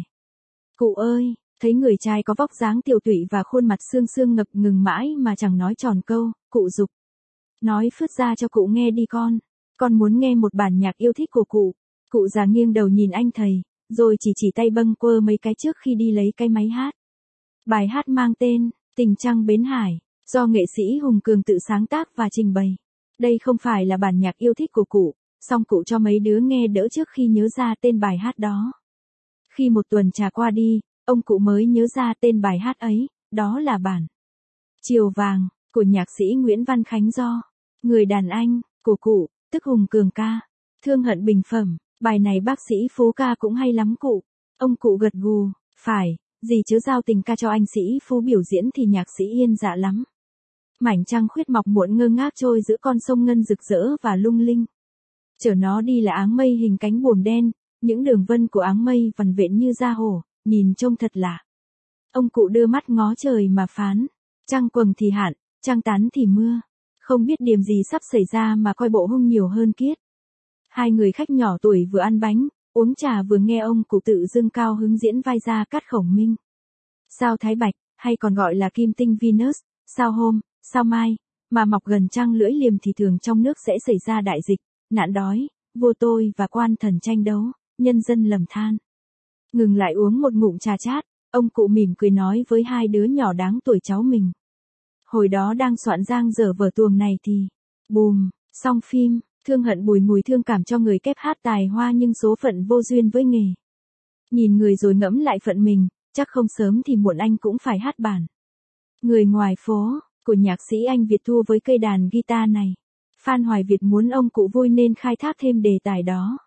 Cụ ơi, thấy người trai có vóc dáng tiều tụy và khuôn mặt xương xương ngập ngừng mãi mà chẳng nói tròn câu, cụ giục. Nói phứt ra cho cụ nghe đi con, con muốn nghe một bản nhạc yêu thích của cụ. Cụ già nghiêng đầu nhìn anh thầy, rồi chỉ chỉ tay bâng quơ mấy cái trước khi đi lấy cái máy hát. Bài hát mang tên, Tình Trăng Bến Hải, do nghệ sĩ Hùng Cường tự sáng tác và trình bày. Đây không phải là bản nhạc yêu thích của cụ, song cụ cho mấy đứa nghe đỡ trước khi nhớ ra tên bài hát đó. Khi một tuần trà qua đi, ông cụ mới nhớ ra tên bài hát ấy, đó là bản Chiều Vàng, của nhạc sĩ Nguyễn Văn Khánh do người đàn anh của cụ, tức Hùng Cường ca. Thương Hận bình phẩm, bài này bác sĩ Phú ca cũng hay lắm cụ. Ông cụ gật gù, phải, gì chớ giao tình ca cho anh sĩ Phú biểu diễn thì nhạc sĩ yên dạ lắm. Mảnh trăng khuyết mọc muộn ngơ ngác trôi giữa con sông ngân rực rỡ và lung linh. Chở nó đi là áng mây hình cánh buồm đen, những đường vân của áng mây vằn vện như da hổ, nhìn trông thật lạ. Ông cụ đưa mắt ngó trời mà phán, trăng quầng thì hạn, trăng tán thì mưa, không biết điểm gì sắp xảy ra mà coi bộ hung nhiều hơn kiết. Hai người khách nhỏ tuổi vừa ăn bánh, uống trà vừa nghe ông cụ tự dưng cao hứng diễn vai ra Cát Khổng Minh. Sao Thái Bạch, hay còn gọi là kim tinh Venus, sao hôm, sao mai, mà mọc gần trăng lưỡi liềm thì thường trong nước sẽ xảy ra đại dịch, nạn đói, vua tôi và quan thần tranh đấu, nhân dân lầm than. Ngừng lại uống một ngụm trà chát, ông cụ mỉm cười nói với hai đứa nhỏ đáng tuổi cháu mình. Hồi đó đang soạn giang dở vở tuồng này thì, bùm, xong phim. Thương Hận bùi ngùi thương cảm cho người kép hát tài hoa nhưng số phận vô duyên với nghề. Nhìn người rồi ngẫm lại phận mình, chắc không sớm thì muộn anh cũng phải hát bản Người Ngoài Phố, của nhạc sĩ Anh Việt Thu với cây đàn guitar này. Phan Hoài Việt muốn ông cụ vui nên khai thác thêm đề tài đó.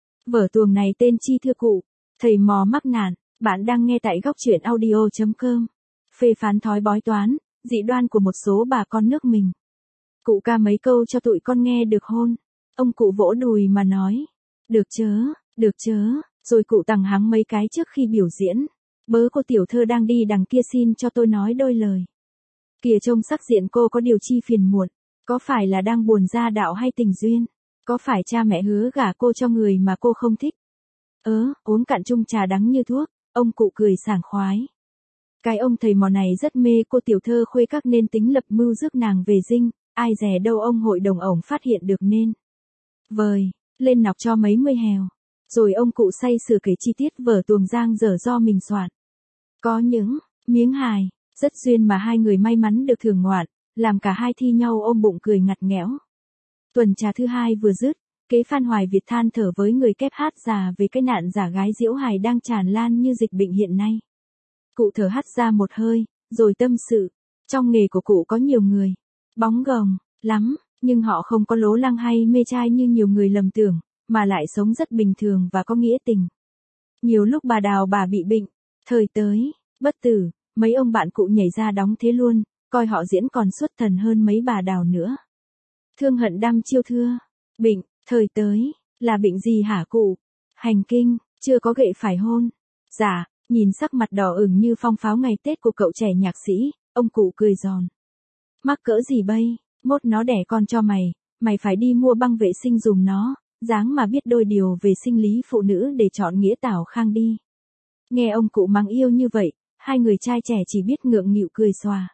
Vở tuồng này tên chi thưa cụ, thầy mò mắc nạn, bạn đang nghe tại góc truyện audio chấm com. Phê phán thói bói toán, dị đoan của một số bà con nước mình. Cụ ca mấy câu cho tụi con nghe được hôn. Ông cụ vỗ đùi mà nói. Được chớ, được chớ, rồi cụ tằng hắng mấy cái trước khi biểu diễn. Bớ cô tiểu thơ đang đi đằng kia xin cho tôi nói đôi lời. Kìa trông sắc diện cô có điều chi phiền muộn. Có phải là đang buồn gia đạo hay tình duyên? Có phải cha mẹ hứa gả cô cho người mà cô không thích? Ớ, uống cạn chung trà đắng như thuốc, ông cụ cười sảng khoái. Cái ông thầy mò này rất mê cô tiểu thơ khuê các nên tính lập mưu rước nàng về dinh. Ai dè đâu ông hội đồng ổng phát hiện được nên vời, lên nọc cho mấy mươi hèo. Rồi ông cụ say sưa kể chi tiết vở tuồng giang dở do mình soạn. Có những miếng hài, rất duyên mà hai người may mắn được thưởng ngoạn, làm cả hai thi nhau ôm bụng cười ngặt nghẽo. Tuần trà thứ hai vừa dứt, kế Phan Hoài Việt than thở với người kép hát già về cái nạn giả gái diễu hài đang tràn lan như dịch bệnh hiện nay. Cụ thở hắt ra một hơi, rồi tâm sự, trong nghề của cụ có nhiều người bóng gồng lắm, nhưng họ không có lố lăng hay mê trai như nhiều người lầm tưởng, mà lại sống rất bình thường và có nghĩa tình. Nhiều lúc bà đào bà bị bệnh, thời tới, bất tử, mấy ông bạn cụ nhảy ra đóng thế luôn, coi họ diễn còn xuất thần hơn mấy bà đào nữa. Thương Hận đăm chiêu thưa, bệnh, thời tới, là bệnh gì hả cụ? Hành kinh, chưa có gậy phải hôn. Dạ, nhìn sắc mặt đỏ ửng như phong pháo ngày Tết của cậu trẻ nhạc sĩ, ông cụ cười giòn. Mắc cỡ gì bây, mốt nó đẻ con cho mày, mày phải đi mua băng vệ sinh dùm nó, dáng mà biết đôi điều về sinh lý phụ nữ để chọn nghĩa tảo khang đi. Nghe ông cụ mắng yêu như vậy, hai người trai trẻ chỉ biết ngượng nghịu cười xòa.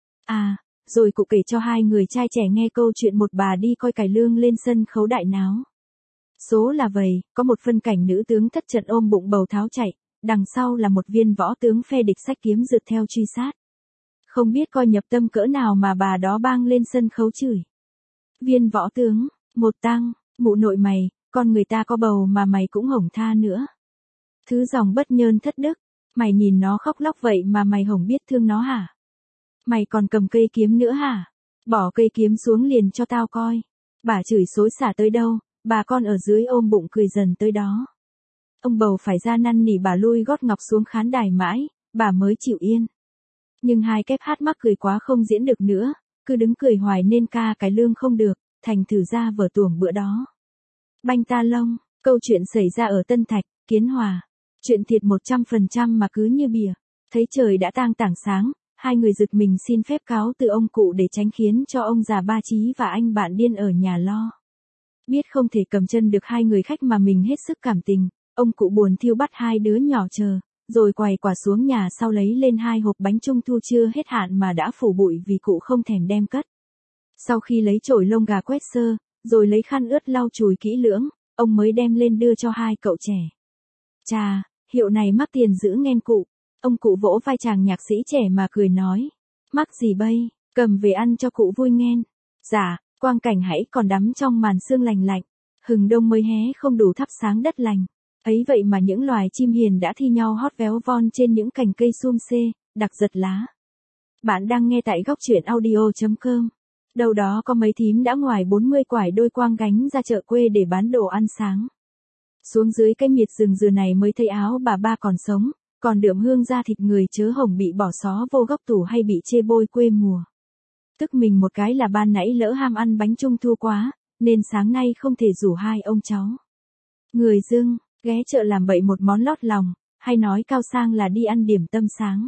À, rồi cụ kể cho hai người trai trẻ nghe câu chuyện một bà đi coi cải lương lên sân khấu đại náo. Số là vậy, có một phân cảnh nữ tướng thất trận ôm bụng bầu tháo chạy, đằng sau là một viên võ tướng phe địch xách kiếm rượt theo truy sát. Không biết coi nhập tâm cỡ nào mà bà đó bang lên sân khấu chửi. Viên võ tướng, một tăng, mụ nội mày, con người ta có bầu mà mày cũng hổng tha nữa. Thứ dòng bất nhơn thất đức, mày nhìn nó khóc lóc vậy mà mày hổng biết thương nó hả? Mày còn cầm cây kiếm nữa hả? Bỏ cây kiếm xuống liền cho tao coi. Bà chửi xối xả tới đâu, bà con ở dưới ôm bụng cười dần tới đó. Ông bầu phải ra năn nỉ bà lui gót ngọc xuống khán đài mãi, bà mới chịu yên. Nhưng hai kép hát mắc cười quá không diễn được nữa, cứ đứng cười hoài nên ca cái lương không được, thành thử ra vở tuồng bữa đó. Banh ta lông, câu chuyện xảy ra ở Tân Thạch, Kiến Hòa. Chuyện thiệt một trăm phần trăm mà cứ như bìa. Thấy trời đã tang tảng sáng, hai người giật mình xin phép cáo từ ông cụ để tránh khiến cho ông già Ba Chí và anh bạn điên ở nhà lo. Biết không thể cầm chân được hai người khách mà mình hết sức cảm tình, ông cụ buồn thiêu bắt hai đứa nhỏ chờ, rồi quay quả xuống nhà sau lấy lên hai hộp bánh trung thu chưa hết hạn mà đã phủ bụi vì cụ không thèm đem cất. Sau khi lấy chổi lông gà quét sơ, rồi lấy khăn ướt lau chùi kỹ lưỡng, ông mới đem lên đưa cho hai cậu trẻ. Chà, hiệu này mắc tiền giữ nghen cụ. Ông cụ vỗ vai chàng nhạc sĩ trẻ mà cười nói. Mắc gì bây, cầm về ăn cho cụ vui nghen. Dạ, quang cảnh hãy còn đắm trong màn sương lành lạnh. Hừng đông mới hé không đủ thắp sáng đất lành. Ấy vậy mà những loài chim hiền đã thi nhau hót véo von trên những cành cây sum xê, đặc giật lá. Bạn đang nghe tại góc truyện audio chấm com. Đâu đó có mấy thím đã ngoài bốn mươi quải đôi quang gánh ra chợ quê để bán đồ ăn sáng. Xuống dưới cây miệt rừng dừa này mới thấy áo bà ba còn sống, còn đượm hương da thịt người chớ hồng bị bỏ xó vô góc tủ hay bị chê bôi quê mùa. Tức mình một cái là ban nãy lỡ ham ăn bánh trung thu quá, nên sáng nay không thể rủ hai ông cháu. Người dưng, ghé chợ làm bậy một món lót lòng, hay nói cao sang là đi ăn điểm tâm sáng.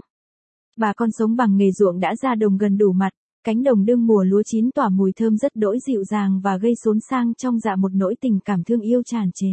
Bà con sống bằng nghề ruộng đã ra đồng gần đủ mặt, cánh đồng đương mùa lúa chín tỏa mùi thơm rất đỗi dịu dàng và gây xốn sang trong dạ một nỗi tình cảm thương yêu tràn trề.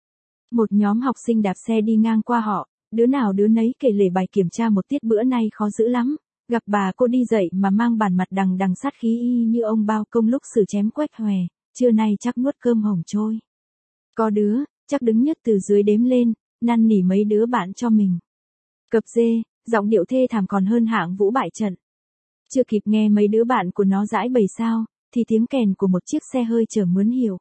Một nhóm học sinh đạp xe đi ngang qua họ, đứa nào đứa nấy kể lể bài kiểm tra một tiết bữa nay khó dữ lắm, gặp bà cô đi dậy mà mang bản mặt đằng đằng sát khí y như ông bao công lúc xử chém quách hòe, trưa nay chắc nuốt cơm hồng trôi. Có đứa, chắc đứng nhất từ dưới đếm lên, năn nỉ mấy đứa bạn cho mình. Cập dê, giọng điệu thê thảm còn hơn Hạng Vũ bại trận. Chưa kịp nghe mấy đứa bạn của nó giãi bày sao, thì tiếng kèn của một chiếc xe hơi chở mướn hiệu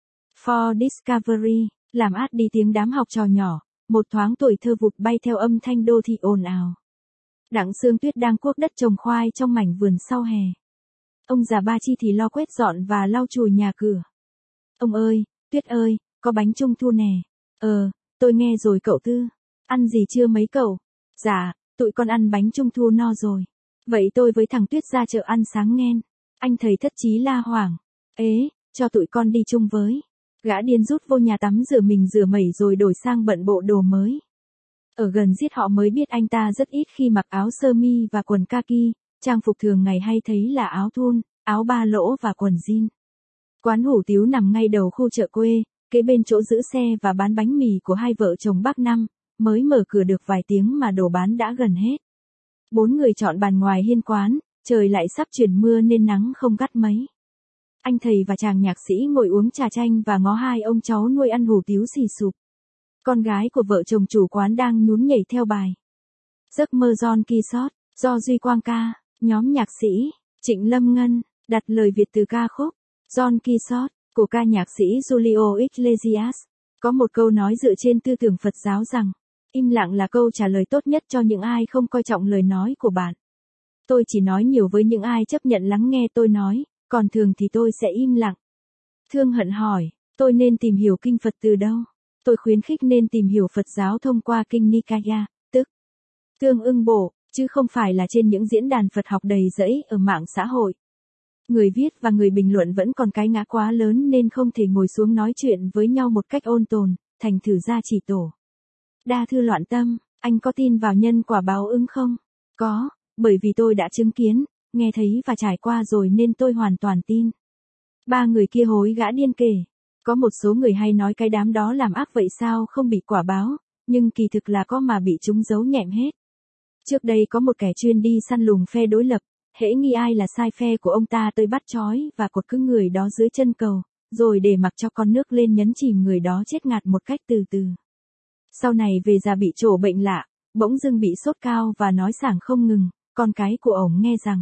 Ford Discovery, làm át đi tiếng đám học trò nhỏ, một thoáng tuổi thơ vụt bay theo âm thanh đô thị ồn ào. Đặng Sương Tuyết đang cuốc đất trồng khoai trong mảnh vườn sau hè. Ông già Ba Chi thì lo quét dọn và lau chùi nhà cửa. Ông ơi, Tuyết ơi, có bánh trung thu nè. Ờ, tôi nghe rồi cậu Tư. Ăn gì chưa mấy cậu? Dạ, tụi con ăn bánh trung thu no rồi. Vậy tôi với thằng Tuyết ra chợ ăn sáng nghen. Anh thầy thất chí la hoảng. Ế, cho tụi con đi chung với. Gã điên rút vô nhà tắm rửa mình rửa mẩy rồi đổi sang bận bộ đồ mới. Ở gần giết họ mới biết anh ta rất ít khi mặc áo sơ mi và quần kaki, trang phục thường ngày hay thấy là áo thun, áo ba lỗ và quần jean. Quán hủ tiếu nằm ngay đầu khu chợ quê, kế bên chỗ giữ xe và bán bánh mì của hai vợ chồng bác Năm, mới mở cửa được vài tiếng mà đồ bán đã gần hết. Bốn người chọn bàn ngoài hiên quán, trời lại sắp chuyển mưa nên nắng không gắt mấy. Anh thầy và chàng nhạc sĩ ngồi uống trà chanh và ngó hai ông cháu nuôi ăn hủ tiếu xì sụp. Con gái của vợ chồng chủ quán đang nhún nhảy theo bài Giấc mơ John Quixote, do Duy Quang ca, nhóm nhạc sĩ Trịnh Lâm Ngân, đặt lời Việt từ ca khúc John Quixote của ca nhạc sĩ Julio Iglesias. Có một câu nói dựa trên tư tưởng Phật giáo rằng, im lặng là câu trả lời tốt nhất cho những ai không coi trọng lời nói của bạn. Tôi chỉ nói nhiều với những ai chấp nhận lắng nghe tôi nói, còn thường thì tôi sẽ im lặng. Thương Hận hỏi, tôi nên tìm hiểu kinh Phật từ đâu? Tôi khuyến khích nên tìm hiểu Phật giáo thông qua kinh Nikaya, tức Tương ưng bộ, chứ không phải là trên những diễn đàn Phật học đầy rẫy ở mạng xã hội. Người viết và người bình luận vẫn còn cái ngã quá lớn nên không thể ngồi xuống nói chuyện với nhau một cách ôn tồn, thành thử ra chỉ tổ. Đa thư loạn tâm, anh có tin vào nhân quả báo ứng không? Có, bởi vì tôi đã chứng kiến, nghe thấy và trải qua rồi nên tôi hoàn toàn tin. Ba người kia hối gã điên kể. Có một số người hay nói cái đám đó làm ác vậy sao không bị quả báo, nhưng kỳ thực là có mà bị chúng giấu nhẹm hết. Trước đây có một kẻ chuyên đi săn lùng phe đối lập, hễ nghi ai là sai phe của ông ta tôi bắt trói và cột cứ người đó dưới chân cầu, rồi để mặc cho con nước lên nhấn chìm người đó chết ngạt một cách từ từ. Sau này về già bị trổ bệnh lạ, bỗng dưng bị sốt cao và nói sảng không ngừng, con cái của ổng nghe rằng.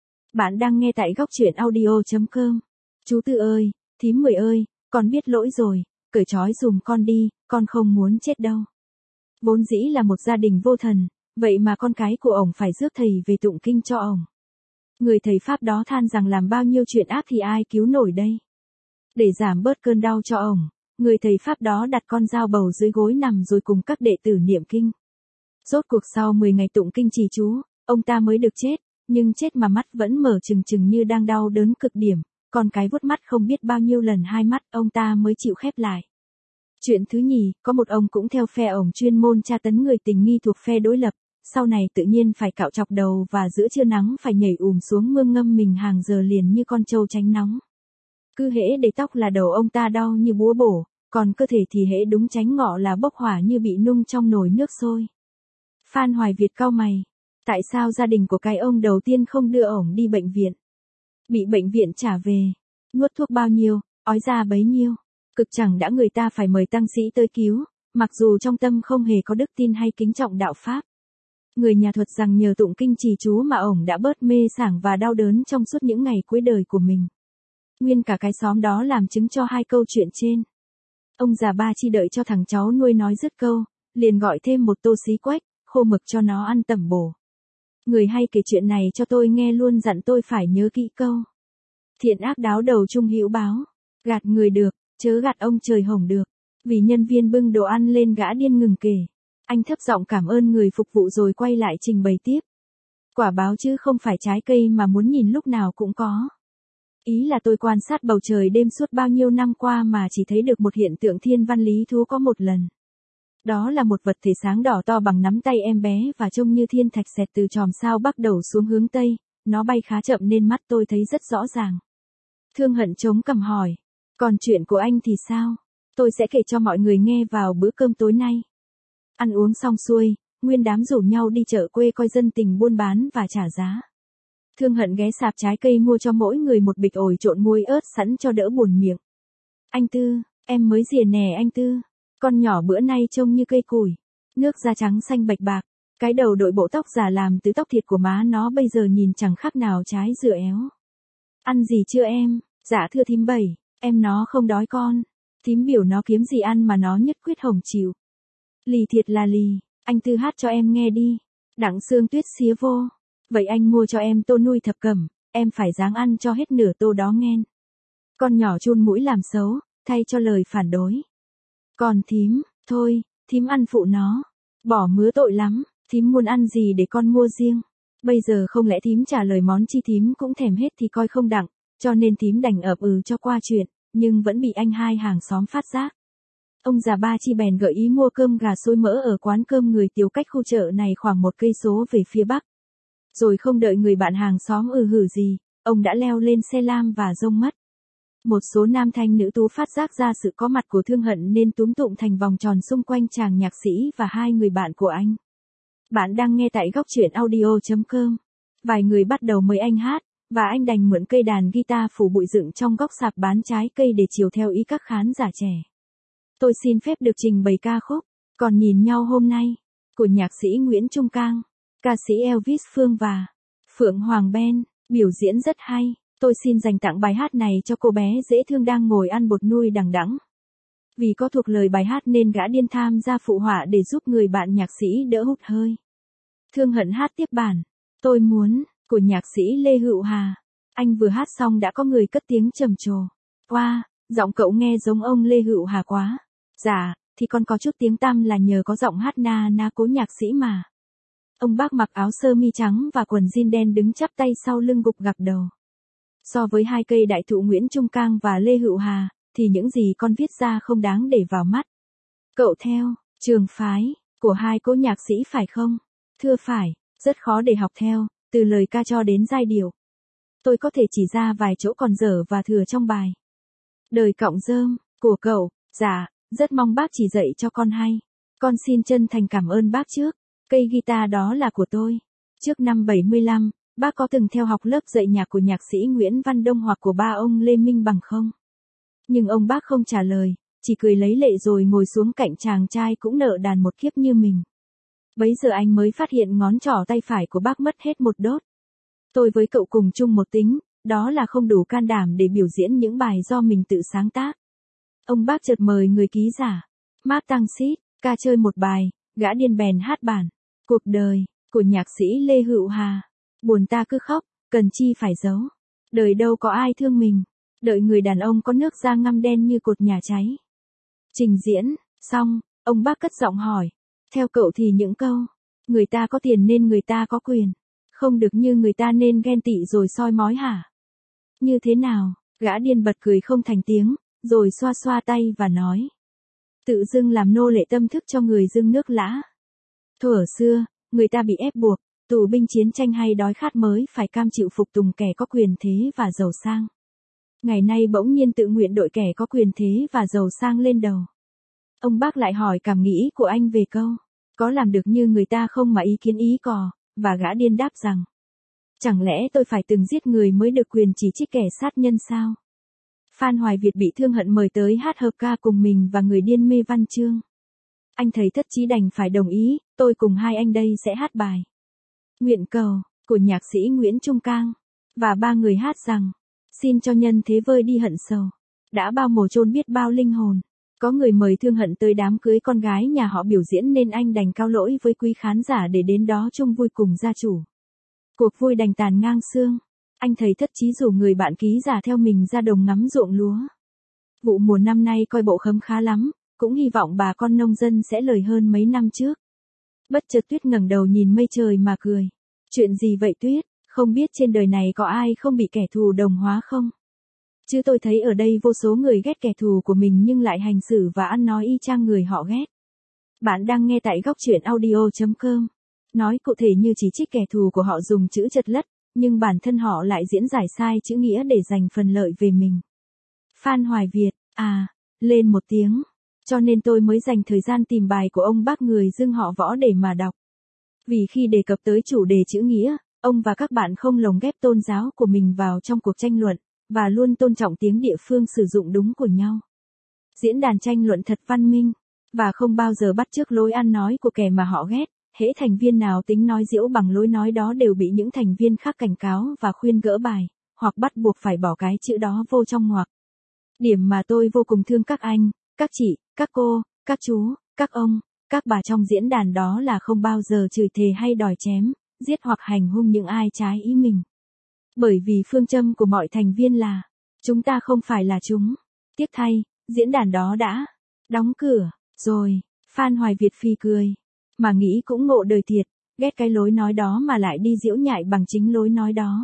Bạn đang nghe tại góc truyện audio chấm com. Chú Tư ơi, thím Mười ơi, con biết lỗi rồi, cởi trói dùm con đi, con không muốn chết đâu. Vốn dĩ là một gia đình vô thần, vậy mà con cái của ổng phải rước thầy về tụng kinh cho ổng. Người thầy Pháp đó than rằng làm bao nhiêu chuyện ác thì ai cứu nổi đây. Để giảm bớt cơn đau cho ổng, người thầy Pháp đó đặt con dao bầu dưới gối nằm rồi cùng các đệ tử niệm kinh. Rốt cuộc sau mười ngày tụng kinh trì chú, ông ta mới được chết, nhưng chết mà mắt vẫn mở trừng trừng như đang đau đớn cực điểm, con cái vuốt mắt không biết bao nhiêu lần hai mắt ông ta mới chịu khép lại. Chuyện thứ nhì, có một ông cũng theo phe ổng chuyên môn tra tấn người tình nghi thuộc phe đối lập, sau này tự nhiên phải cạo chọc đầu và giữa trưa nắng phải nhảy ùm xuống mương ngâm mình hàng giờ liền như con trâu tránh nóng. Cứ hễ để tóc là đầu ông ta đau như búa bổ, còn cơ thể thì hễ đúng tránh ngọ là bốc hỏa như bị nung trong nồi nước sôi. Phan Hoài Việt cau mày, tại sao gia đình của cái ông đầu tiên không đưa ổng đi bệnh viện? Bị bệnh viện trả về, nuốt thuốc bao nhiêu, ói ra bấy nhiêu, cực chẳng đã người ta phải mời tăng sĩ tới cứu, mặc dù trong tâm không hề có đức tin hay kính trọng đạo Pháp. Người nhà thuật rằng nhờ tụng kinh trì chú mà ổng đã bớt mê sảng và đau đớn trong suốt những ngày cuối đời của mình. Nguyên cả cái xóm đó làm chứng cho hai câu chuyện trên. Ông già Ba Chi đợi cho thằng cháu nuôi nói dứt câu, liền gọi thêm một tô xí quách, khô mực cho nó ăn tẩm bổ. Người hay kể chuyện này cho tôi nghe luôn dặn tôi phải nhớ kỹ câu. Thiện ác đáo đầu chung hữu báo, gạt người được, chớ gạt ông trời hồng được. Vì nhân viên bưng đồ ăn lên gã điên ngừng kể. Anh thấp giọng cảm ơn người phục vụ rồi quay lại trình bày tiếp. Quả báo chứ không phải trái cây mà muốn nhìn lúc nào cũng có. Ý là tôi quan sát bầu trời đêm suốt bao nhiêu năm qua mà chỉ thấy được một hiện tượng thiên văn lý thú có một lần. Đó là một vật thể sáng đỏ to bằng nắm tay em bé và trông như thiên thạch xẹt từ chòm sao bắc đầu xuống hướng tây, nó bay khá chậm nên mắt tôi thấy rất rõ ràng. Thương Hận chống cằm hỏi, còn chuyện của anh thì sao? Tôi sẽ kể cho mọi người nghe vào bữa cơm tối nay. Ăn uống xong xuôi, nguyên đám rủ nhau đi chợ quê coi dân tình buôn bán và trả giá. Thương Hận ghé sạp trái cây mua cho mỗi người một bịch ổi trộn muối ớt sẵn cho đỡ buồn miệng. Anh Tư, em mới rìa nè anh Tư. Con nhỏ bữa nay trông như cây củi. Nước da trắng xanh bạch bạc. Cái đầu đội bộ tóc giả làm từ tóc thịt của má nó bây giờ nhìn chẳng khác nào trái dừa éo. Ăn gì chưa em? Dạ thưa thím Bảy, em nó không đói con. Thím biểu nó kiếm gì ăn mà nó nhất quyết hồng chịu. Lì thiệt là lì, anh Tư hát cho em nghe đi. Đặng Sương Tuyết xía vô. Vậy anh mua cho em tô nuôi thập cẩm, em phải ráng ăn cho hết nửa tô đó nghen. Con nhỏ chun mũi làm xấu, thay cho lời phản đối. Còn thím, thôi, thím ăn phụ nó. Bỏ mứa tội lắm, thím muốn ăn gì để con mua riêng. Bây giờ không lẽ thím trả lời món chi thím cũng thèm hết thì coi không đặng, cho nên thím đành ợp ừ cho qua chuyện, nhưng vẫn bị anh hai hàng xóm phát giác. Ông già Ba Chi bèn gợi ý mua cơm gà xôi mỡ ở quán cơm người Tiếu cách khu chợ này khoảng một cây số về phía bắc. Rồi không đợi người bạn hàng xóm ừ hử gì, ông đã leo lên xe lam và rông mất. Một số nam thanh nữ tú phát giác ra sự có mặt của Thương Hận nên túm tụm thành vòng tròn xung quanh chàng nhạc sĩ và hai người bạn của anh. Bạn đang nghe tại góc truyện audio chấm com. Vài người bắt đầu mời anh hát, và anh đành mượn cây đàn guitar phủ bụi dựng trong góc sạp bán trái cây để chiều theo ý các khán giả trẻ. Tôi xin phép được trình bày ca khúc Còn Nhìn Nhau Hôm Nay, của nhạc sĩ Nguyễn Trung Cang, ca sĩ Elvis Phương và Phượng Hoàng Ben, biểu diễn rất hay. Tôi xin dành tặng bài hát này cho cô bé dễ thương đang ngồi ăn bột nuôi đằng đẵng. Vì có thuộc lời bài hát nên gã điên tham gia phụ họa để giúp người bạn nhạc sĩ đỡ hụt hơi. Thương Hận hát tiếp bản Tôi Muốn, của nhạc sĩ Lê Hữu Hà. Anh vừa hát xong đã có người cất tiếng trầm trồ. Wow, giọng cậu nghe giống ông Lê Hữu Hà quá. Dạ, thì con có chút tiếng tăm là nhờ có giọng hát na ná cố nhạc sĩ mà. Ông bác mặc áo sơ mi trắng và quần jean đen đứng chắp tay sau lưng gục gặc đầu. So với hai cây đại thụ Nguyễn Trung Cang và Lê Hữu Hà, thì những gì con viết ra không đáng để vào mắt. Cậu theo trường phái của hai cô nhạc sĩ phải không? Thưa phải, rất khó để học theo, từ lời ca cho đến giai điệu. Tôi có thể chỉ ra vài chỗ còn dở và thừa trong bài. Đời cọng rơm, của cậu, dạ, rất mong bác chỉ dạy cho con hay. Con xin chân thành cảm ơn bác trước, cây guitar đó là của tôi. Trước năm bảy mươi lăm, bác có từng theo học lớp dạy nhạc của nhạc sĩ Nguyễn Văn Đông hoặc của ba ông Lê Minh Bằng không? Nhưng ông bác không trả lời, chỉ cười lấy lệ rồi ngồi xuống cạnh chàng trai cũng nợ đàn một kiếp như mình. Bấy giờ anh mới phát hiện ngón trỏ tay phải của bác mất hết một đốt. Tôi với cậu cùng chung một tính, đó là không đủ can đảm để biểu diễn những bài do mình tự sáng tác. Ông bác chợt mời người ký giả, Mark Tangsit, ca chơi một bài, gã điên bèn hát bản. Cuộc đời, của nhạc sĩ Lê Hữu Hà. Buồn ta cứ khóc, cần chi phải giấu. Đời đâu có ai thương mình. Đợi người đàn ông có nước da ngăm đen như cột nhà cháy. Trình diễn, xong, ông bác cất giọng hỏi. Theo cậu thì những câu, người ta có tiền nên người ta có quyền. Không được như người ta nên ghen tị rồi soi mói hả? Như thế nào? Gã điên bật cười không thành tiếng, rồi xoa xoa tay và nói. Tự dưng làm nô lệ tâm thức cho người dưng nước lã. Thuở xưa, người ta bị ép buộc, tù binh chiến tranh hay đói khát mới phải cam chịu phục tùng kẻ có quyền thế và giàu sang. Ngày nay bỗng nhiên tự nguyện đội kẻ có quyền thế và giàu sang lên đầu. Ông bác lại hỏi cảm nghĩ của anh về câu, có làm được như người ta không mà ý kiến ý cò, và gã điên đáp rằng, chẳng lẽ tôi phải từng giết người mới được quyền chỉ trích kẻ sát nhân sao? Phan Hoài Việt bị thương hận mời tới hát hợp ca cùng mình và người điên mê văn chương. Anh thấy thất chí đành phải đồng ý, tôi cùng hai anh đây sẽ hát bài Nguyện Cầu, của nhạc sĩ Nguyễn Trung Cang, và ba người hát rằng, xin cho nhân thế vơi đi hận sầu, đã bao mồ chôn biết bao linh hồn. Có người mời thương hận tới đám cưới con gái nhà họ biểu diễn nên anh đành cao lỗi với quý khán giả để đến đó chung vui cùng gia chủ. Cuộc vui đành tàn ngang xương. Anh thấy thất chí rủ người bạn ký giả theo mình ra đồng ngắm ruộng lúa. Vụ mùa năm nay coi bộ khấm khá lắm, cũng hy vọng bà con nông dân sẽ lời hơn mấy năm trước. Bất chợt Tuyết ngẩng đầu nhìn mây trời mà cười. Chuyện gì vậy Tuyết, không biết trên đời này có ai không bị kẻ thù đồng hóa không? Chứ tôi thấy ở đây vô số người ghét kẻ thù của mình nhưng lại hành xử và ăn nói y chang người họ ghét. Bạn đang nghe tại góc truyện audio chấm com. Nói cụ thể như chỉ trích kẻ thù của họ dùng chữ chật lất, nhưng bản thân họ lại diễn giải sai chữ nghĩa để giành phần lợi về mình. Phan Hoài Việt, à, lên một tiếng. Cho nên tôi mới dành thời gian tìm bài của ông bác người dưng họ Võ để mà đọc. Vì khi đề cập tới chủ đề chữ nghĩa, ông và các bạn không lồng ghép tôn giáo của mình vào trong cuộc tranh luận, và luôn tôn trọng tiếng địa phương sử dụng đúng của nhau. Diễn đàn tranh luận thật văn minh, và không bao giờ bắt chước lối ăn nói của kẻ mà họ ghét. Hễ thành viên nào tính nói giễu bằng lối nói đó đều bị những thành viên khác cảnh cáo và khuyên gỡ bài, hoặc bắt buộc phải bỏ cái chữ đó vô trong ngoặc. Điểm mà tôi vô cùng thương các anh, các chị, các cô, các chú, các ông, các bà trong diễn đàn đó là không bao giờ chửi thề hay đòi chém, giết hoặc hành hung những ai trái ý mình. Bởi vì phương châm của mọi thành viên là, chúng ta không phải là chúng. Tiếc thay, diễn đàn đó đã đóng cửa, rồi. Phan Hoài Việt phì cười. Mà nghĩ cũng ngộ đời thiệt, ghét cái lối nói đó mà lại đi giễu nhại bằng chính lối nói đó.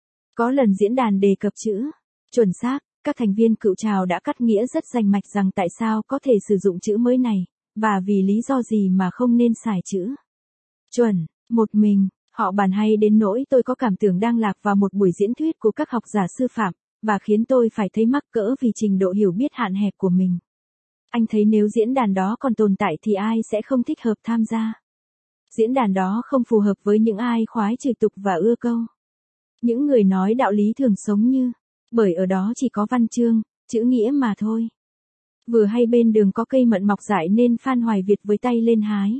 Có lần diễn đàn đề cập chữ, chuẩn xác, các thành viên cựu trào đã cắt nghĩa rất rành mạch rằng tại sao có thể sử dụng chữ mới này, và vì lý do gì mà không nên xài chữ chuẩn, một mình. Họ bàn hay đến nỗi tôi có cảm tưởng đang lạc vào một buổi diễn thuyết của các học giả sư phạm, và khiến tôi phải thấy mắc cỡ vì trình độ hiểu biết hạn hẹp của mình. Anh thấy nếu diễn đàn đó còn tồn tại thì ai sẽ không thích hợp tham gia. Diễn đàn đó không phù hợp với những ai khoái chửi tục và ưa câu. Những người nói đạo lý thường sống như, bởi ở đó chỉ có văn chương, chữ nghĩa mà thôi. Vừa hay bên đường có cây mận mọc dại nên Phan Hoài Việt với tay lên hái.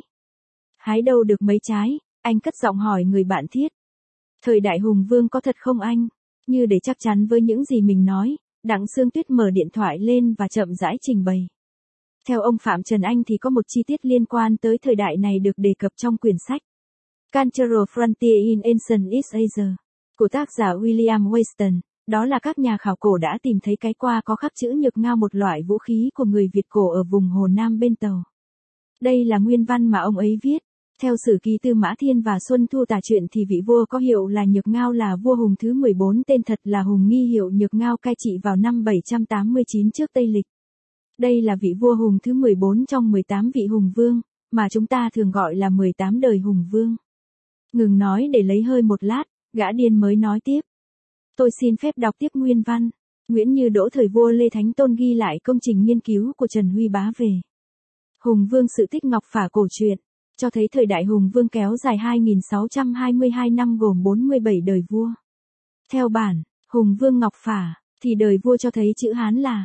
Hái đâu được mấy trái, anh cất giọng hỏi người bạn Thiết. Thời đại hùng vương có thật không anh? Như để chắc chắn với những gì mình nói, Đặng Sương Tuyết mở điện thoại lên và chậm rãi trình bày. Theo ông Phạm Trần Anh thì có một chi tiết liên quan tới thời đại này được đề cập trong quyển sách Cultural Frontier in Ancient East Asia của tác giả William Weston. Đó là các nhà khảo cổ đã tìm thấy cái qua có khắc chữ nhược ngao, một loại vũ khí của người Việt cổ ở vùng Hồ Nam bên Tàu. Đây là nguyên văn mà ông ấy viết. Theo sử ký Tư Mã Thiên và Xuân Thu tả truyện thì vị vua có hiệu là Nhược Ngao là vua Hùng thứ mười bốn, tên thật là Hùng Nghi, hiệu Nhược Ngao, cai trị vào năm bảy trăm tám mươi chín trước Tây Lịch. Đây là vị vua Hùng thứ mười bốn trong mười tám vị Hùng Vương, mà chúng ta thường gọi là mười tám đời Hùng Vương. Ngừng nói để lấy hơi một lát, gã điên mới nói tiếp. Tôi xin phép đọc tiếp nguyên văn. Nguyễn Như Đỗ thời vua Lê Thánh Tôn ghi lại công trình nghiên cứu của Trần Huy Bá về Hùng Vương sự tích Ngọc Phả cổ truyện, cho thấy thời đại Hùng Vương kéo dài hai nghìn sáu trăm hai mươi hai năm gồm bốn mươi bảy đời vua. Theo bản Hùng Vương Ngọc Phả, thì đời vua cho thấy chữ Hán là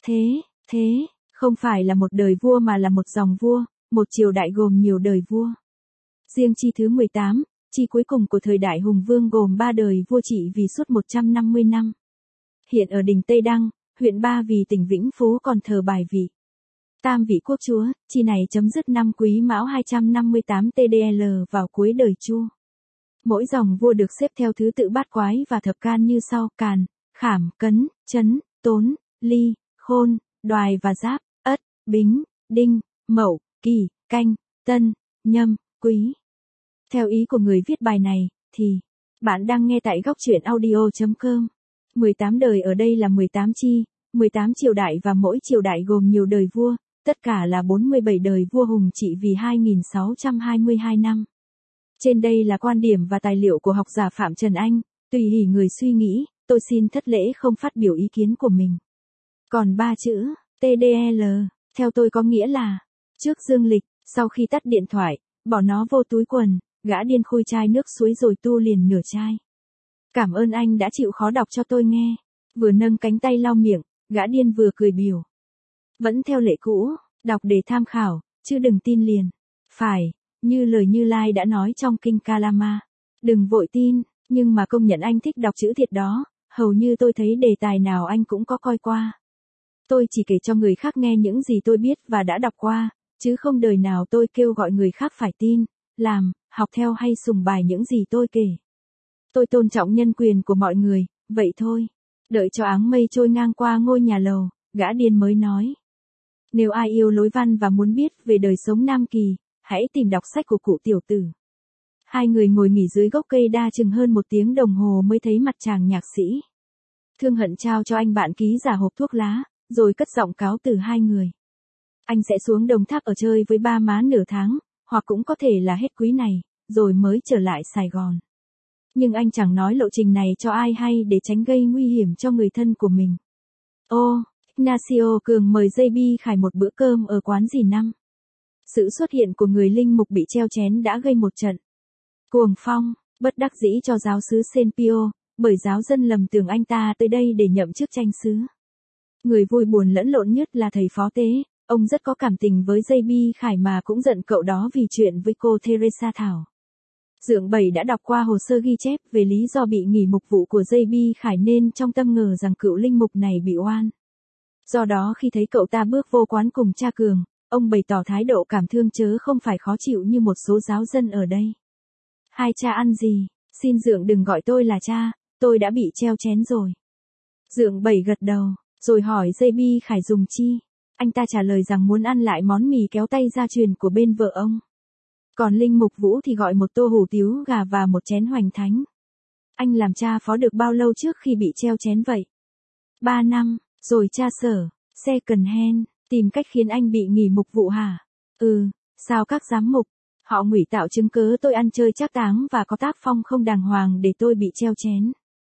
Thế, thế, không phải là một đời vua mà là một dòng vua, một triều đại gồm nhiều đời vua. Riêng chi thứ mười tám, chi cuối cùng của thời đại Hùng Vương gồm ba đời vua trị vì suốt một trăm năm mươi năm. Hiện ở đỉnh Tây Đăng, huyện Ba Vì tỉnh Vĩnh Phúc còn thờ bài vị Tam vị quốc chúa, chi này chấm dứt năm Quý Mão hai trăm năm mươi tám T D L vào cuối đời Chu. Mỗi dòng vua được xếp theo thứ tự bát quái và thập can như sau: Càn, Khảm, Cấn, Chấn, Tốn, Ly, Khôn, Đoài và Giáp, Ất, Bính, Đinh, Mậu, Kỷ, Canh, Tân, Nhâm, Quý. Theo ý của người viết bài này, thì bạn đang nghe tại góc truyện audio chấm com. mười tám đời ở đây là mười tám chi, mười tám triều đại và mỗi triều đại gồm nhiều đời vua, tất cả là bốn mươi bảy đời vua Hùng trị vì hai nghìn sáu trăm hai mươi hai năm. Trên đây là quan điểm và tài liệu của học giả Phạm Trần Anh, tùy hỷ người suy nghĩ, tôi xin thất lễ không phát biểu ý kiến của mình. Còn ba chữ T D L, theo tôi có nghĩa là trước dương lịch, sau khi tắt điện thoại, bỏ nó vô túi quần, gã điên khui chai nước suối rồi tu liền nửa chai. Cảm ơn anh đã chịu khó đọc cho tôi nghe. Vừa nâng cánh tay lau miệng, gã điên vừa cười biểu. Vẫn theo lệ cũ, đọc để tham khảo, chứ đừng tin liền. Phải, như lời Như Lai đã nói trong kinh Kalama. Đừng vội tin, nhưng mà công nhận anh thích đọc chữ thiệt đó, hầu như tôi thấy đề tài nào anh cũng có coi qua. Tôi chỉ kể cho người khác nghe những gì tôi biết và đã đọc qua, chứ không đời nào tôi kêu gọi người khác phải tin, làm, học theo hay sùng bài những gì tôi kể. Tôi tôn trọng nhân quyền của mọi người, vậy thôi. Đợi cho áng mây trôi ngang qua ngôi nhà lầu, gã điên mới nói. Nếu ai yêu lối văn và muốn biết về đời sống Nam Kỳ, hãy tìm đọc sách của cụ tiểu tử. Hai người ngồi nghỉ dưới gốc cây đa chừng hơn một tiếng đồng hồ mới thấy mặt chàng nhạc sĩ. Thương Hận trao cho anh bạn ký giả hộp thuốc lá, rồi cất giọng cáo từ hai người. Anh sẽ xuống Đồng Tháp ở chơi với ba má nửa tháng, hoặc cũng có thể là hết quý này, rồi mới trở lại Sài Gòn. Nhưng anh chẳng nói lộ trình này cho ai hay để tránh gây nguy hiểm cho người thân của mình. Ô, Ignacio Cường mời gi bê Khải một bữa cơm ở quán gì năm. Sự xuất hiện của người linh mục bị treo chén đã gây một trận cuồng phong, bất đắc dĩ cho giáo xứ Saint Pio, bởi giáo dân lầm tưởng anh ta tới đây để nhậm chức chánh xứ. Người vui buồn lẫn lộn nhất là thầy phó tế, ông rất có cảm tình với gi bê Khải mà cũng giận cậu đó vì chuyện với cô Teresa Thảo. Dượng Bảy đã đọc qua hồ sơ ghi chép về lý do bị nghỉ mục vụ của gi bê Khải nên trong tâm ngờ rằng cựu linh mục này bị oan. Do đó khi thấy cậu ta bước vô quán cùng cha Cường, ông bày tỏ thái độ cảm thương chớ không phải khó chịu như một số giáo dân ở đây. Hai cha ăn gì? Xin Dượng đừng gọi tôi là cha, tôi đã bị treo chén rồi. Dượng Bảy gật đầu, rồi hỏi gi bê Khải dùng chi. Anh ta trả lời rằng muốn ăn lại món mì kéo tay gia truyền của bên vợ ông. Còn linh mục Vũ thì gọi một tô hủ tiếu gà và một chén hoành thánh. Anh làm cha phó được bao lâu trước khi bị treo chén vậy? Ba năm, rồi cha Sở, second hand, tìm cách khiến anh bị nghỉ mục vụ hả? Ừ, sao các giám mục? Họ ngụy tạo chứng cớ tôi ăn chơi trác táng và có tác phong không đàng hoàng để tôi bị treo chén.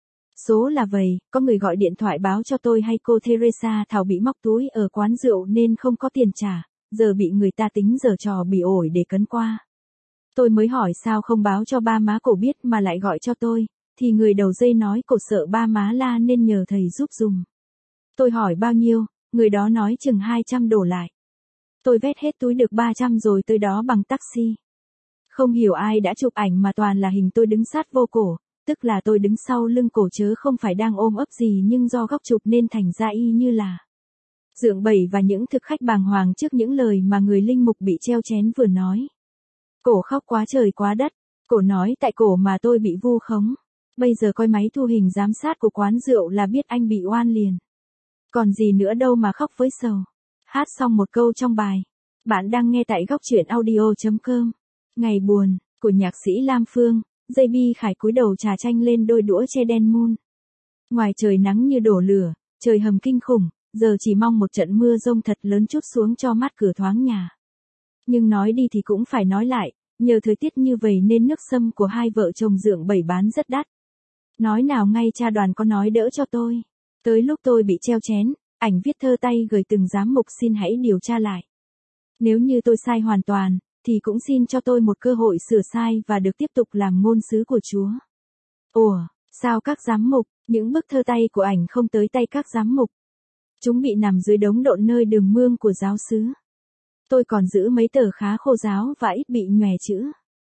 Số là vậy, có người gọi điện thoại báo cho tôi hay cô Teresa Thảo bị móc túi ở quán rượu nên không có tiền trả, giờ bị người ta tính giở trò bị ổi để cấn qua. Tôi mới hỏi sao không báo cho ba má cổ biết mà lại gọi cho tôi, thì người đầu dây nói cổ sợ ba má la nên nhờ thầy giúp dùm. Tôi hỏi bao nhiêu, người đó nói chừng hai trăm đổ lại. Tôi vét hết túi được ba trăm rồi tới đó bằng taxi. Không hiểu ai đã chụp ảnh mà toàn là hình tôi đứng sát vô cổ, tức là tôi đứng sau lưng cổ chớ không phải đang ôm ấp gì nhưng do góc chụp nên thành ra y như là. Dượng Bảy và những thực khách bàng hoàng trước những lời mà người linh mục bị treo chén vừa nói. Cổ khóc quá trời quá đất, cổ nói tại cổ mà tôi bị vu khống. Bây giờ coi máy thu hình giám sát của quán rượu là biết anh bị oan liền. Còn gì nữa đâu mà khóc với sầu. Hát xong một câu trong bài. Bạn đang nghe tại góc truyện audio chấm com. Ngày buồn, của nhạc sĩ Lam Phương, gi bê Khải cúi đầu trà chanh lên đôi đũa che đen mun. Ngoài trời nắng như đổ lửa, trời hầm kinh khủng, giờ chỉ mong một trận mưa rông thật lớn trút xuống cho mát cửa thoáng nhà. Nhưng nói đi thì cũng phải nói lại, nhờ thời tiết như vậy nên nước sâm của hai vợ chồng Dượng Bảy bán rất đắt. Nói nào ngay cha Đoàn có nói đỡ cho tôi. Tới lúc tôi bị treo chén, ảnh viết thơ tay gửi từng giám mục xin hãy điều tra lại. Nếu như tôi sai hoàn toàn, thì cũng xin cho tôi một cơ hội sửa sai và được tiếp tục làm ngôn sứ của Chúa. Ủa, sao các giám mục, những bức thơ tay của ảnh không tới tay các giám mục? Chúng bị nằm dưới đống độn nơi đường mương của giáo xứ. Tôi còn giữ mấy tờ khá khô ráo và ít bị nhòe chữ.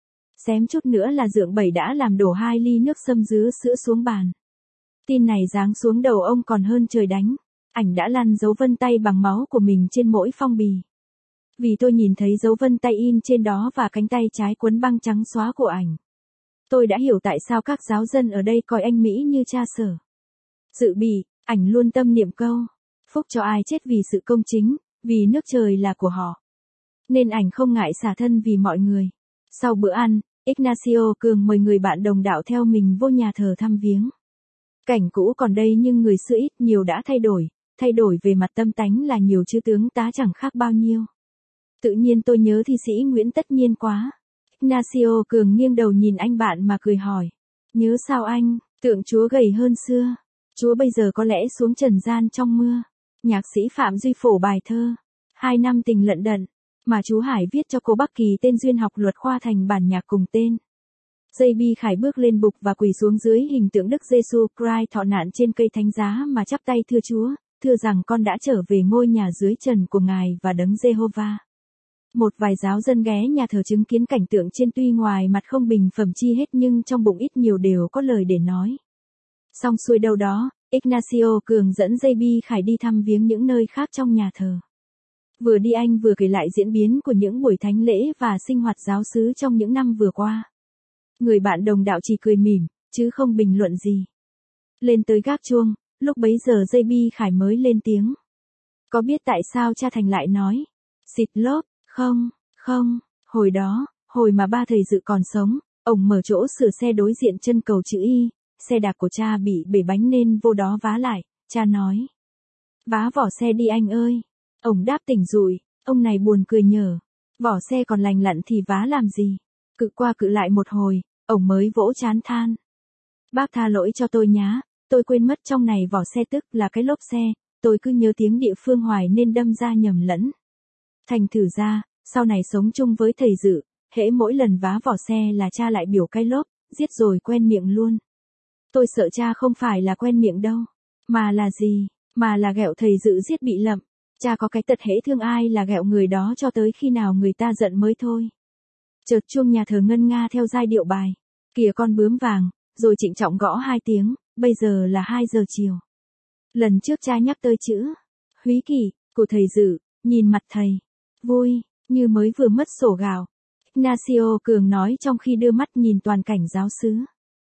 Xém chút nữa là dượng bảy đã làm đổ hai ly nước sâm dứa sữa xuống bàn. Tin này giáng xuống đầu ông còn hơn trời đánh. Ảnh đã lăn dấu vân tay bằng máu của mình trên mỗi phong bì. Vì tôi nhìn thấy dấu vân tay in trên đó và cánh tay trái quấn băng trắng xóa của ảnh. Tôi đã hiểu tại sao các giáo dân ở đây coi anh Mỹ như cha sở. Dự bị, ảnh luôn tâm niệm câu. Phúc cho ai chết vì sự công chính, vì nước trời là của họ. Nên ảnh không ngại xả thân vì mọi người. Sau bữa ăn, Ignacio Cường mời người bạn đồng đạo theo mình vô nhà thờ thăm viếng. Cảnh cũ còn đây nhưng người xưa ít nhiều đã thay đổi, thay đổi về mặt tâm tánh là nhiều chứ tướng tá chẳng khác bao nhiêu. Tự nhiên tôi nhớ thi sĩ Nguyễn Tất Nhiên quá. Ignacio Cường nghiêng đầu nhìn anh bạn mà cười hỏi. Nhớ sao anh, tượng Chúa gầy hơn xưa. Chúa bây giờ có lẽ xuống trần gian trong mưa. Nhạc sĩ Phạm Duy phổ bài thơ. Hai năm tình lận đận. Mà chú Hải viết cho cô Bắc Kỳ tên duyên học luật khoa thành bản nhạc cùng tên. gi bê Khải bước lên bục và quỳ xuống dưới hình tượng Đức Giêsu Christ thọ nạn trên cây thánh giá mà chắp tay thưa Chúa, thưa rằng con đã trở về ngôi nhà dưới trần của Ngài và đấng Giê-hô-va. Một vài giáo dân ghé nhà thờ chứng kiến cảnh tượng trên tuy ngoài mặt không bình phẩm chi hết nhưng trong bụng ít nhiều đều có lời để nói. Xong xuôi đâu đó, Ignacio Cường dẫn gi bê Khải đi thăm viếng những nơi khác trong nhà thờ. Vừa đi anh vừa kể lại diễn biến của những buổi thánh lễ và sinh hoạt giáo xứ trong những năm vừa qua. Người bạn đồng đạo chỉ cười mỉm, chứ không bình luận gì. Lên tới gác chuông, lúc bấy giờ gi bê Khải mới lên tiếng. Có biết tại sao cha Thành lại nói? Xịt lốp, không, không, hồi đó, hồi mà ba thầy Dự còn sống, ổng mở chỗ sửa xe đối diện chân cầu chữ Y, xe đạp của cha bị bể bánh nên vô đó vá lại, cha nói. Vá vỏ xe đi anh ơi. Ổng đáp tỉnh rụi, ông này buồn cười nhở. Vỏ xe còn lành lặn thì vá làm gì? Cự qua cự lại một hồi, ổng mới vỗ chán than. Bác tha lỗi cho tôi nhá, tôi quên mất trong này vỏ xe tức là cái lốp xe, tôi cứ nhớ tiếng địa phương hoài nên đâm ra nhầm lẫn. Thành thử ra, sau này sống chung với thầy Dự, hễ mỗi lần vá vỏ xe là cha lại biểu cái lốp, giết rồi quen miệng luôn. Tôi sợ cha không phải là quen miệng đâu, mà là gì, mà là ghẹo thầy Dự giết bị lậm. Cha có cái tật hễ thương ai là ghẹo người đó cho tới khi nào người ta giận mới thôi. Chợt chuông nhà thờ ngân nga theo giai điệu bài. Kìa con bướm vàng, rồi trịnh trọng gõ hai tiếng, bây giờ là hai giờ chiều. Lần trước cha nhắc tới chữ Húy Kỷ của thầy Dự, nhìn mặt thầy vui, như mới vừa mất sổ gạo. Ignacio Cường nói trong khi đưa mắt nhìn toàn cảnh giáo xứ.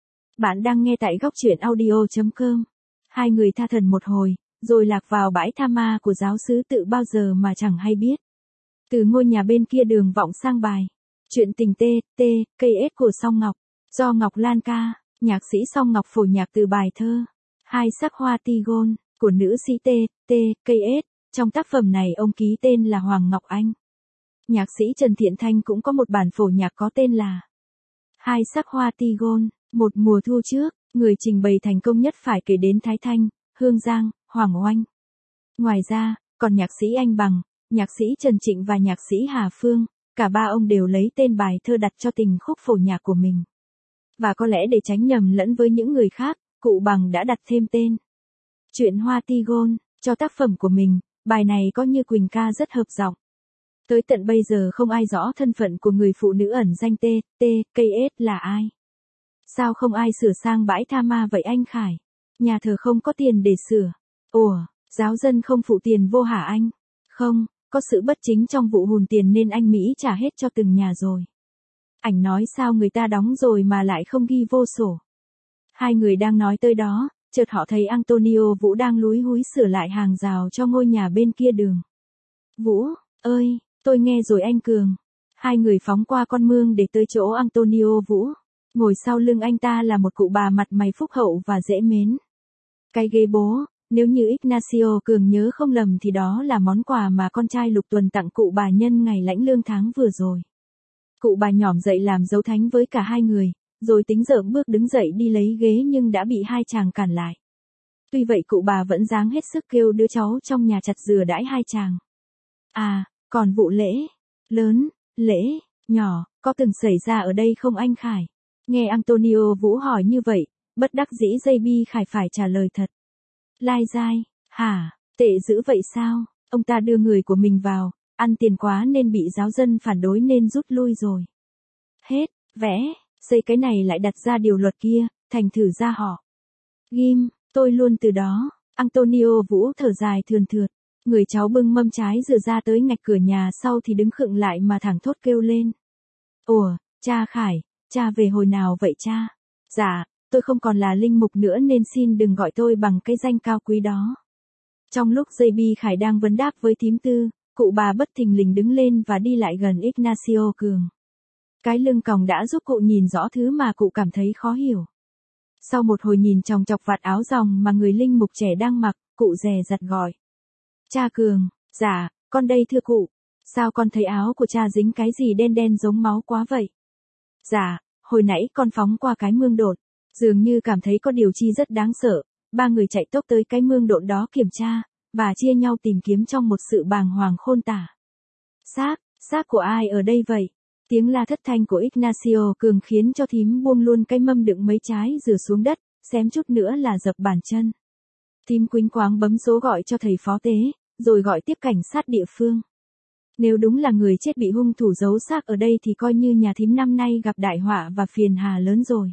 Bạn đang nghe tại góc truyện audio chấm com. Hai người tha thần một hồi, rồi lạc vào bãi tha ma của giáo xứ tự bao giờ mà chẳng hay biết. Từ ngôi nhà bên kia đường vọng sang bài. Chuyện tình tê, tê, cây ết của Song Ngọc. Do Ngọc Lan ca, nhạc sĩ Song Ngọc phổ nhạc từ bài thơ. Hai sắc hoa Tigon, của nữ sĩ tê, tê, cây ết. Trong tác phẩm này ông ký tên là Hoàng Ngọc Anh. Nhạc sĩ Trần Thiện Thanh cũng có một bản phổ nhạc có tên là Hai sắc hoa Tigon. Một mùa thu trước, người trình bày thành công nhất phải kể đến Thái Thanh, Hương Giang, Hoàng Oanh. Ngoài ra, còn nhạc sĩ Anh Bằng, nhạc sĩ Trần Trịnh và nhạc sĩ Hà Phương, cả ba ông đều lấy tên bài thơ đặt cho tình khúc phổ nhạc của mình. Và có lẽ để tránh nhầm lẫn với những người khác, cụ Bằng đã đặt thêm tên Chuyện Hoa Tigon cho tác phẩm của mình. Bài này có như Quỳnh ca rất hợp giọng. Tới tận bây giờ không ai rõ thân phận của người phụ nữ ẩn danh tê, tê, cây ết là ai. Sao không ai sửa sang bãi tha ma vậy anh Khải? Nhà thờ không có tiền để sửa. Ủa, giáo dân không phụ tiền vô hả anh? Không, có sự bất chính trong vụ hùn tiền nên anh Mỹ trả hết cho từng nhà rồi. Ảnh nói sao người ta đóng rồi mà lại không ghi vô sổ. Hai người đang nói tới đó, chợt họ thấy Antonio Vũ đang lúi húi sửa lại hàng rào cho ngôi nhà bên kia đường. Vũ, ơi, tôi nghe rồi anh Cường. Hai người phóng qua con mương để tới chỗ Antonio Vũ. Ngồi sau lưng anh ta là một cụ bà mặt mày phúc hậu và dễ mến. Cái ghế bố, nếu như Ignacio Cường nhớ không lầm thì đó là món quà mà con trai Lục Tuần tặng cụ bà nhân ngày lãnh lương tháng vừa rồi. Cụ bà nhỏm dậy làm dấu thánh với cả hai người, rồi tính dợm bước đứng dậy đi lấy ghế nhưng đã bị hai chàng cản lại. Tuy vậy cụ bà vẫn dáng hết sức kêu đứa cháu trong nhà chặt dừa đãi hai chàng. À, còn vụ lễ, lớn, lễ, nhỏ, có từng xảy ra ở đây không anh Khải? Nghe Antonio Vũ hỏi như vậy, bất đắc dĩ gi bê Khải phải trả lời thật. Lai dai, hả, Tệ dữ vậy sao? Ông ta đưa người của mình vào, ăn tiền quá nên bị giáo dân phản đối nên rút lui rồi. Hết, vẽ, xây cái này lại đặt ra điều luật kia, thành thử ra họ. Ghim, tôi luôn từ đó. Antonio Vũ thở dài thườn thượt. Người cháu bưng mâm trái rửa ra tới ngạch cửa nhà sau thì đứng khựng lại mà thẳng thốt kêu lên. Ủa, cha Khải, cha về hồi nào vậy cha? Dạ, tôi không còn là linh mục nữa nên xin đừng gọi tôi bằng cái danh cao quý đó. Trong lúc gi bê Khải đang vấn đáp với thím Tư, cụ bà bất thình lình đứng lên và đi lại gần Ignacio Cường. Cái lưng còng đã giúp cụ nhìn rõ thứ mà cụ cảm thấy khó hiểu. Sau một hồi nhìn chòng chọc vạt áo ròng mà người linh mục trẻ đang mặc, cụ dè dặt gọi. Cha Cường, dạ, con đây thưa cụ. Sao con thấy áo của cha dính cái gì đen đen giống máu quá vậy? Dạ, hồi nãy con phóng qua cái mương đột, dường như cảm thấy có điều chi rất đáng sợ. Ba người chạy tốc tới cái mương độn đó kiểm tra, và chia nhau tìm kiếm trong một sự bàng hoàng khôn tả. Xác, xác của ai ở đây vậy? Tiếng la thất thanh của Ignacio Cường khiến cho thím buông luôn cái mâm đựng mấy trái rửa xuống đất, xém chút nữa là dập bàn chân. Thím quýnh quáng bấm số gọi cho thầy phó tế, rồi gọi tiếp cảnh sát địa phương. Nếu đúng là người chết bị hung thủ giấu xác ở đây thì coi như nhà thím năm nay gặp đại họa và phiền hà lớn rồi.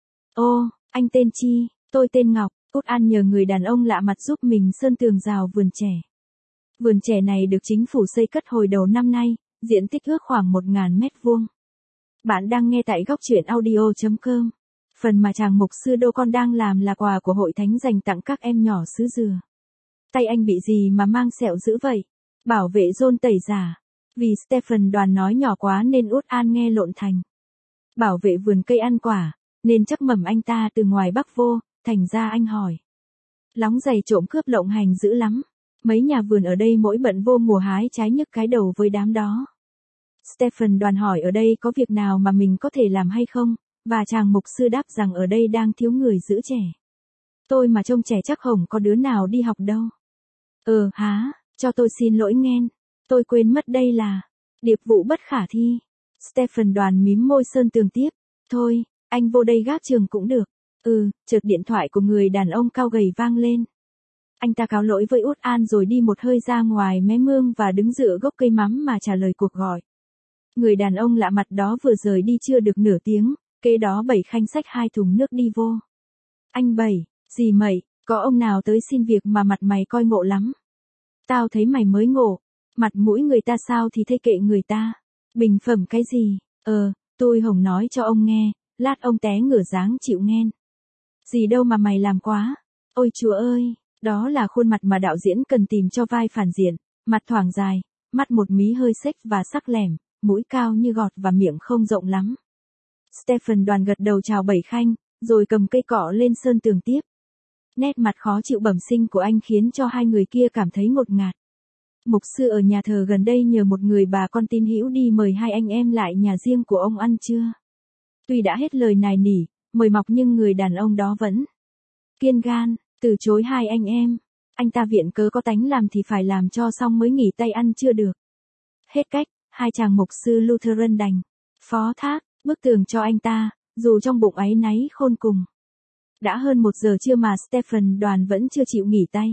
Ô, anh tên chi? Tôi tên Ngọc. Út An nhờ người đàn ông lạ mặt giúp mình sơn tường rào vườn trẻ. Vườn trẻ này được chính phủ xây cất hồi đầu năm nay, diện tích ước khoảng một nghìn mét vuông. Bạn đang nghe tại góc truyện audio chấm com. Phần mà chàng mục sư Đô Con đang làm là quà của hội thánh dành tặng các em nhỏ xứ Dừa. Tay anh bị gì mà mang sẹo dữ vậy? Bảo vệ John tẩy giả. Vì Stephen Đoàn nói nhỏ quá nên Út An nghe lộn thành bảo vệ vườn cây ăn quả, nên chắc mầm anh ta từ ngoài Bắc vô. Thành ra anh hỏi. Lóng giày trộm cướp lộng hành dữ lắm. Mấy nhà vườn ở đây mỗi bận vô mùa hái trái nhức cái đầu với đám đó. Stephen Đoàn hỏi ở đây có việc nào mà mình có thể làm hay không, và chàng mục sư đáp rằng ở đây đang thiếu người giữ trẻ. Tôi mà trông trẻ chắc hổng có đứa nào đi học đâu. Ờ há, cho tôi xin lỗi nghen. Tôi quên mất đây là điệp vụ bất khả thi. Stephen Đoàn mím môi sơn tường tiếp. Thôi, anh vô đây gác trường cũng được. Ừ, chợt điện thoại của người đàn ông cao gầy vang lên. Anh ta cáo lỗi với Út An rồi đi một hơi ra ngoài mé mương và đứng dựa gốc cây mắm mà trả lời cuộc gọi. Người đàn ông lạ mặt đó vừa rời đi chưa được nửa tiếng, kế đó Bảy Khanh xách hai thùng nước đi vô. Anh Bảy, gì mày, có ông nào tới xin việc mà mặt mày coi ngộ lắm. Tao thấy mày mới ngộ, mặt mũi người ta sao thì thấy kệ người ta. Bình phẩm cái gì, ờ, tôi hổng nói cho ông nghe, lát ông té ngửa dáng chịu nghen. Gì đâu mà mày làm quá. Ôi chúa ơi, đó là khuôn mặt mà đạo diễn cần tìm cho vai phản diện, mặt thoảng dài, mắt một mí hơi xếch và sắc lẻm, mũi cao như gọt và miệng không rộng lắm. Stephen Đoàn gật đầu chào Bảy Khanh, rồi cầm cây cọ lên sơn tường tiếp. Nét mặt khó chịu bẩm sinh của anh khiến cho hai người kia cảm thấy ngột ngạt. Mục sư ở nhà thờ gần đây nhờ một người bà con tín hữu đi mời hai anh em lại nhà riêng của ông ăn trưa. Tuy đã hết lời nài nỉ, mời mọc nhưng người đàn ông đó vẫn kiên gan, từ chối hai anh em. Anh ta viện cớ có tánh làm thì phải làm cho xong mới nghỉ tay ăn chưa được. Hết cách, hai chàng mục sư Lutheran đành phó thác bức tường cho anh ta, dù trong bụng áy náy khôn cùng. Đã hơn một giờ trưa mà Stephen Đoàn vẫn chưa chịu nghỉ tay.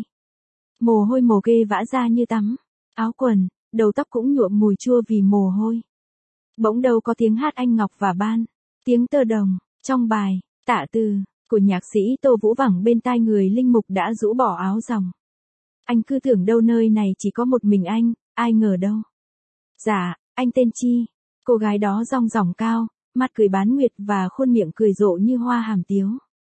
Mồ hôi mồ ghê vã ra như tắm, áo quần, đầu tóc cũng nhuộm mùi chua vì mồ hôi. Bỗng đâu có tiếng hát anh Ngọc và Ban, tiếng tơ đồng, trong bài Tạ Từ của nhạc sĩ Tô Vũ vẳng bên tai người linh mục đã rũ bỏ áo ròng. Anh cứ tưởng đâu nơi này chỉ có một mình anh, ai ngờ đâu. Dạ, anh tên chi? Cô gái đó rong ròng cao, mắt cười bán nguyệt và khuôn miệng cười rộ như hoa hàm tiếu.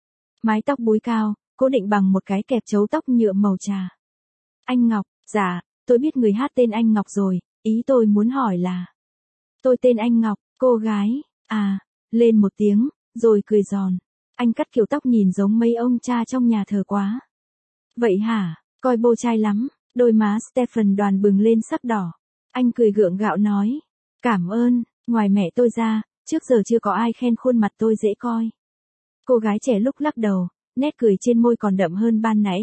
Mái tóc búi cao, cố định bằng một cái kẹp chấu tóc nhựa màu trà. Anh Ngọc, dạ, tôi biết người hát tên anh Ngọc rồi, ý tôi muốn hỏi là. Tôi tên anh Ngọc, cô gái, à, lên một tiếng, rồi cười giòn. Anh cắt kiểu tóc nhìn giống mấy ông cha trong nhà thờ quá. Vậy hả, coi bô trai lắm, đôi má Stephen Đoàn bừng lên sắc đỏ. Anh cười gượng gạo nói, cảm ơn, ngoài mẹ tôi ra, trước giờ chưa có ai khen khuôn mặt tôi dễ coi. Cô gái trẻ lúc lắc đầu, nét cười trên môi còn đậm hơn ban nãy.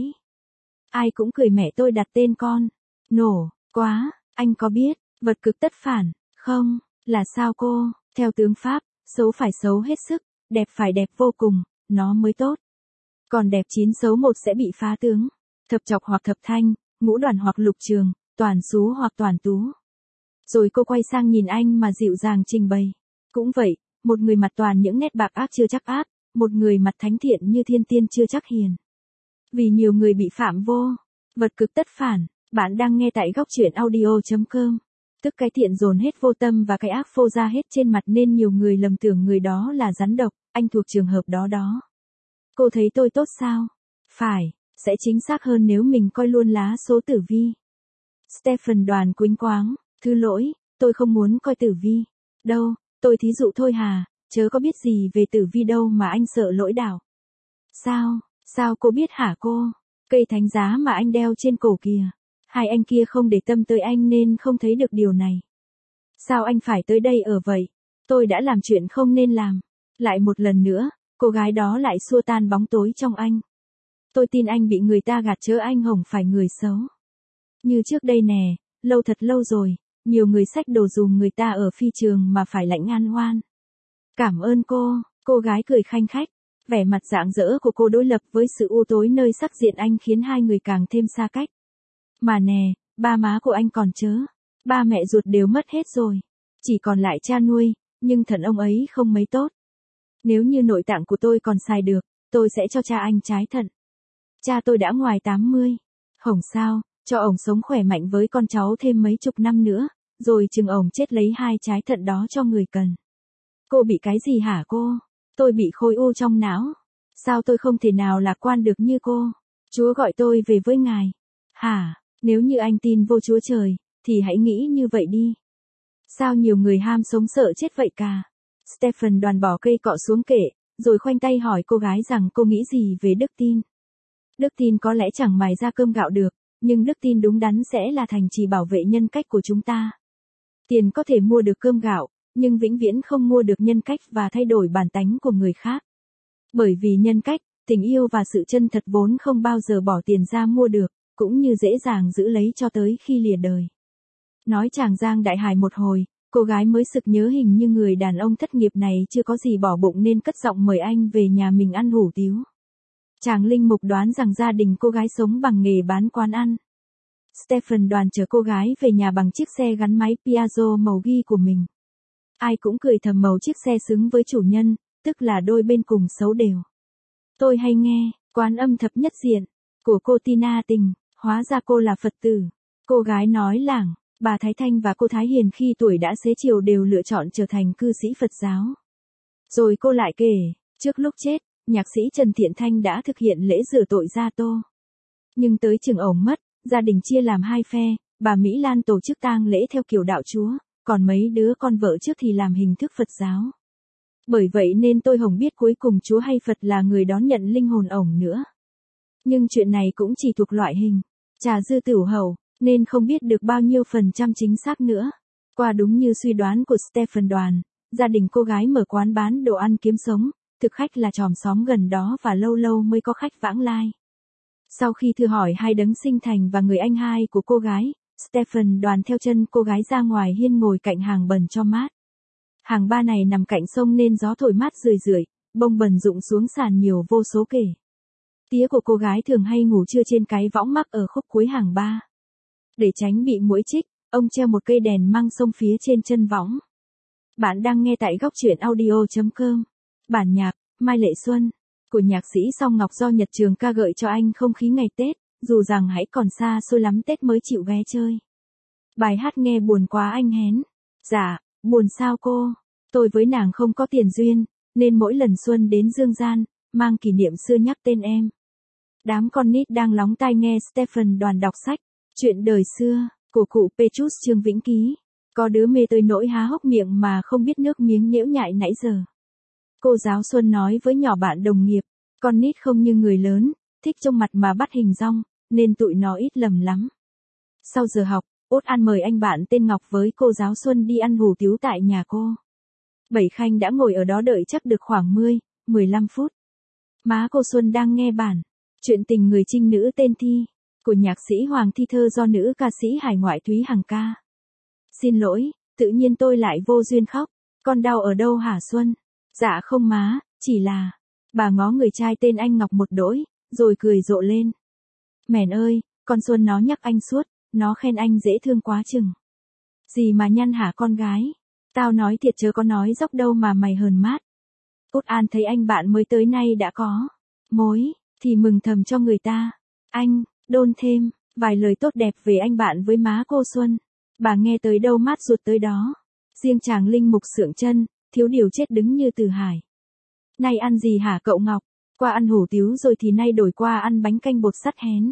Ai cũng cười mẹ tôi đặt tên con. Nổ, quá, anh có biết, vật cực tất phản, không, là sao cô, theo tướng Pháp, xấu phải xấu hết sức, đẹp phải đẹp vô cùng, nó mới tốt. Còn đẹp chín xấu một sẽ bị phá tướng. Thập chọc hoặc thập thanh, Ngũ Đoàn hoặc Lục Trường, Toàn Sú hoặc Toàn Tú. Rồi cô quay sang nhìn anh mà dịu dàng trình bày. Cũng vậy, một người mặt toàn những nét bạc ác chưa chắc ác, một người mặt thánh thiện như thiên tiên chưa chắc hiền. Vì nhiều người bị phạm vô, vật cực tất phản, bạn đang nghe tại góc truyện audio chấm com. Tức cái thiện dồn hết vô tâm và cái ác phô ra hết trên mặt nên nhiều người lầm tưởng người đó là rắn độc, anh thuộc trường hợp đó đó. Cô thấy tôi tốt sao? Phải, sẽ chính xác hơn nếu mình coi luôn lá số tử vi. Stephen Đoàn quĩnh quáng, thứ lỗi, tôi không muốn coi tử vi. Đâu, tôi thí dụ thôi hà, chớ có biết gì về tử vi đâu mà anh sợ lỗi đảo. Sao, sao cô biết hả cô? Cây thánh giá mà anh đeo trên cổ kìa. Hai anh kia không để tâm tới anh nên không thấy được điều này. Sao anh phải tới đây ở vậy? Tôi đã làm chuyện không nên làm. Lại một lần nữa, cô gái đó lại xua tan bóng tối trong anh. Tôi tin anh bị người ta gạt chớ anh hổng phải người xấu. Như trước đây nè, lâu thật lâu rồi, nhiều người xách đồ dùm người ta ở phi trường mà phải lãnh an oan. Cảm ơn cô, cô gái cười khanh khách. Vẻ mặt rạng rỡ của cô đối lập với sự u tối nơi sắc diện anh khiến hai người càng thêm xa cách. Mà nè, ba má của anh còn chớ. Ba mẹ ruột đều mất hết rồi. Chỉ còn lại cha nuôi, nhưng thận ông ấy không mấy tốt. Nếu như nội tạng của tôi còn xài được, tôi sẽ cho cha anh trái thận. Cha tôi đã ngoài tám mươi. Hổng sao, cho ổng sống khỏe mạnh với con cháu thêm mấy chục năm nữa, rồi chừng ổng chết lấy hai trái thận đó cho người cần. Cô bị cái gì hả cô? Tôi bị khối u trong não. Sao tôi không thể nào lạc quan được như cô? Chúa gọi tôi về với ngài. Hả, nếu như anh tin vô Chúa Trời, thì hãy nghĩ như vậy đi. Sao nhiều người ham sống sợ chết vậy cả? Stephen Đoàn bỏ cây cọ xuống kệ, rồi khoanh tay hỏi cô gái rằng cô nghĩ gì về đức tin. Đức tin có lẽ chẳng mài ra cơm gạo được, nhưng đức tin đúng đắn sẽ là thành trì bảo vệ nhân cách của chúng ta. Tiền có thể mua được cơm gạo, nhưng vĩnh viễn không mua được nhân cách và thay đổi bản tánh của người khác. Bởi vì nhân cách, tình yêu và sự chân thật vốn không bao giờ bỏ tiền ra mua được, cũng như dễ dàng giữ lấy cho tới khi lìa đời. Nói chàng giang đại hài một hồi, cô gái mới sực nhớ hình như người đàn ông thất nghiệp này chưa có gì bỏ bụng nên cất giọng mời anh về nhà mình ăn hủ tiếu. Chàng linh mục đoán rằng gia đình cô gái sống bằng nghề bán quán ăn. Stephen Đoàn chở cô gái về nhà bằng chiếc xe gắn máy Piaggio màu ghi của mình. Ai cũng cười thầm màu chiếc xe xứng với chủ nhân, tức là đôi bên cùng xấu đều. Tôi hay nghe, quán âm thập nhất diện, của cô Tina Tình, hóa ra cô là Phật tử. Cô gái nói lảng, bà Thái Thanh và cô Thái Hiền khi tuổi đã xế chiều đều lựa chọn trở thành cư sĩ Phật giáo. Rồi cô lại kể, trước lúc chết, nhạc sĩ Trần Thiện Thanh đã thực hiện lễ rửa tội gia tô. Nhưng tới chừng ổng mất, gia đình chia làm hai phe, bà Mỹ Lan tổ chức tang lễ theo kiểu đạo Chúa, còn mấy đứa con vợ trước thì làm hình thức Phật giáo. Bởi vậy nên tôi hổng biết cuối cùng Chúa hay Phật là người đón nhận linh hồn ổng nữa. Nhưng chuyện này cũng chỉ thuộc loại hình trà dư tửu hầu, nên không biết được bao nhiêu phần trăm chính xác nữa. Qua đúng như suy đoán của Stephen Đoàn, gia đình cô gái mở quán bán đồ ăn kiếm sống, thực khách là chòm xóm gần đó và lâu lâu mới có khách vãng lai. Sau khi thử hỏi hai đấng sinh thành và người anh hai của cô gái, Stephen Đoàn theo chân cô gái ra ngoài hiên ngồi cạnh hàng bần cho mát. Hàng ba này nằm cạnh sông nên gió thổi mát rười rượi, bông bần rụng xuống sàn nhiều vô số kể. Tía của cô gái thường hay ngủ trưa trên cái võng mắc ở khúc cuối hàng ba. Để tránh bị muỗi chích, ông treo một cây đèn măng sông phía trên chân võng. Bạn đang nghe tại góc truyện audio chấm com. Bản nhạc, Mai Lệ Xuân, của nhạc sĩ Song Ngọc do Nhật Trường ca gợi cho anh không khí ngày Tết, dù rằng hãy còn xa xôi lắm Tết mới chịu ghé chơi. Bài hát nghe buồn quá anh hén. Dạ, buồn sao cô? Tôi với nàng không có tiền duyên, nên mỗi lần xuân đến dương gian, mang kỷ niệm xưa nhắc tên em. Đám con nít đang lóng tai nghe Stephen Đoàn đọc sách, chuyện đời xưa, của cụ Petrus Trương Vĩnh Ký. Có đứa mê tới nỗi há hốc miệng mà không biết nước miếng nhễu nhại nãy giờ. Cô giáo Xuân nói với nhỏ bạn đồng nghiệp, con nít không như người lớn, thích trông mặt mà bắt hình dong, nên tụi nó ít lầm lắm. Sau giờ học, Út An mời anh bạn tên Ngọc với cô giáo Xuân đi ăn hủ tiếu tại nhà cô. Bảy Khanh đã ngồi ở đó đợi chắc được khoảng mười, mười lăm phút. Má cô Xuân đang nghe bản chuyện tình người trinh nữ tên Thi, của nhạc sĩ Hoàng Thi thơ do nữ ca sĩ hải ngoại Thúy Hằng ca. Xin lỗi, tự nhiên tôi lại vô duyên khóc, con đau ở đâu hả Xuân? Dạ không má, chỉ là, bà ngó người trai tên anh Ngọc một đỗi, rồi cười rộ lên. Mèn ơi, Con Xuân nó nhắc anh suốt, nó khen anh dễ thương quá chừng. Gì mà nhăn hả con gái? Tao nói thiệt chớ có nói dóc đâu mà mày hờn mát. Út An thấy anh bạn mới tới nay đã có mối, thì mừng thầm cho người ta. Anh, đôn thêm, vài lời tốt đẹp về anh bạn với má cô Xuân. Bà nghe tới đâu mát ruột tới đó. Riêng chàng Linh Mục sượng chân, thiếu điều chết đứng như Từ Hải. Nay ăn gì hả cậu Ngọc? Qua ăn hủ tiếu rồi thì nay đổi qua ăn bánh canh bột sắt hén.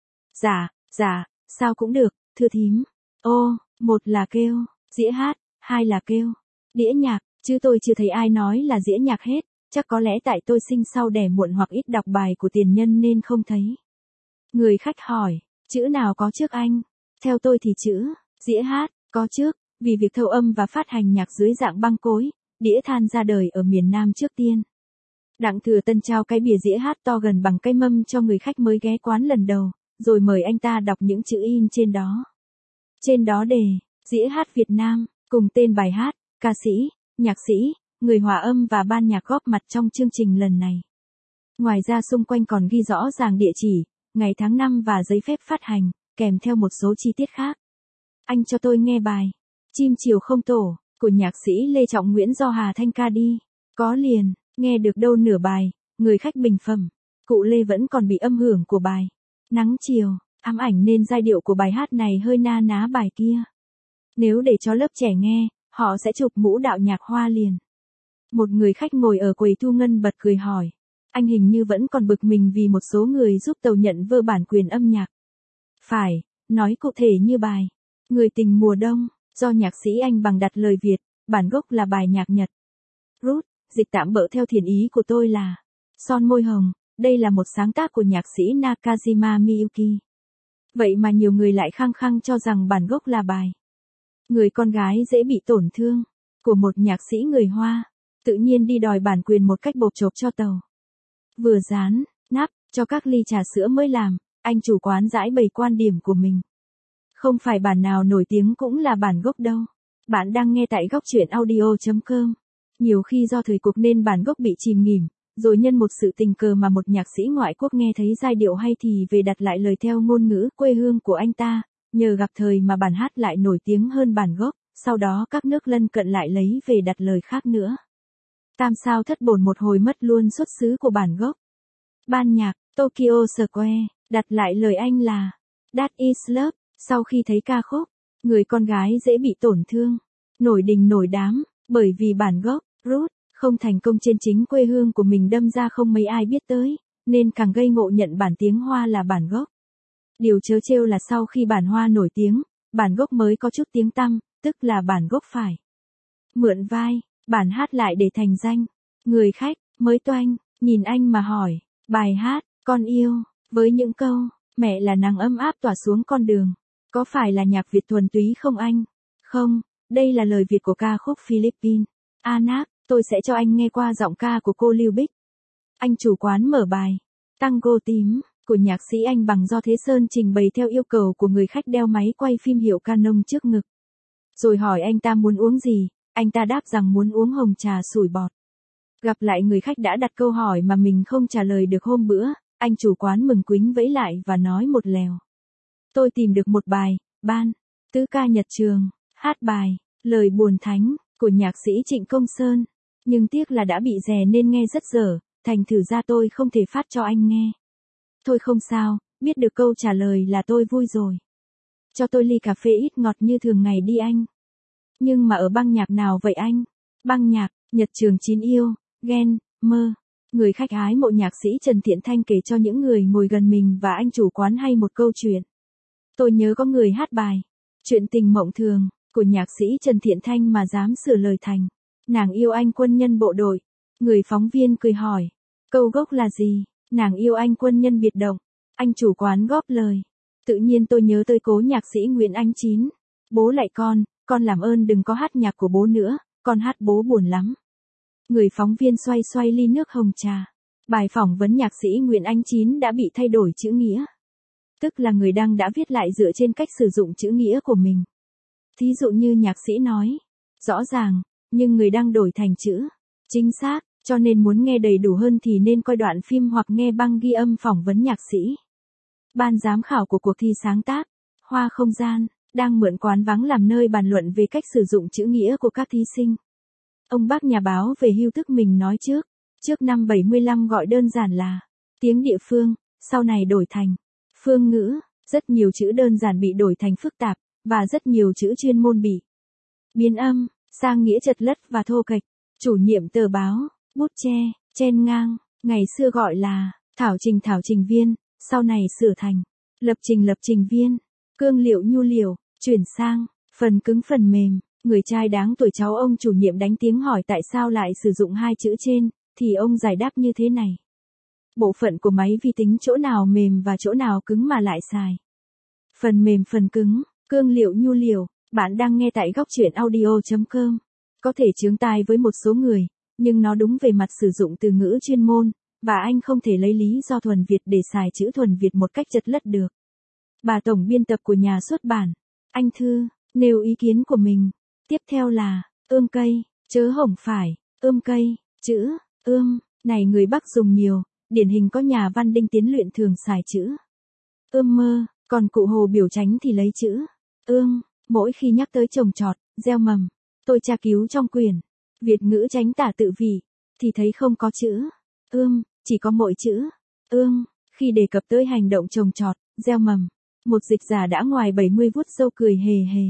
Dạ, dạ, sao cũng được, thưa thím. Ô, một là kêu, dĩa hát, hai là kêu, đĩa nhạc, chứ tôi chưa thấy ai nói là dĩa nhạc hết, chắc có lẽ tại tôi sinh sau đẻ muộn hoặc ít đọc bài của tiền nhân nên không thấy. Người khách hỏi, chữ nào có trước anh? Theo tôi thì chữ, dĩa hát, có trước, vì việc thâu âm và phát hành nhạc dưới dạng băng cối, đĩa than ra đời ở miền Nam trước tiên. Đặng Thừa Tân trao cái bìa dĩa hát to gần bằng cây mâm cho người khách mới ghé quán lần đầu, rồi mời anh ta đọc những chữ in trên đó. Trên đó đề, dĩa hát Việt Nam, cùng tên bài hát, ca sĩ, nhạc sĩ, người hòa âm và ban nhạc góp mặt trong chương trình lần này. Ngoài ra xung quanh còn ghi rõ ràng địa chỉ, ngày tháng năm và giấy phép phát hành, kèm theo một số chi tiết khác. Anh cho tôi nghe bài Chim Chiều Không Tổ, của nhạc sĩ Lê Trọng Nguyễn do Hà Thanh ca đi. Có liền, nghe được đâu nửa bài, người khách bình phẩm. Cụ Lê vẫn còn bị âm hưởng của bài Nắng Chiều, ám ảnh nên giai điệu của bài hát này hơi na ná bài kia. Nếu để cho lớp trẻ nghe, họ sẽ chụp mũ đạo nhạc hoa liền. Một người khách ngồi ở quầy thu ngân bật cười hỏi. Anh hình như vẫn còn bực mình vì một số người giúp tàu nhận vơ bản quyền âm nhạc. Phải, nói cụ thể như bài Người Tình Mùa Đông, do nhạc sĩ Anh Bằng đặt lời Việt, bản gốc là bài nhạc Nhật. Rút, dịch tạm bỡ theo thiền ý của tôi là Son Môi Hồng, đây là một sáng tác của nhạc sĩ Nakajima Miyuki. Vậy mà nhiều người lại khăng khăng cho rằng bản gốc là bài Người Con Gái Dễ Bị Tổn Thương, của một nhạc sĩ người Hoa, tự nhiên đi đòi bản quyền một cách bộp chộp cho tàu. Vừa dán, nắp, cho các ly trà sữa mới làm, anh chủ quán giải bày quan điểm của mình. Không phải bản nào nổi tiếng cũng là bản gốc đâu. Bạn đang nghe tại góc truyện audio chấm com. Nhiều khi do thời cuộc nên bản gốc bị chìm nghỉm, rồi nhân một sự tình cờ mà một nhạc sĩ ngoại quốc nghe thấy giai điệu hay thì về đặt lại lời theo ngôn ngữ quê hương của anh ta, nhờ gặp thời mà bản hát lại nổi tiếng hơn bản gốc, sau đó các nước lân cận lại lấy về đặt lời khác nữa. Tam sao thất bổn một hồi mất luôn xuất xứ của bản gốc. Ban nhạc, Tokyo Square, đặt lại lời anh là That is love, sau khi thấy ca khúc Người Con Gái Dễ Bị Tổn Thương, nổi đình nổi đám, bởi vì bản gốc, Root, không thành công trên chính quê hương của mình đâm ra không mấy ai biết tới, nên càng gây ngộ nhận bản tiếng Hoa là bản gốc. Điều trớ trêu là sau khi bản Hoa nổi tiếng, bản gốc mới có chút tiếng tăm, tức là bản gốc phải mượn vai, bản hát lại để thành danh. Người khách, mới toanh, nhìn anh mà hỏi, bài hát, Con Yêu, với những câu, mẹ là nắng ấm áp tỏa xuống con đường, có phải là nhạc Việt thuần túy không anh? Không, đây là lời Việt của ca khúc Philippines. Anak, tôi sẽ cho anh nghe qua giọng ca của cô Lưu Bích. Anh chủ quán mở bài Tango Tím, của nhạc sĩ Anh Bằng do Thế Sơn trình bày theo yêu cầu của người khách đeo máy quay phim hiệu Canon trước ngực. Rồi hỏi anh ta muốn uống gì, anh ta đáp rằng muốn uống hồng trà sủi bọt. Gặp lại người khách đã đặt câu hỏi mà mình không trả lời được hôm bữa, anh chủ quán mừng quính vẫy lại và nói một lèo. Tôi tìm được một bài, Ban, tứ ca Nhật Trường, hát bài, Lời Buồn Thánh, của nhạc sĩ Trịnh Công Sơn. Nhưng tiếc là đã bị dè nên nghe rất dở, thành thử ra tôi không thể phát cho anh nghe. Thôi không sao, biết được câu trả lời là tôi vui rồi. Cho tôi ly cà phê ít ngọt như thường ngày đi anh. Nhưng mà ở băng nhạc nào vậy anh? Băng nhạc, Nhật Trường Chín Yêu, Ghen, Mơ. Người khách ái mộ nhạc sĩ Trần Thiện Thanh kể cho những người ngồi gần mình và anh chủ quán hay một câu chuyện. Tôi nhớ có người hát bài Chuyện Tình Mộng Thường, của nhạc sĩ Trần Thiện Thanh mà dám sửa lời thành Nàng Yêu Anh Quân Nhân Bộ Đội. Người phóng viên cười hỏi, câu gốc là gì? Nàng Yêu Anh Quân Nhân Biệt Động. Anh chủ quán góp lời. Tự nhiên tôi nhớ tới cố nhạc sĩ Nguyễn Ánh Chín. Bố lại con, con làm ơn đừng có hát nhạc của bố nữa, con hát bố buồn lắm. Người phóng viên xoay xoay ly nước hồng trà. Bài phỏng vấn nhạc sĩ Nguyễn Ánh Chín đã bị thay đổi chữ nghĩa. Tức là người đăng đã viết lại dựa trên cách sử dụng chữ nghĩa của mình. Thí dụ như nhạc sĩ nói, rõ ràng, nhưng người đăng đổi thành chữ chính xác, cho nên muốn nghe đầy đủ hơn thì nên coi đoạn phim hoặc nghe băng ghi âm phỏng vấn nhạc sĩ. Ban giám khảo của cuộc thi sáng tác, Hoa Không Gian, đang mượn quán vắng làm nơi bàn luận về cách sử dụng chữ nghĩa của các thí sinh. Ông bác nhà báo về hưu tức mình nói trước, trước năm bảy mươi lăm gọi đơn giản là tiếng địa phương, sau này đổi thành phương ngữ, rất nhiều chữ đơn giản bị đổi thành phức tạp, và rất nhiều chữ chuyên môn bị biến âm, sang nghĩa chật lất và thô kệch. Chủ nhiệm tờ báo, bút che, chen ngang, ngày xưa gọi là thảo trình thảo trình viên, sau này sửa thành lập trình lập trình viên, cương liệu nhu liệu, chuyển sang phần cứng phần mềm. Người trai đáng tuổi cháu ông chủ nhiệm đánh tiếng hỏi tại sao lại sử dụng hai chữ trên, thì ông giải đáp như thế này. Bộ phận của máy vi tính chỗ nào mềm và chỗ nào cứng mà lại xài phần mềm phần cứng, cương liệu nhu liệu. Bạn đang nghe tại góc truyện audio chấm com. Có thể chướng tai với một số người, nhưng nó đúng về mặt sử dụng từ ngữ chuyên môn, và anh không thể lấy lý do thuần Việt để xài chữ thuần Việt một cách chật lất được. Bà tổng biên tập của nhà xuất bản, anh Thư, nêu ý kiến của mình. Tiếp theo là, ươm cây, chớ hổng phải, ươm cây, chữ, ươm, này người Bắc dùng nhiều, điển hình có nhà văn Đinh Tiến Luyện thường xài chữ ươm mơ, còn cụ Hồ Biểu Chánh thì lấy chữ ương, mỗi khi nhắc tới trồng trọt, gieo mầm. Tôi tra cứu trong quyển Việt ngữ Chánh tả tự vị, thì thấy không có chữ ươm, chỉ có mỗi chữ ương, khi đề cập tới hành động trồng trọt, gieo mầm. Một dịch giả đã ngoài bảy mươi vuốt râu cười hề hề.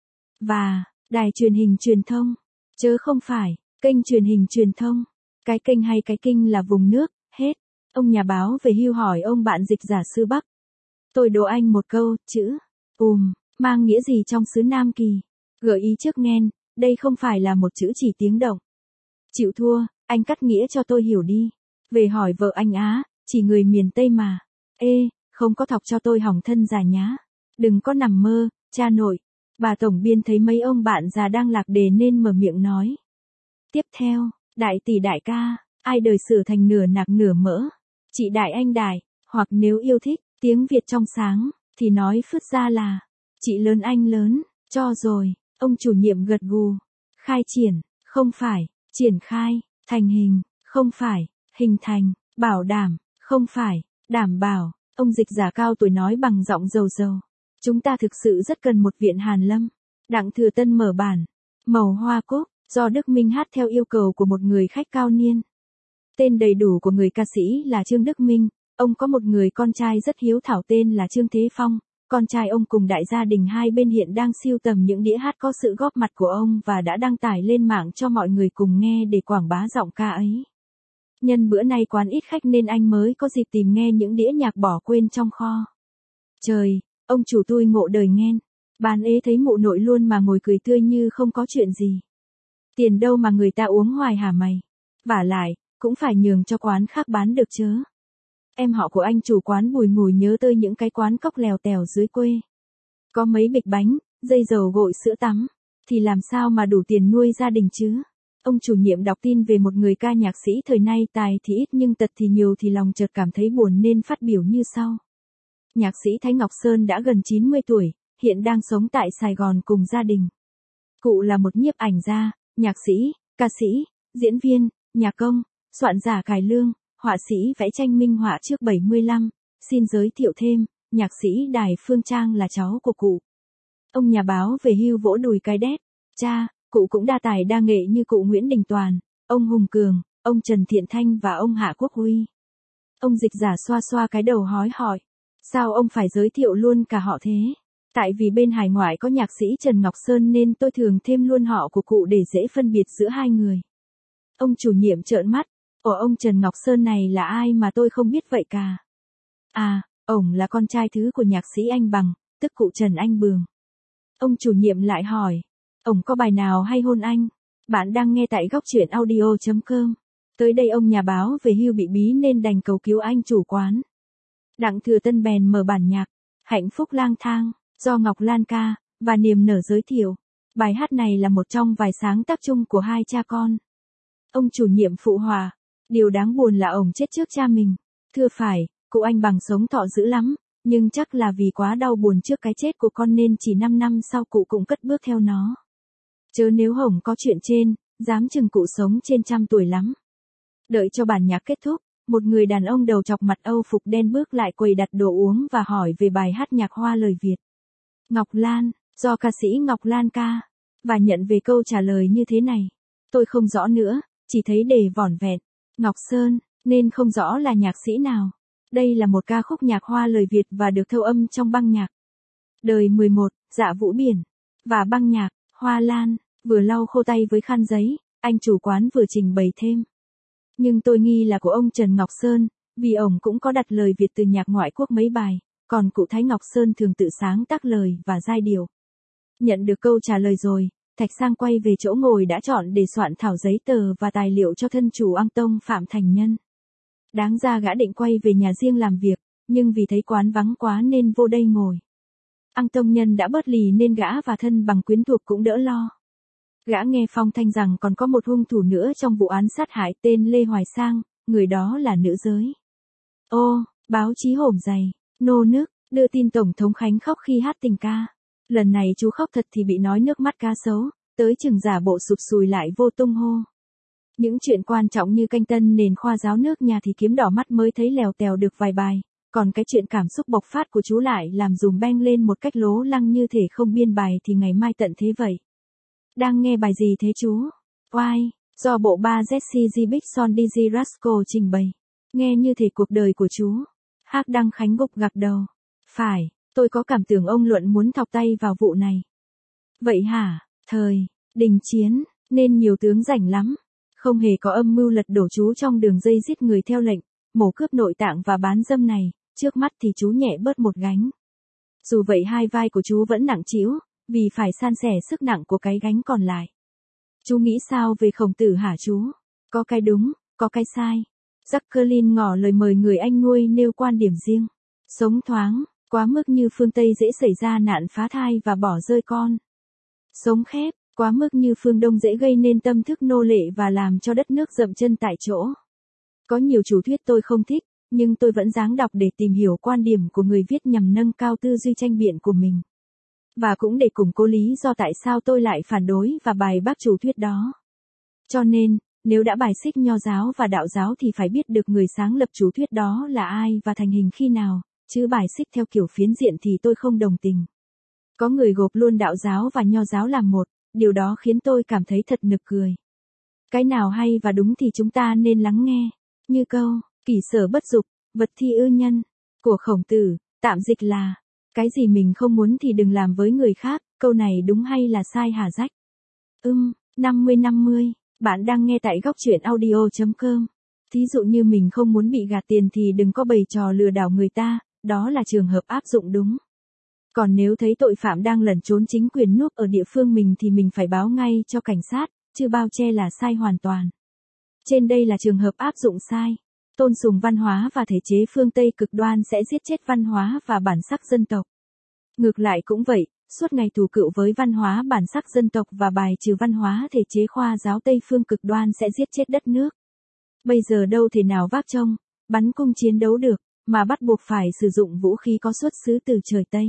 Và, đài truyền hình truyền thông, chớ không phải, kênh truyền hình truyền thông, cái kênh hay cái kinh là vùng nước, hết. Ông nhà báo về hưu hỏi ông bạn dịch giả xứ Bắc. Tôi đố anh một câu, chữ ùm, mang nghĩa gì trong xứ Nam Kỳ? Gợi ý trước nghen, đây không phải là một chữ chỉ tiếng động. Chịu thua, anh cắt nghĩa cho tôi hiểu đi. Về hỏi vợ anh Á, chỉ người miền Tây mà. Ê, không có thọc cho tôi hỏng thân già nhá. Đừng có nằm mơ, cha nội. Bà tổng biên thấy mấy ông bạn già đang lạc đề nên mở miệng nói. Tiếp theo, đại tỷ đại ca, ai đời sửa thành nửa nạc nửa mỡ. Chị đại anh đại, hoặc nếu yêu thích, tiếng Việt trong sáng, thì nói phứt ra là, chị lớn anh lớn, cho rồi, ông chủ nhiệm gật gù. Khai triển, không phải, triển khai, thành hình, không phải, hình thành, bảo đảm, không phải, đảm bảo, ông dịch giả cao tuổi nói bằng giọng dầu dầu. Chúng ta thực sự rất cần một viện hàn lâm. Đặng Thừa Tân mở bản, màu hoa cúc, do Đức Minh hát theo yêu cầu của một người khách cao niên. Tên đầy đủ của người ca sĩ là Trương Đức Minh, ông có một người con trai rất hiếu thảo tên là Trương Thế Phong. Con trai ông cùng đại gia đình hai bên hiện đang sưu tầm những đĩa hát có sự góp mặt của ông và đã đăng tải lên mạng cho mọi người cùng nghe để quảng bá giọng ca ấy. Nhân bữa nay quán ít khách nên anh mới có dịp tìm nghe những đĩa nhạc bỏ quên trong kho. Trời, ông chủ tôi ngộ đời nghen. Bán ế thấy mụ nội luôn mà ngồi cười tươi như không có chuyện gì. Tiền đâu mà người ta uống hoài hả mày? Vả lại, cũng phải nhường cho quán khác bán được chớ. Em họ của anh chủ quán bùi ngùi nhớ tới những cái quán cóc lèo tèo dưới quê. Có mấy bịch bánh, dây dầu gội sữa tắm, thì làm sao mà đủ tiền nuôi gia đình chứ? Ông chủ nhiệm đọc tin về một người ca nhạc sĩ thời nay tài thì ít nhưng tật thì nhiều thì lòng chợt cảm thấy buồn nên phát biểu như sau. Nhạc sĩ Thái Ngọc Sơn đã gần chín mươi tuổi, hiện đang sống tại Sài Gòn cùng gia đình. Cụ là một nhiếp ảnh gia, nhạc sĩ, ca sĩ, diễn viên, nhạc công, soạn giả cải lương, họa sĩ vẽ tranh minh họa trước bảy mươi lăm. Xin giới thiệu thêm, nhạc sĩ Đài Phương Trang là cháu của cụ. Ông nhà báo về hưu vỗ đùi cái đét. Cha, cụ cũng đa tài đa nghệ như cụ Nguyễn Đình Toàn, ông Hùng Cường, ông Trần Thiện Thanh và ông Hạ Quốc Huy. Ông dịch giả xoa xoa cái đầu hói hỏi. Sao ông phải giới thiệu luôn cả họ thế? Tại vì bên hải ngoại có nhạc sĩ Trần Ngọc Sơn nên tôi thường thêm luôn họ của cụ để dễ phân biệt giữa hai người. Ông chủ nhiệm trợn mắt. Ồ, ông Trần Ngọc Sơn này là ai mà tôi không biết vậy cả? À, ổng là con trai thứ của nhạc sĩ Anh Bằng, tức cụ Trần Anh Bường. Ông chủ nhiệm lại hỏi. Ổng có bài nào hay hôn anh? Bạn đang nghe tại góc truyện audio chấm com. Tới đây ông nhà báo về hưu bị bí nên đành cầu cứu anh chủ quán. Đặng Thừa Tân bèn mở bản nhạc Hạnh Phúc Lang Thang, do Ngọc Lan ca, và Niềm Nở giới thiệu. Bài hát này là một trong vài sáng tác chung của hai cha con. Ông chủ nhiệm phụ họa. Điều đáng buồn là ổng chết trước cha mình. Thưa phải, cụ Anh Bằng sống thọ dữ lắm, nhưng chắc là vì quá đau buồn trước cái chết của con nên chỉ năm năm sau cụ cũng cất bước theo nó. Chớ nếu hổng có chuyện trên, dám chừng cụ sống trên trăm tuổi lắm. Đợi cho bản nhạc kết thúc, Một người đàn ông đầu chọc mặt Âu phục đen bước lại quầy đặt đồ uống và hỏi về bài hát nhạc Hoa lời Việt. Ngọc Lan, do ca sĩ Ngọc Lan ca. Và nhận về câu trả lời như thế này. Tôi không rõ nữa, chỉ thấy đề vỏn vẹn. Ngọc Sơn, nên không rõ là nhạc sĩ nào. Đây là một ca khúc nhạc Hoa lời Việt và được thâu âm trong băng nhạc. Đời mười một, Dạ Vũ Biển. Và băng nhạc, Hoa Lan, vừa lau khô tay với khăn giấy, anh chủ quán vừa trình bày thêm. Nhưng tôi nghi là của ông Trần Ngọc Sơn, vì ông cũng có đặt lời Việt từ nhạc ngoại quốc mấy bài, còn cụ Thái Ngọc Sơn thường tự sáng tác lời và giai điệu. Nhận được câu trả lời rồi, Thạch Sang quay về chỗ ngồi đã chọn để soạn thảo giấy tờ và tài liệu cho thân chủ Ang Tông Phạm Thành Nhân. Đáng ra gã định quay về nhà riêng làm việc, nhưng vì thấy quán vắng quá nên vô đây ngồi. Ang Tông Nhân đã bớt lì nên gã và thân bằng quyến thuộc cũng đỡ lo. Gã nghe phong thanh rằng còn có một hung thủ nữa trong vụ án sát hại tên Lê Hoài Sang, người đó là nữ giới. Ô, báo chí hổm dày, nô nức, đưa tin Tổng thống Khánh khóc khi hát tình ca. Lần này chú khóc thật thì bị nói nước mắt cá sấu, tới chừng giả bộ sụp sùi lại vô tung hô. Những chuyện quan trọng như canh tân nền khoa giáo nước nhà thì kiếm đỏ mắt mới thấy lèo tèo được vài bài, còn cái chuyện cảm xúc bộc phát của chú lại làm dùm beng lên một cách lố lăng như thể không biên bài thì ngày mai tận thế vậy. Đang nghe bài gì thế chú? Oai, do bộ ba Jesse G. Big Son Dizzy Rascal trình bày. Nghe như thể cuộc đời của chú. Hắc Đăng Khánh gục gặc đầu. Phải, tôi có cảm tưởng ông Luận muốn thọc tay vào vụ này. Vậy hả? Thời, đình chiến, nên nhiều tướng rảnh lắm. Không hề có âm mưu lật đổ chú trong đường dây giết người theo lệnh, mổ cướp nội tạng và bán dâm này, trước mắt thì chú nhẹ bớt một gánh. Dù vậy hai vai của chú vẫn nặng trĩu, vì phải san sẻ sức nặng của cái gánh còn lại. Chú nghĩ sao về Khổng Tử hả chú? Có cái đúng, có cái sai. Jacqueline ngỏ lời mời người anh nuôi nêu quan điểm riêng. Sống thoáng, quá mức như phương Tây dễ xảy ra nạn phá thai và bỏ rơi con. Sống khép, quá mức như phương Đông dễ gây nên tâm thức nô lệ và làm cho đất nước dậm chân tại chỗ. Có nhiều chủ thuyết tôi không thích, nhưng tôi vẫn ráng đọc để tìm hiểu quan điểm của người viết nhằm nâng cao tư duy tranh biện của mình. Và cũng để củng cố lý do tại sao tôi lại phản đối và bài bác chủ thuyết đó. Cho nên, nếu đã bài xích nho giáo và đạo giáo thì phải biết được người sáng lập chủ thuyết đó là ai và thành hình khi nào, chứ bài xích theo kiểu phiến diện thì tôi không đồng tình. Có người gộp luôn đạo giáo và nho giáo làm một, điều đó khiến tôi cảm thấy thật nực cười. Cái nào hay và đúng thì chúng ta nên lắng nghe. Như câu, kỷ sở bất dục, vật thi ư nhân, của Khổng Tử, tạm dịch là, cái gì mình không muốn thì đừng làm với người khác, câu này đúng hay là sai hả Rách? Ừm, năm mươi năm mươi, bạn đang nghe tại góc truyện audio chấm com. Thí dụ như mình không muốn bị gạt tiền thì đừng có bày trò lừa đảo người ta, đó là trường hợp áp dụng đúng. Còn nếu thấy tội phạm đang lẩn trốn chính quyền núp ở địa phương mình thì mình phải báo ngay cho cảnh sát, chứ bao che là sai hoàn toàn. Trên đây là trường hợp áp dụng sai. Tôn sùng văn hóa và thể chế phương Tây cực đoan sẽ giết chết văn hóa và bản sắc dân tộc. Ngược lại cũng vậy, suốt ngày thù cựu với văn hóa bản sắc dân tộc và bài trừ văn hóa thể chế khoa giáo Tây phương cực đoan sẽ giết chết đất nước. Bây giờ đâu thể nào vác trông, bắn cung chiến đấu được, mà bắt buộc phải sử dụng vũ khí có xuất xứ từ trời Tây.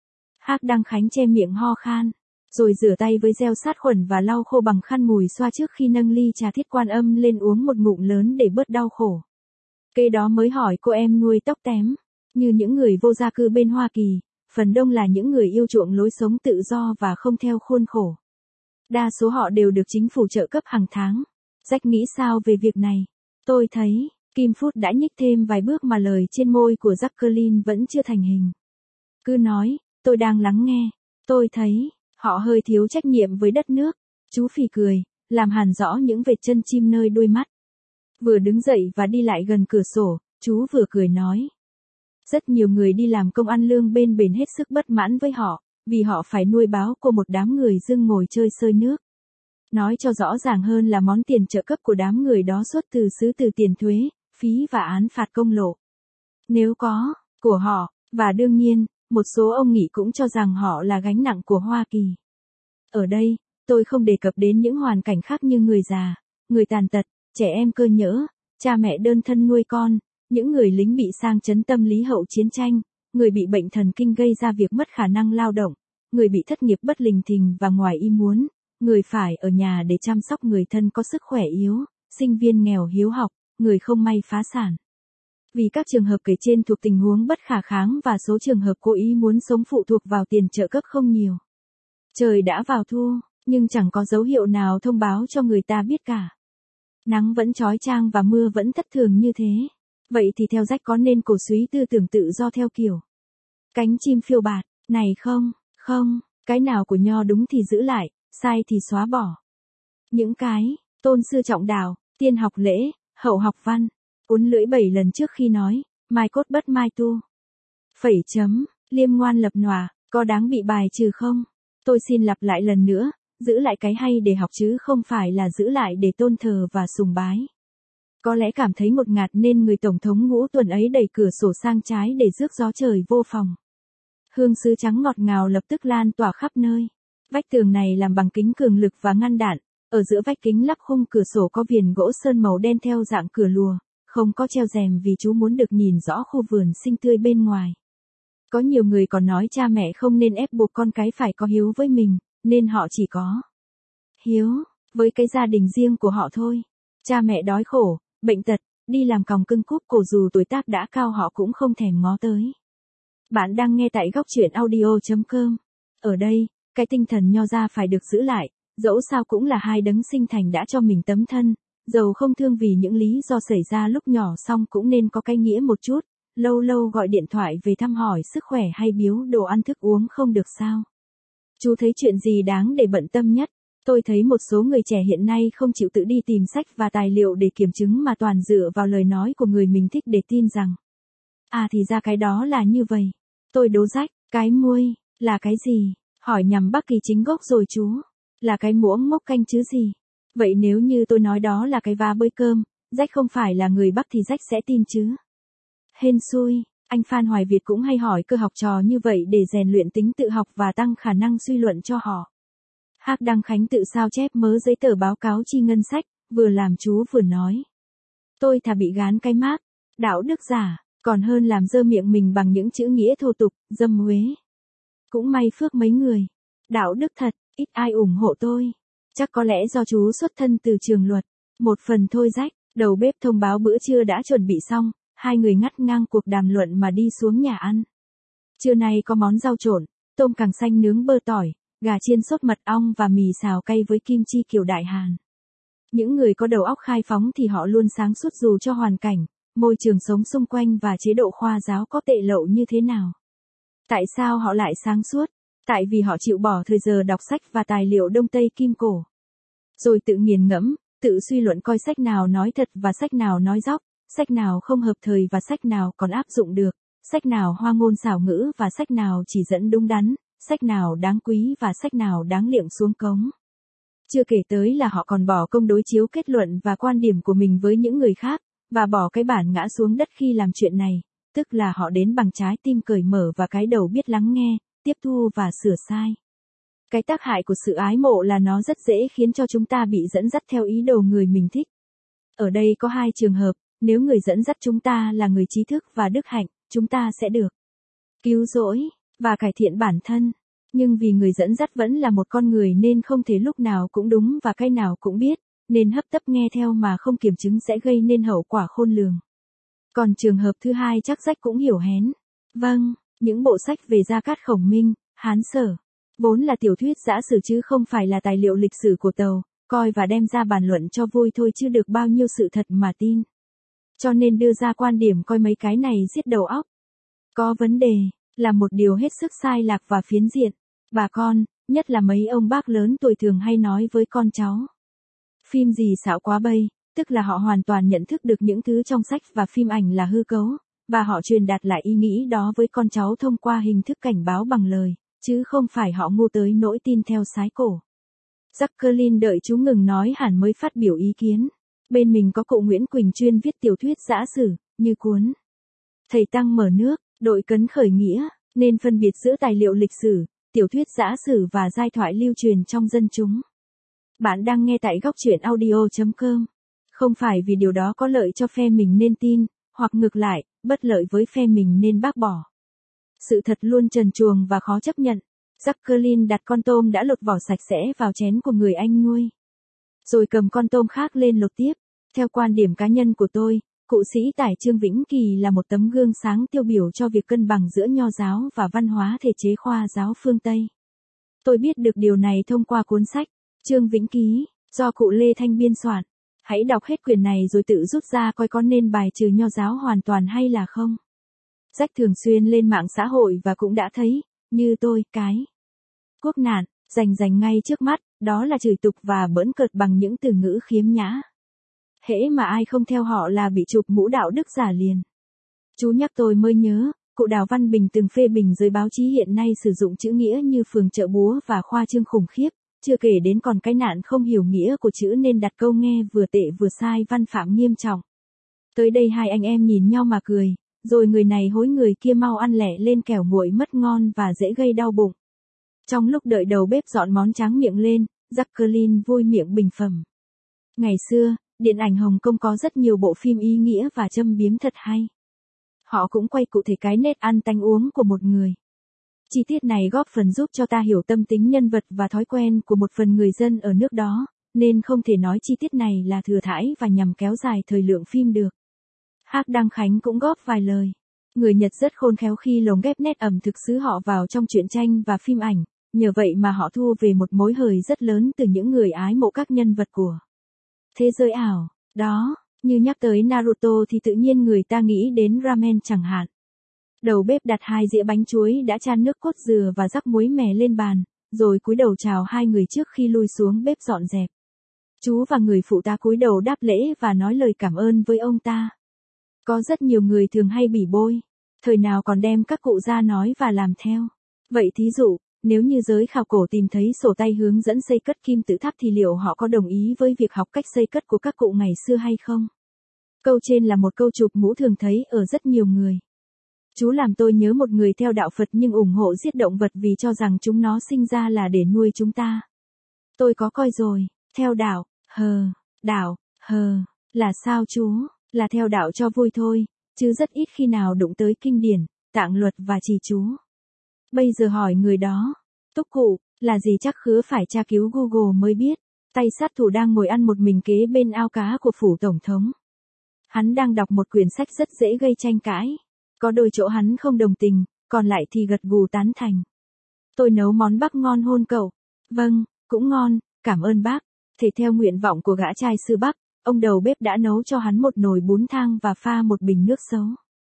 Hắc Đăng Khánh che miệng ho khan, rồi rửa tay với gel sát khuẩn và lau khô bằng khăn mùi xoa trước khi nâng ly trà Thiết Quan Âm lên uống một ngụm lớn để bớt đau khổ. Kế đó mới hỏi cô em nuôi tóc tém, như những người vô gia cư bên Hoa Kỳ, phần đông là những người yêu chuộng lối sống tự do và không theo khuôn khổ. Đa số họ đều được chính phủ trợ cấp hàng tháng. Rách nghĩ sao về việc này? Tôi thấy, Kim Phút đã nhích thêm vài bước mà lời trên môi của Jacqueline vẫn chưa thành hình. Cứ nói, tôi đang lắng nghe. Tôi thấy, họ hơi thiếu trách nhiệm với đất nước. Chú phì cười, làm hằn rõ những vệt chân chim nơi đuôi mắt. Vừa đứng dậy và đi lại gần cửa sổ, chú vừa cười nói. Rất nhiều người đi làm công ăn lương bên bền hết sức bất mãn với họ, vì họ phải nuôi báo của một đám người dưng ngồi chơi sơi nước. Nói cho rõ ràng hơn là món tiền trợ cấp của đám người đó xuất từ xứ từ tiền thuế, phí và án phạt công lộ. Nếu có, của họ, và đương nhiên, một số ông nghị cũng cho rằng họ là gánh nặng của Hoa Kỳ. Ở đây, tôi không đề cập đến những hoàn cảnh khác như người già, người tàn tật, trẻ em cơ nhỡ, cha mẹ đơn thân nuôi con, những người lính bị sang chấn tâm lý hậu chiến tranh, người bị bệnh thần kinh gây ra việc mất khả năng lao động, người bị thất nghiệp bất lình thình và ngoài ý muốn, người phải ở nhà để chăm sóc người thân có sức khỏe yếu, sinh viên nghèo hiếu học, người không may phá sản. Vì các trường hợp kể trên thuộc tình huống bất khả kháng và số trường hợp cố ý muốn sống phụ thuộc vào tiền trợ cấp không nhiều. Trời đã vào thu, nhưng chẳng có dấu hiệu nào thông báo cho người ta biết cả. Nắng vẫn chói chang và mưa vẫn thất thường như thế. Vậy thì theo Jack có nên cổ súy tư tưởng tự do theo kiểu cánh chim phiêu bạt, này không, không, cái nào của nho đúng thì giữ lại, sai thì xóa bỏ. Những cái, tôn sư trọng đạo, tiên học lễ, hậu học văn, uốn lưỡi bảy lần trước khi nói, mai cốt bất mai tu. Phẩy chấm, liêm ngoan lập nòa, có đáng bị bài trừ không? Tôi xin lặp lại lần nữa, giữ lại cái hay để học chứ không phải là giữ lại để tôn thờ và sùng bái. Có lẽ cảm thấy ngột ngạt nên người Tổng thống Ngũ Tuần ấy đẩy cửa sổ sang trái để rước gió trời vô phòng. Hương sứ trắng ngọt ngào lập tức lan tỏa khắp nơi. Vách tường này làm bằng kính cường lực và ngăn đạn, ở giữa vách kính lắp khung cửa sổ có viền gỗ sơn màu đen theo dạng cửa lùa, không có treo rèm vì chú muốn được nhìn rõ khu vườn xinh tươi bên ngoài. Có nhiều người còn nói cha mẹ không nên ép buộc con cái phải có hiếu với mình, nên họ chỉ có hiếu với cái gia đình riêng của họ thôi. Cha mẹ đói khổ, bệnh tật, đi làm còng cưng cúp cổ dù tuổi tác đã cao họ cũng không thèm ngó tới. Bạn đang nghe tại góc truyện audio chấm com. Ở đây, cái tinh thần nho gia phải được giữ lại, dẫu sao cũng là hai đấng sinh thành đã cho mình tấm thân, dầu không thương vì những lý do xảy ra lúc nhỏ xong cũng nên có cái nghĩa một chút, lâu lâu gọi điện thoại về thăm hỏi sức khỏe hay biếu đồ ăn thức uống không được sao. Chú thấy chuyện gì đáng để bận tâm nhất? Tôi thấy một số người trẻ hiện nay không chịu tự đi tìm sách và tài liệu để kiểm chứng mà toàn dựa vào lời nói của người mình thích để tin rằng. À thì ra cái đó là như vậy. Tôi đố Jack, cái muôi, là cái gì? Hỏi nhằm Bắc Kỳ chính gốc rồi chú. Là cái muỗng mốc canh chứ gì? Vậy nếu như tôi nói đó là cái vá bới cơm, Jack không phải là người Bắc thì Jack sẽ tin chứ? Hên xui, anh Phan Hoài Việt cũng hay hỏi cơ học trò như vậy để rèn luyện tính tự học và tăng khả năng suy luận cho họ. Hạc Đăng Khánh tự sao chép mớ giấy tờ báo cáo chi ngân sách, vừa làm chú vừa nói. Tôi thà bị gán cái mác, đạo đức giả, còn hơn làm dơ miệng mình bằng những chữ nghĩa thô tục, dâm uế. Cũng may phước mấy người. Đạo đức thật, ít ai ủng hộ tôi. Chắc có lẽ do chú xuất thân từ trường luật. Một phần thôi Jack, đầu bếp thông báo bữa trưa đã chuẩn bị xong, hai người ngắt ngang cuộc đàm luận mà đi xuống nhà ăn. Trưa nay có món rau trộn, tôm càng xanh nướng bơ tỏi, gà chiên sốt mật ong và mì xào cay với kim chi kiểu Đại Hàn. Những người có đầu óc khai phóng thì họ luôn sáng suốt dù cho hoàn cảnh, môi trường sống xung quanh và chế độ khoa giáo có tệ lậu như thế nào. Tại sao họ lại sáng suốt? Tại vì họ chịu bỏ thời giờ đọc sách và tài liệu Đông Tây Kim Cổ. Rồi tự nghiền ngẫm, tự suy luận coi sách nào nói thật và sách nào nói dóc, sách nào không hợp thời và sách nào còn áp dụng được, sách nào hoa ngôn xảo ngữ và sách nào chỉ dẫn đúng đắn, sách nào đáng quý và sách nào đáng liệng xuống cống. Chưa kể tới là họ còn bỏ công đối chiếu kết luận và quan điểm của mình với những người khác, và bỏ cái bản ngã xuống đất khi làm chuyện này, tức là họ đến bằng trái tim cởi mở và cái đầu biết lắng nghe, tiếp thu và sửa sai. Cái tác hại của sự ái mộ là nó rất dễ khiến cho chúng ta bị dẫn dắt theo ý đồ người mình thích. Ở đây có hai trường hợp, nếu người dẫn dắt chúng ta là người trí thức và đức hạnh, chúng ta sẽ được cứu rỗi và cải thiện bản thân. Nhưng vì người dẫn dắt vẫn là một con người nên không thể lúc nào cũng đúng và cái nào cũng biết, nên hấp tấp nghe theo mà không kiểm chứng sẽ gây nên hậu quả khôn lường. Còn trường hợp thứ hai chắc Jack cũng hiểu hén. Vâng, những bộ sách về Gia Cát Khổng Minh, Hán Sở, vốn là tiểu thuyết giã sử chứ không phải là tài liệu lịch sử của Tàu, coi và đem ra bàn luận cho vui thôi chứ được bao nhiêu sự thật mà tin. Cho nên đưa ra quan điểm coi mấy cái này giết đầu óc. Có vấn đề, là một điều hết sức sai lạc và phiến diện. Bà con, nhất là mấy ông bác lớn tuổi thường hay nói với con cháu. Phim gì xạo quá bây, tức là họ hoàn toàn nhận thức được những thứ trong sách và phim ảnh là hư cấu, và họ truyền đạt lại ý nghĩ đó với con cháu thông qua hình thức cảnh báo bằng lời, chứ không phải họ ngu tới nỗi tin theo sái cổ. Jacqueline đợi chú ngừng nói hẳn mới phát biểu ý kiến. Bên mình có cụ Nguyễn Quỳnh chuyên viết tiểu thuyết giã sử, như cuốn Thầy Tăng mở nước, đội cấn khởi nghĩa, nên phân biệt giữa tài liệu lịch sử, tiểu thuyết giã sử và giai thoại lưu truyền trong dân chúng. Bạn đang nghe tại góc truyện audio chấm com. Không phải vì điều đó có lợi cho phe mình nên tin, hoặc ngược lại, bất lợi với phe mình nên bác bỏ. Sự thật luôn trần truồng và khó chấp nhận. Jacqueline đặt con tôm đã lột vỏ sạch sẽ vào chén của người anh nuôi. Rồi cầm con tôm khác lên lột tiếp. Theo quan điểm cá nhân của tôi, Cụ sĩ Tải Trương Vĩnh Kỳ là một tấm gương sáng tiêu biểu cho việc cân bằng giữa nho giáo và văn hóa thể chế khoa giáo phương Tây. Tôi biết được điều này thông qua cuốn sách Trương Vĩnh Ký, do cụ Lê Thanh biên soạn. Hãy đọc hết quyển này rồi tự rút ra coi có nên bài trừ nho giáo hoàn toàn hay là không. Jack thường xuyên lên mạng xã hội và cũng đã thấy, như tôi, cái quốc nạn, rành rành ngay trước mắt, đó là chửi tục và bỡn cợt bằng những từ ngữ khiếm nhã. Hễ mà ai không theo họ là bị chụp mũ đạo đức giả liền. Chú nhắc tôi mới nhớ, cụ Đào Văn Bình từng phê bình giới báo chí hiện nay sử dụng chữ nghĩa như phường chợ búa và khoa trương khủng khiếp, chưa kể đến còn cái nạn không hiểu nghĩa của chữ nên đặt câu nghe vừa tệ vừa sai văn phạm nghiêm trọng. Tới đây hai anh em nhìn nhau mà cười, rồi người này hối người kia mau ăn lẻ lên kẻo nguội mất ngon và dễ gây đau bụng. Trong lúc đợi đầu bếp dọn món tráng miệng lên, Jacqueline vui miệng bình phẩm. Ngày xưa, điện ảnh Hồng Kông có rất nhiều bộ phim ý nghĩa và châm biếm thật hay. Họ cũng quay cụ thể cái nết ăn tanh uống của một người. Chi tiết này góp phần giúp cho ta hiểu tâm tính nhân vật và thói quen của một phần người dân ở nước đó, nên không thể nói chi tiết này là thừa thãi và nhằm kéo dài thời lượng phim được. Hắc Đăng Khánh cũng góp vài lời. Người Nhật rất khôn khéo khi lồng ghép nét ẩm thực xứ họ vào trong truyện tranh và phim ảnh, nhờ vậy mà họ thu về một mối hời rất lớn từ những người ái mộ các nhân vật của thế giới ảo. Đó, như nhắc tới Naruto thì tự nhiên người ta nghĩ đến ramen chẳng hạn. Đầu bếp đặt hai dĩa bánh chuối đã chan nước cốt dừa và rắc muối mè lên bàn, rồi cúi đầu chào hai người trước khi lui xuống bếp dọn dẹp. Chú và người phụ tá cúi đầu đáp lễ và nói lời cảm ơn với ông ta. Có rất nhiều người thường hay bỉ bôi, thời nào còn đem các cụ ra nói và làm theo. Vậy thí dụ, nếu như giới khảo cổ tìm thấy sổ tay hướng dẫn xây cất kim tự tháp thì liệu họ có đồng ý với việc học cách xây cất của các cụ ngày xưa hay không? Câu trên là một câu chụp mũ thường thấy ở rất nhiều người. Chú làm tôi nhớ một người theo đạo Phật nhưng ủng hộ giết động vật vì cho rằng chúng nó sinh ra là để nuôi chúng ta. Tôi có coi rồi, theo đạo, hờ, đạo, hờ, là sao chú? Là theo đạo cho vui thôi, chứ rất ít khi nào đụng tới kinh điển, tạng luật và trì chú. Bây giờ hỏi người đó, túc cụ, là gì chắc khứa phải tra cứu Google mới biết. Tay sát thủ đang ngồi ăn một mình kế bên ao cá của phủ tổng thống. Hắn đang đọc một quyển sách rất dễ gây tranh cãi. Có đôi chỗ hắn không đồng tình, còn lại thì gật gù tán thành. Tôi nấu món Bắc ngon hôn cậu. Vâng, cũng ngon, cảm ơn bác. Thể theo nguyện vọng của gã trai xứ Bắc, ông đầu bếp đã nấu cho hắn một nồi bún thang và pha một bình nước sấu.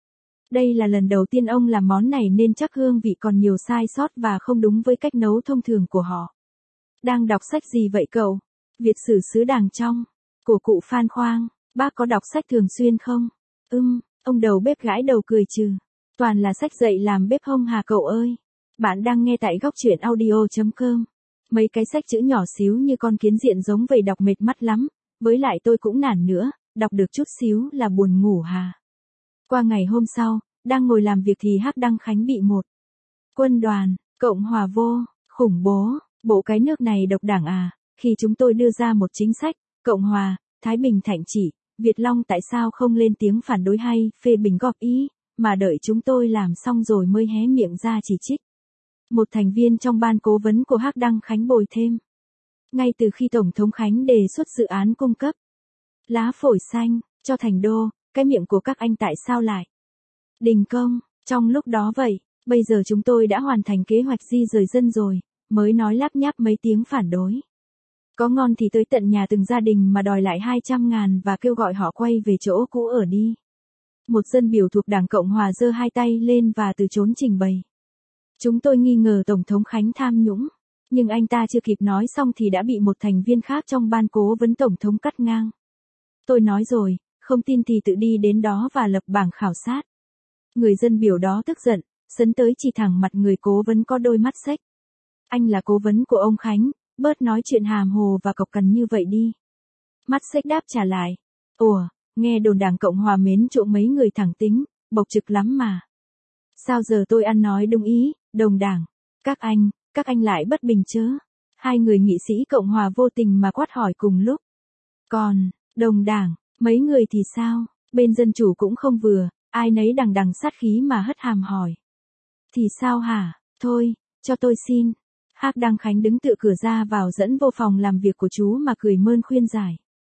Đây là lần đầu tiên ông làm món này nên chắc hương vị còn nhiều sai sót và không đúng với cách nấu thông thường của họ. Đang đọc sách gì vậy cậu? Việt sử xứ Đàng Trong, của cụ Phan Khoang. Bác có đọc sách thường xuyên không? Ừm, ông đầu bếp gãi đầu cười trừ. Toàn là sách dạy làm bếp hông hà cậu ơi. Bạn đang nghe tại góc truyện audio chấm com. Mấy cái sách chữ nhỏ xíu như con kiến diện giống vậy đọc mệt mắt lắm. Với lại tôi cũng nản nữa, đọc được chút xíu là buồn ngủ hà. Qua ngày hôm sau, đang ngồi làm việc thì Hắc Đăng Khánh bị một quân đoàn, Cộng hòa vô, khủng bố, bộ cái nước này độc đảng à, khi chúng tôi đưa ra một chính sách, Cộng hòa, Thái Bình Thạnh Chỉ, Việt Long tại sao không lên tiếng phản đối hay phê bình góp ý, mà đợi chúng tôi làm xong rồi mới hé miệng ra chỉ trích. Một thành viên trong ban cố vấn của Hắc Đăng Khánh bồi thêm. Ngay từ khi Tổng thống Khánh đề xuất dự án cung cấp lá phổi xanh cho thành đô, cái miệng của các anh tại sao lại đình công, trong lúc đó vậy, bây giờ chúng tôi đã hoàn thành kế hoạch di rời dân rồi, mới nói láp nháp mấy tiếng phản đối. Có ngon thì tới tận nhà từng gia đình mà đòi lại hai trăm ngàn và kêu gọi họ quay về chỗ cũ ở đi. Một dân biểu thuộc Đảng Cộng Hòa giơ hai tay lên và từ chối trình bày. Chúng tôi nghi ngờ Tổng thống Khánh tham nhũng, nhưng anh ta chưa kịp nói xong thì đã bị một thành viên khác trong ban cố vấn Tổng thống cắt ngang. Tôi nói rồi, không tin thì tự đi đến đó và lập bảng khảo sát. Người dân biểu đó tức giận, sấn tới chỉ thẳng mặt người cố vấn có đôi mắt xếch. Anh là cố vấn của ông Khánh, bớt nói chuyện hàm hồ và cộc cằn như vậy đi. Mắt xếch đáp trả lại. Ủa, nghe đồn Đảng Cộng Hòa mến trộm mấy người thẳng tính, bộc trực lắm mà. Sao giờ tôi ăn nói đúng ý, đồng đảng. Các anh, các anh lại bất bình chớ. Hai người nghị sĩ Cộng Hòa vô tình mà quát hỏi cùng lúc. Còn, đồng đảng, mấy người thì sao? Bên dân chủ cũng không vừa, ai nấy đằng đằng sát khí mà hất hàm hỏi. Thì sao hả? Thôi, cho tôi xin. Hắc Đăng Khánh đứng tựa cửa ra vào dẫn vô phòng làm việc của chú mà cười mơn khuyên giải.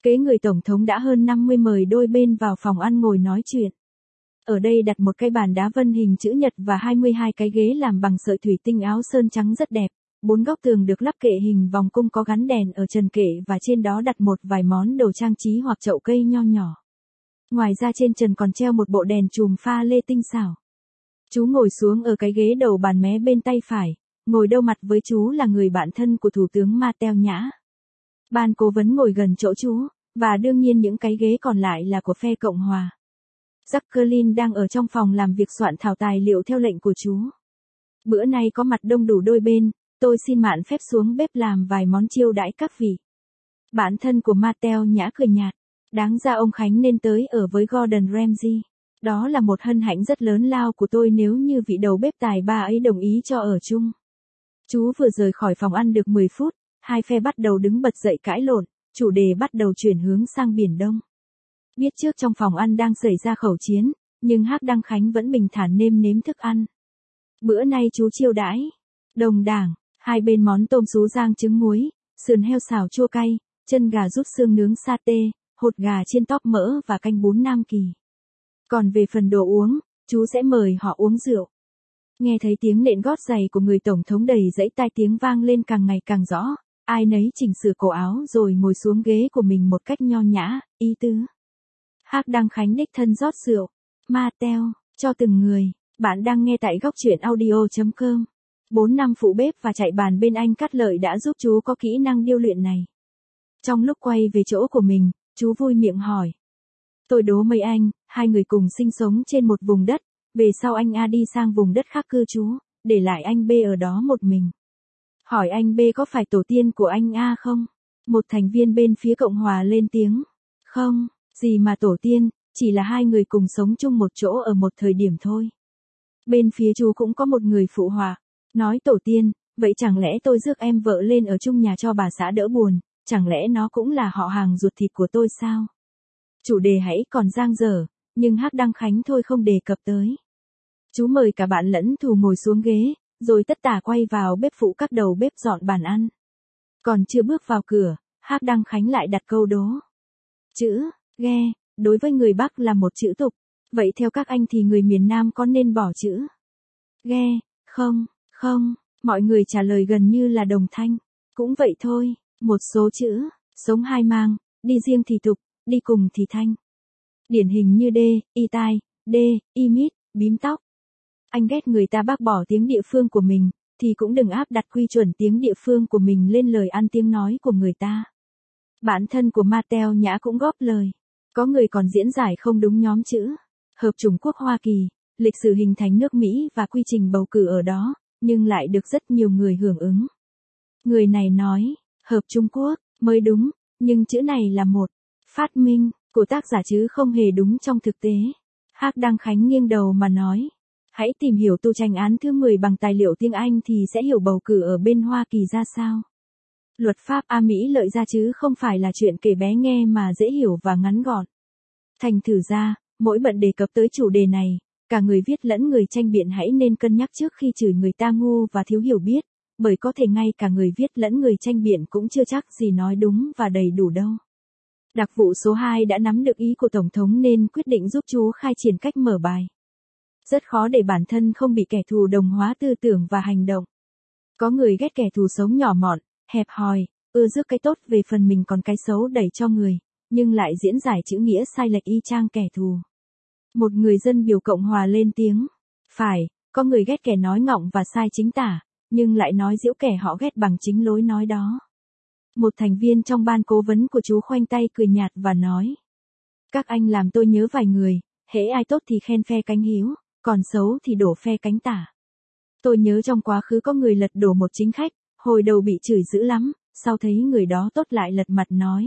Kế người tổng thống đã hơn năm mươi mời đôi bên vào phòng ăn ngồi nói chuyện. Ở đây đặt một cái bàn đá vân hình chữ nhật và hai mươi hai cái ghế làm bằng sợi thủy tinh áo sơn trắng rất đẹp. Bốn góc tường được lắp kệ hình vòng cung có gắn đèn ở trần kệ và trên đó đặt một vài món đồ trang trí hoặc chậu cây nho nhỏ. Ngoài ra trên trần còn treo một bộ đèn chùm pha lê tinh xảo. Chú ngồi xuống ở cái ghế đầu bàn mé bên tay phải, ngồi đâu mặt với chú là người bạn thân của Thủ tướng Mateo Nhã. Ban cố vấn ngồi gần chỗ chú, và đương nhiên những cái ghế còn lại là của phe Cộng hòa. Jacqueline đang ở trong phòng làm việc soạn thảo tài liệu theo lệnh của chú. Bữa nay có mặt đông đủ đôi bên, tôi xin mạn phép xuống bếp làm vài món chiêu đãi các vị. Bạn thân của Mateo Nhã cười nhạt. Đáng ra ông Khánh nên tới ở với Gordon Ramsay. Đó là một hân hạnh rất lớn lao của tôi nếu như vị đầu bếp tài ba ấy đồng ý cho ở chung. Chú vừa rời khỏi phòng ăn được mười phút, hai phe bắt đầu đứng bật dậy cãi lộn, chủ đề bắt đầu chuyển hướng sang Biển Đông. Biết trước trong phòng ăn đang xảy ra khẩu chiến, nhưng Hắc Đăng Khánh vẫn bình thản nêm nếm thức ăn. Bữa nay chú chiêu đãi đồng đảng, hai bên món tôm sú rang trứng muối, sườn heo xào chua cay, chân gà rút xương nướng satê, hột gà chiên tóp mỡ và canh bún Nam Kỳ. Còn về phần đồ uống, chú sẽ mời họ uống rượu. Nghe thấy tiếng nện gót giày của người tổng thống đầy dãy tai tiếng vang lên càng ngày càng rõ, ai nấy chỉnh sửa cổ áo rồi ngồi xuống ghế của mình một cách nho nhã, ý tứ. Hắc Đăng Khánh đích thân rót rượu, Mateo, cho từng người. Bạn đang nghe tại góc truyện audio chấm com. Bốn năm phụ bếp và chạy bàn bên anh Cát Lợi đã giúp chú có kỹ năng điêu luyện này. Trong lúc quay về chỗ của mình, chú vui miệng hỏi. Tôi đố mấy anh, hai người cùng sinh sống trên một vùng đất, về sau anh A đi sang vùng đất khác cư trú, để lại anh B ở đó một mình. Hỏi anh B có phải tổ tiên của anh A không? Một thành viên bên phía Cộng hòa lên tiếng. Không, gì mà tổ tiên, chỉ là hai người cùng sống chung một chỗ ở một thời điểm thôi. Bên phía chú cũng có một người phụ họa, nói tổ tiên, vậy chẳng lẽ tôi rước em vợ lên ở chung nhà cho bà xã đỡ buồn, chẳng lẽ nó cũng là họ hàng ruột thịt của tôi sao? Chủ đề hãy còn dang dở, nhưng Hắc Đăng Khánh thôi không đề cập tới. Chú mời cả bạn lẫn thù ngồi xuống ghế, rồi tất tả quay vào bếp phụ các đầu bếp dọn bàn ăn. Còn chưa bước vào cửa, Hắc Đăng Khánh lại đặt câu đố. Chữ, ghe, đối với người Bắc là một chữ tục, vậy theo các anh thì người miền Nam có nên bỏ chữ ghe, không, không, mọi người trả lời gần như là đồng thanh. Cũng vậy thôi, một số chữ, sống hai mang, đi riêng thì tục, đi cùng thì thanh. Điển hình như D, y tai, D, y mít, bím tóc. Anh ghét người ta bác bỏ tiếng địa phương của mình, thì cũng đừng áp đặt quy chuẩn tiếng địa phương của mình lên lời ăn tiếng nói của người ta. Bạn thân của Mateo Nhã cũng góp lời. Có người còn diễn giải không đúng nhóm chữ. Hợp Chủng Quốc Hoa Kỳ, lịch sử hình thành nước Mỹ và quy trình bầu cử ở đó, nhưng lại được rất nhiều người hưởng ứng. Người này nói, Hợp Trung Quốc, mới đúng, nhưng chữ này là một phát minh của tác giả chứ không hề đúng trong thực tế. Hắc Đăng Khánh nghiêng đầu mà nói, hãy tìm hiểu tu tranh án thứ mười bằng tài liệu tiếng Anh thì sẽ hiểu bầu cử ở bên Hoa Kỳ ra sao. Luật pháp A Mỹ lợi ra chứ không phải là chuyện kể bé nghe mà dễ hiểu và ngắn gọn. Thành thử ra, mỗi bận đề cập tới chủ đề này, cả người viết lẫn người tranh biện hãy nên cân nhắc trước khi chửi người ta ngu và thiếu hiểu biết, bởi có thể ngay cả người viết lẫn người tranh biện cũng chưa chắc gì nói đúng và đầy đủ đâu. Đặc vụ số hai đã nắm được ý của Tổng thống nên quyết định giúp chú khai triển cách mở bài. Rất khó để bản thân không bị kẻ thù đồng hóa tư tưởng và hành động. Có người ghét kẻ thù sống nhỏ mọn, hẹp hòi, ưa rước cái tốt về phần mình còn cái xấu đẩy cho người, nhưng lại diễn giải chữ nghĩa sai lệch y chang kẻ thù. Một người dân biểu Cộng hòa lên tiếng. Phải, có người ghét kẻ nói ngọng và sai chính tả, nhưng lại nói giễu kẻ họ ghét bằng chính lối nói đó. Một thành viên trong ban cố vấn của chú khoanh tay cười nhạt và nói. Các anh làm tôi nhớ vài người, hễ ai tốt thì khen phe cánh hiếu, còn xấu thì đổ phe cánh tả. Tôi nhớ trong quá khứ có người lật đổ một chính khách, hồi đầu bị chửi dữ lắm, sau thấy người đó tốt lại lật mặt nói.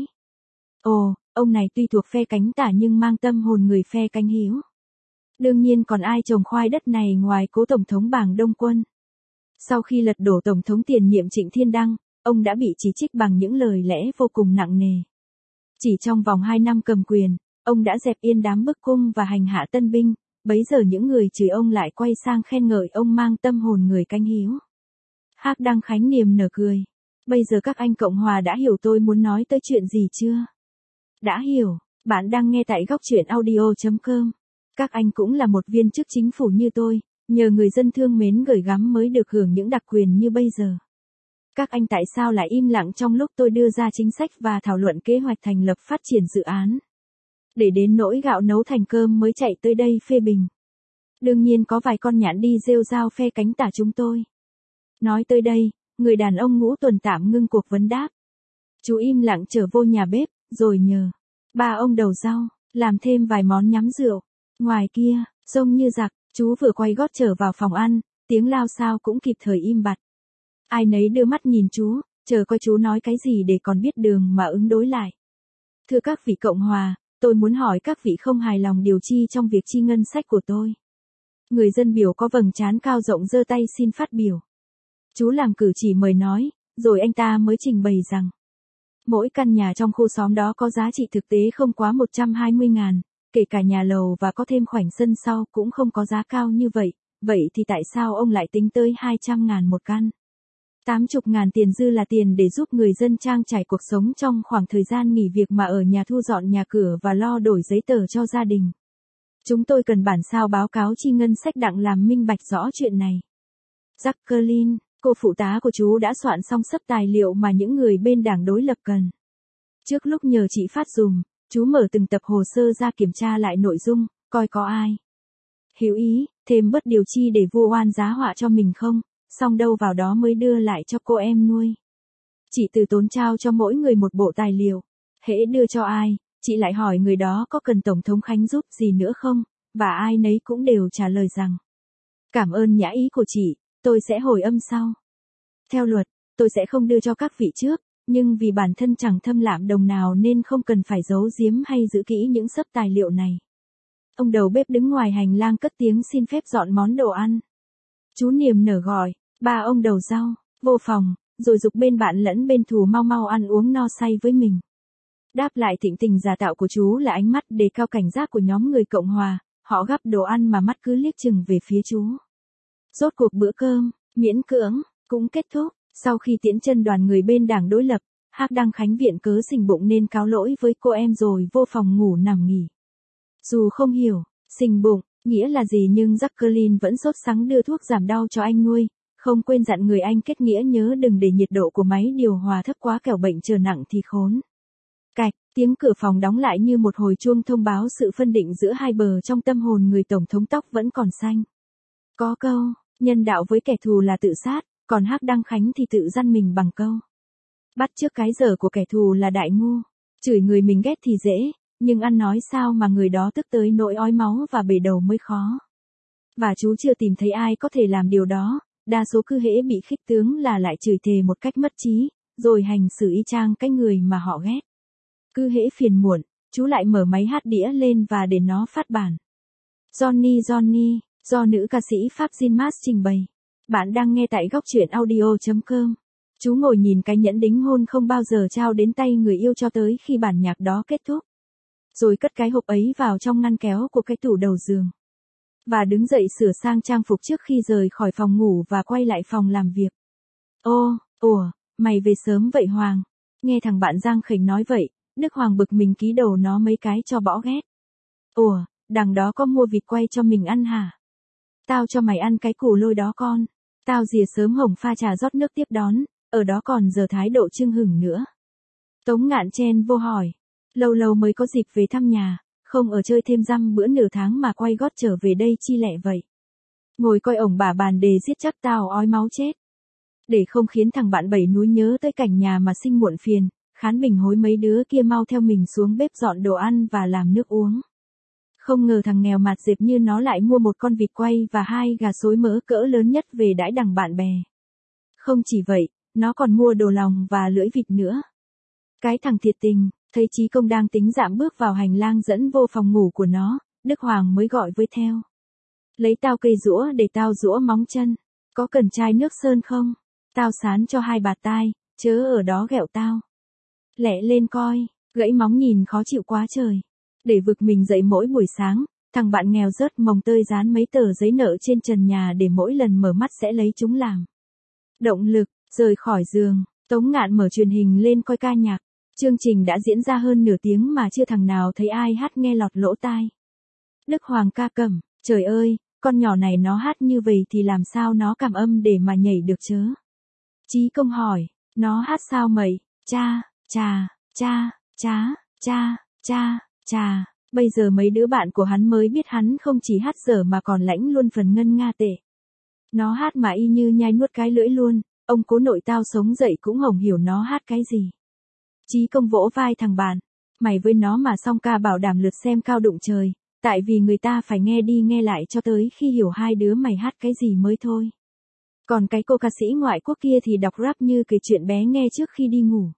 Ồ, ông này tuy thuộc phe cánh tả nhưng mang tâm hồn người phe cánh hiếu. Đương nhiên còn ai trồng khoai đất này ngoài cố Tổng thống Bàng Đông Quân. Sau khi lật đổ Tổng thống tiền nhiệm Trịnh Thiên Đăng, ông đã bị chỉ trích bằng những lời lẽ vô cùng nặng nề. Chỉ trong vòng hai năm cầm quyền, ông đã dẹp yên đám bức cung và hành hạ tân binh, bấy giờ những người chửi ông lại quay sang khen ngợi ông mang tâm hồn người cánh hiếu. Hắc Đăng Khánh niềm nở cười. Bây giờ các anh Cộng hòa đã hiểu tôi muốn nói tới chuyện gì chưa? Đã hiểu, bạn đang nghe tại góc truyện audio chấm com. Các anh cũng là một viên chức chính phủ như tôi, nhờ người dân thương mến gửi gắm mới được hưởng những đặc quyền như bây giờ. Các anh tại sao lại im lặng trong lúc tôi đưa ra chính sách và thảo luận kế hoạch thành lập phát triển dự án? Để đến nỗi gạo nấu thành cơm mới chạy tới đây phê bình. Đương nhiên có vài con nhãn đi rêu rao phe cánh tả chúng tôi. Nói tới đây, người đàn ông Ngũ Tuần tạm ngưng cuộc vấn đáp. Chú im lặng trở vô nhà bếp, rồi nhờ ba ông đầu rau làm thêm vài món nhắm rượu. Ngoài kia, trông như giặc, chú vừa quay gót trở vào phòng ăn, tiếng lao xao cũng kịp thời im bặt. Ai nấy đưa mắt nhìn chú, chờ coi chú nói cái gì để còn biết đường mà ứng đối lại. Thưa các vị Cộng hòa, tôi muốn hỏi các vị không hài lòng điều chi trong việc chi ngân sách của tôi. Người dân biểu có vầng trán cao rộng giơ tay xin phát biểu. Chú làm cử chỉ mời nói, rồi anh ta mới trình bày rằng mỗi căn nhà trong khu xóm đó có giá trị thực tế không quá một trăm hai mươi ngàn, kể cả nhà lầu và có thêm khoảnh sân sau cũng không có giá cao như vậy, vậy thì tại sao ông lại tính tới hai trăm ngàn một căn? tám mươi ngàn tiền dư là tiền để giúp người dân trang trải cuộc sống trong khoảng thời gian nghỉ việc mà ở nhà thu dọn nhà cửa và lo đổi giấy tờ cho gia đình. Chúng tôi cần bản sao báo cáo chi ngân sách đặng làm minh bạch rõ chuyện này. Jacqueline, cô phụ tá của chú đã soạn xong sấp tài liệu mà những người bên đảng đối lập cần. Trước lúc nhờ chị phát dùm, chú mở từng tập hồ sơ ra kiểm tra lại nội dung, coi có ai hiểu ý, thêm bớt điều chi để vu oan giá họa cho mình không, xong đâu vào đó mới đưa lại cho cô em nuôi. Chị từ tốn trao cho mỗi người một bộ tài liệu. Hễ đưa cho ai, chị lại hỏi người đó có cần Tổng thống Khánh giúp gì nữa không, và ai nấy cũng đều trả lời rằng cảm ơn nhã ý của chị, tôi sẽ hồi âm sau. Theo luật, tôi sẽ không đưa cho các vị trước, nhưng vì bản thân chẳng thâm lạm đồng nào nên không cần phải giấu giếm hay giữ kỹ những sấp tài liệu này. Ông đầu bếp đứng ngoài hành lang cất tiếng xin phép dọn món đồ ăn. Chú niềm nở gọi, ba ông đầu rau, vô phòng, rồi giục bên bạn lẫn bên thù mau mau ăn uống no say với mình. Đáp lại thịnh tình giả tạo của chú là ánh mắt đề cao cảnh giác của nhóm người Cộng hòa, họ gắp đồ ăn mà mắt cứ liếc chừng về phía chú. Rốt cuộc bữa cơm, miễn cưỡng, cũng kết thúc, sau khi tiễn chân đoàn người bên đảng đối lập, Hắc Đăng Khánh viện cớ sình bụng nên cáo lỗi với cô em rồi vô phòng ngủ nằm nghỉ. Dù không hiểu, sình bụng, nghĩa là gì nhưng Jacqueline vẫn sốt sắng đưa thuốc giảm đau cho anh nuôi, không quên dặn người anh kết nghĩa nhớ đừng để nhiệt độ của máy điều hòa thấp quá kẻo bệnh trở nặng thì khốn. Cạch, tiếng cửa phòng đóng lại như một hồi chuông thông báo sự phân định giữa hai bờ trong tâm hồn người tổng thống tóc vẫn còn xanh. Có câu, nhân đạo với kẻ thù là tự sát, còn Hắc Đăng Khánh thì tự dăn mình bằng câu bắt chước cái dở của kẻ thù là đại ngu. Chửi người mình ghét thì dễ, nhưng ăn nói sao mà người đó tức tới nỗi ói máu và bể đầu mới khó. Và chú chưa tìm thấy ai có thể làm điều đó, đa số cứ hễ bị khích tướng là lại chửi thề một cách mất trí, rồi hành xử y chang cái người mà họ ghét. Cứ hễ phiền muộn, chú lại mở máy hát đĩa lên và để nó phát bản. Johnny Johnny, do nữ ca sĩ Pháp Jean Mars trình bày. Bạn đang nghe tại góc truyện audio chấm com. Chú ngồi nhìn cái nhẫn đính hôn không bao giờ trao đến tay người yêu cho tới khi bản nhạc đó kết thúc. Rồi cất cái hộp ấy vào trong ngăn kéo của cái tủ đầu giường. Và đứng dậy sửa sang trang phục trước khi rời khỏi phòng ngủ và quay lại phòng làm việc. Ô, ủa, mày về sớm vậy Hoàng? Nghe thằng bạn Giang Khỉnh nói vậy, Đức Hoàng bực mình ký đầu nó mấy cái cho bỏ ghét. Ủa, đằng đó có mua vịt quay cho mình ăn hả? Tao cho mày ăn cái củ lôi đó con. Tao rìa sớm hồng pha trà rót nước tiếp đón, ở đó còn giờ thái độ chưng hửng nữa. Tống Ngạn chen vô hỏi. Lâu lâu mới có dịp về thăm nhà, không ở chơi thêm dăm bữa nửa tháng mà quay gót trở về đây chi lẹ vậy. Ngồi coi ổng bả bàn đề giết chắc tao ói máu chết. Để không khiến thằng bạn bảy núi nhớ tới cảnh nhà mà sinh muộn phiền, Khán Bình hối mấy đứa kia mau theo mình xuống bếp dọn đồ ăn và làm nước uống. Không ngờ thằng nghèo mạt dẹp như nó lại mua một con vịt quay và hai gà xối mỡ cỡ lớn nhất về đãi đằng bạn bè. Không chỉ vậy, nó còn mua đồ lòng và lưỡi vịt nữa. Cái thằng thiệt tình, thấy Chí Công đang tính dạm bước vào hành lang dẫn vô phòng ngủ của nó, Đức Hoàng mới gọi với theo. Lấy tao cây rũa để tao rũa móng chân. Có cần chai nước sơn không? Tao sán cho hai bạt tai, chớ ở đó ghẹo tao. Lẹ lên coi, gãy móng nhìn khó chịu quá trời. Để vực mình dậy mỗi buổi sáng, thằng bạn nghèo rớt mồng tơi dán mấy tờ giấy nợ trên trần nhà để mỗi lần mở mắt sẽ lấy chúng làm động lực. Rời khỏi giường, Tống Ngạn mở truyền hình lên coi ca nhạc. Chương trình đã diễn ra hơn nửa tiếng mà chưa thằng nào thấy ai hát nghe lọt lỗ tai. Đức Hoàng ca cẩm, trời ơi, con nhỏ này nó hát như vậy thì làm sao nó cảm âm để mà nhảy được chớ? Chí Công hỏi, nó hát sao mày? Cha, chà, cha, chá, cha, cha, chà. Bây giờ mấy đứa bạn của hắn mới biết hắn không chỉ hát dở mà còn lãnh luôn phần ngân nga tệ. Nó hát mà y như nhai nuốt cái lưỡi luôn, ông cố nội tao sống dậy cũng hổng hiểu nó hát cái gì. Chí Công vỗ vai thằng bạn, mày với nó mà song ca bảo đảm lượt xem cao đụng trời, tại vì người ta phải nghe đi nghe lại cho tới khi hiểu hai đứa mày hát cái gì mới thôi. Còn cái cô ca sĩ ngoại quốc kia thì đọc rap như kể chuyện bé nghe trước khi đi ngủ.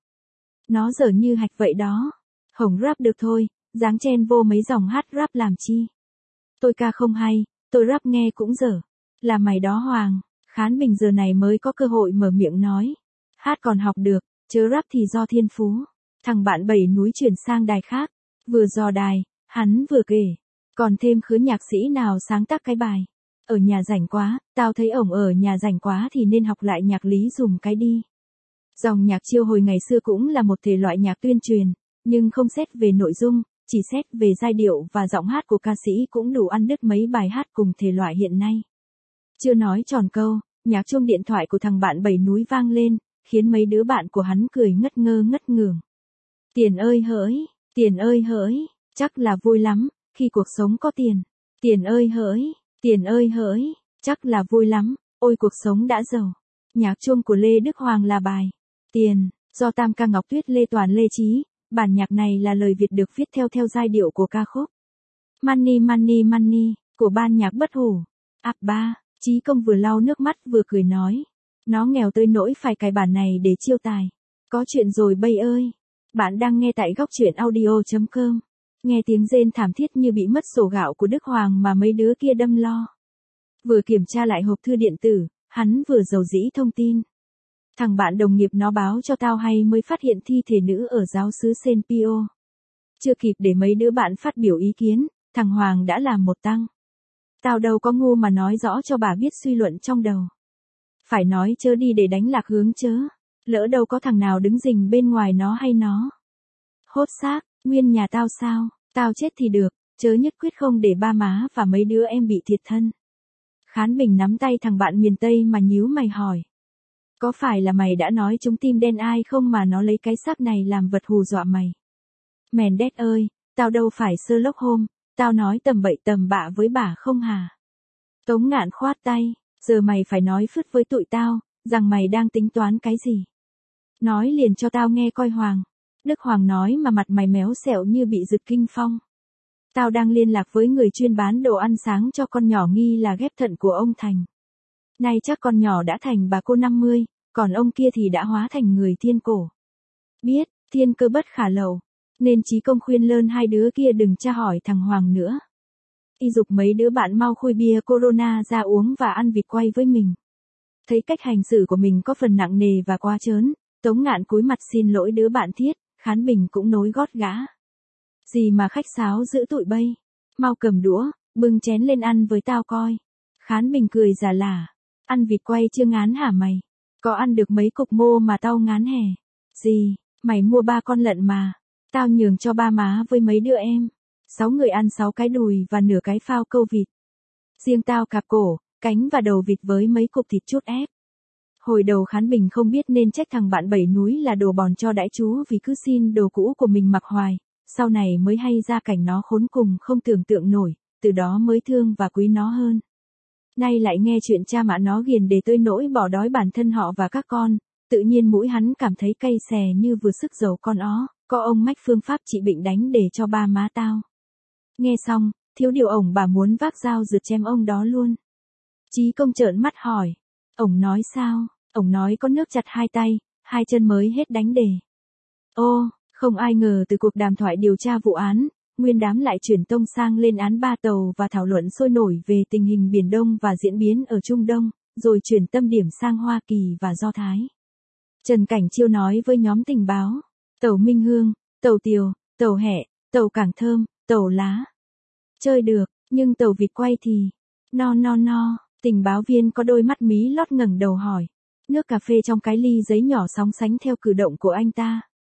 Nó dở như hạch vậy đó. Hổng rap được thôi, dáng chen vô mấy dòng hát rap làm chi. Tôi ca không hay, tôi rap nghe cũng dở. Là mày đó Hoàng, Khán Bình giờ này mới có cơ hội mở miệng nói. Hát còn học được, chớ rap thì do thiên phú. Thằng bạn Bảy Núi chuyển sang đài khác, vừa dò đài, hắn vừa kể. Còn thêm khứa nhạc sĩ nào sáng tác cái bài. Ở nhà rảnh quá, tao thấy ổng ở nhà rảnh quá thì nên học lại nhạc lý dùng cái đi. Dòng nhạc chiêu hồi ngày xưa cũng là một thể loại nhạc tuyên truyền, nhưng không xét về nội dung, chỉ xét về giai điệu và giọng hát của ca sĩ cũng đủ ăn đứt mấy bài hát cùng thể loại hiện nay. Chưa nói tròn câu, nhạc chuông điện thoại của thằng bạn Bảy Núi vang lên, khiến mấy đứa bạn của hắn cười ngất ngơ ngất ngưởng. Tiền ơi hỡi, tiền ơi hỡi, chắc là vui lắm, khi cuộc sống có tiền. Tiền ơi hỡi, tiền ơi hỡi, chắc là vui lắm, ôi cuộc sống đã giàu. Nhạc chuông của Lê Đức Hoàng là bài Tiền, do Tam ca Ngọc Tuyết Lê Toàn Lê Chí. Bản nhạc này là lời Việt được viết theo theo giai điệu của ca khúc Money Money Money của ban nhạc Bất Hủ. Ảp ba, Chí Công vừa lau nước mắt vừa cười nói. Nó nghèo tới nỗi phải cài bản này để chiêu tài. Có chuyện rồi bây ơi. Bạn đang nghe tại góc truyện audio chấm com. Nghe tiếng rên thảm thiết như bị mất sổ gạo của Đức Hoàng mà mấy đứa kia đâm lo. Vừa kiểm tra lại hộp thư điện tử, hắn vừa dầu dĩ thông tin. Thằng bạn đồng nghiệp nó báo cho tao hay mới phát hiện thi thể nữ ở giáo xứ Saint Pio. Chưa kịp để mấy đứa bạn phát biểu ý kiến, thằng Hoàng đã làm một tăng. Tao đâu có ngu mà nói rõ cho bà biết suy luận trong đầu. Phải nói chớ đi để đánh lạc hướng chớ. Lỡ đâu có thằng nào đứng rình bên ngoài nó hay nó. Hốt xác, nguyên nhà tao sao, tao chết thì được, chớ nhất quyết không để ba má và mấy đứa em bị thiệt thân. Khán Bình nắm tay thằng bạn miền Tây mà nhíu mày hỏi. Có phải là mày đã nói chúng tim đen ai không mà nó lấy cái xác này làm vật hù dọa mày? Mèn đét ơi, tao đâu phải Sherlock Holmes, tao nói tầm bậy tầm bạ với bà không hả? Tống Ngạn khoát tay, giờ mày phải nói phứt với tụi tao, rằng mày đang tính toán cái gì? Nói liền cho tao nghe coi Hoàng. Đức Hoàng nói mà mặt mày méo xẹo như bị giật kinh phong. Tao đang liên lạc với người chuyên bán đồ ăn sáng cho con nhỏ nghi là ghép thận của ông Thành. Nay chắc con nhỏ đã thành bà cô năm mươi, còn ông kia thì đã hóa thành người thiên cổ. Biết, thiên cơ bất khả lậu, nên Chí Công khuyên lơn hai đứa kia đừng tra hỏi thằng Hoàng nữa. Y dục mấy đứa bạn mau khui bia Corona ra uống và ăn vịt quay với mình. Thấy cách hành xử của mình có phần nặng nề và quá trớn, Tống Ngạn cúi mặt xin lỗi đứa bạn thiết, Khán Bình cũng nối gót gã. Gì mà khách sáo giữ tụi bay, mau cầm đũa, bưng chén lên ăn với tao coi. Khán Bình cười giả lả, ăn vịt quay chưa ngán hả mày? Có ăn được mấy cục mô mà tao ngán hè. Gì, mày mua ba con lợn mà, tao nhường cho ba má với mấy đứa em. Sáu người ăn sáu cái đùi và nửa cái phao câu vịt. Riêng tao cạp cổ, cánh và đầu vịt với mấy cục thịt chút ép. Hồi đầu Khán Bình không biết nên trách thằng bạn Bảy Núi là đồ bòn cho đãi chú vì cứ xin đồ cũ của mình mặc hoài, sau này mới hay ra cảnh nó khốn cùng không tưởng tượng nổi, từ đó mới thương và quý nó hơn. Nay lại nghe chuyện cha mẹ nó ghiền để tới nỗi bỏ đói bản thân họ và các con, tự nhiên mũi hắn cảm thấy cay xè như vừa sức dầu con ó, có ông mách phương pháp trị bệnh đánh để cho ba má tao. Nghe xong, thiếu điều ổng bà muốn vác dao rượt chém ông đó luôn. Chí Công trợn mắt hỏi, ổng nói sao? Ổng nói có nước chặt hai tay, hai chân mới hết đánh đề. Ô, không ai ngờ từ cuộc đàm thoại điều tra vụ án, nguyên đám lại chuyển tông sang lên án ba tàu và thảo luận sôi nổi về tình hình Biển Đông và diễn biến ở Trung Đông, rồi chuyển tâm điểm sang Hoa Kỳ và Do Thái. Trần Cảnh Chiêu nói với nhóm tình báo, tàu Minh Hương, tàu Tiều, tàu Hẹ, tàu Cảng Thơm, tàu Lá. Chơi được, nhưng tàu vịt quay thì, no no no, tình báo viên có đôi mắt mí lót ngẩng đầu hỏi. Nước cà phê trong cái ly giấy nhỏ sóng sánh theo cử động của anh ta.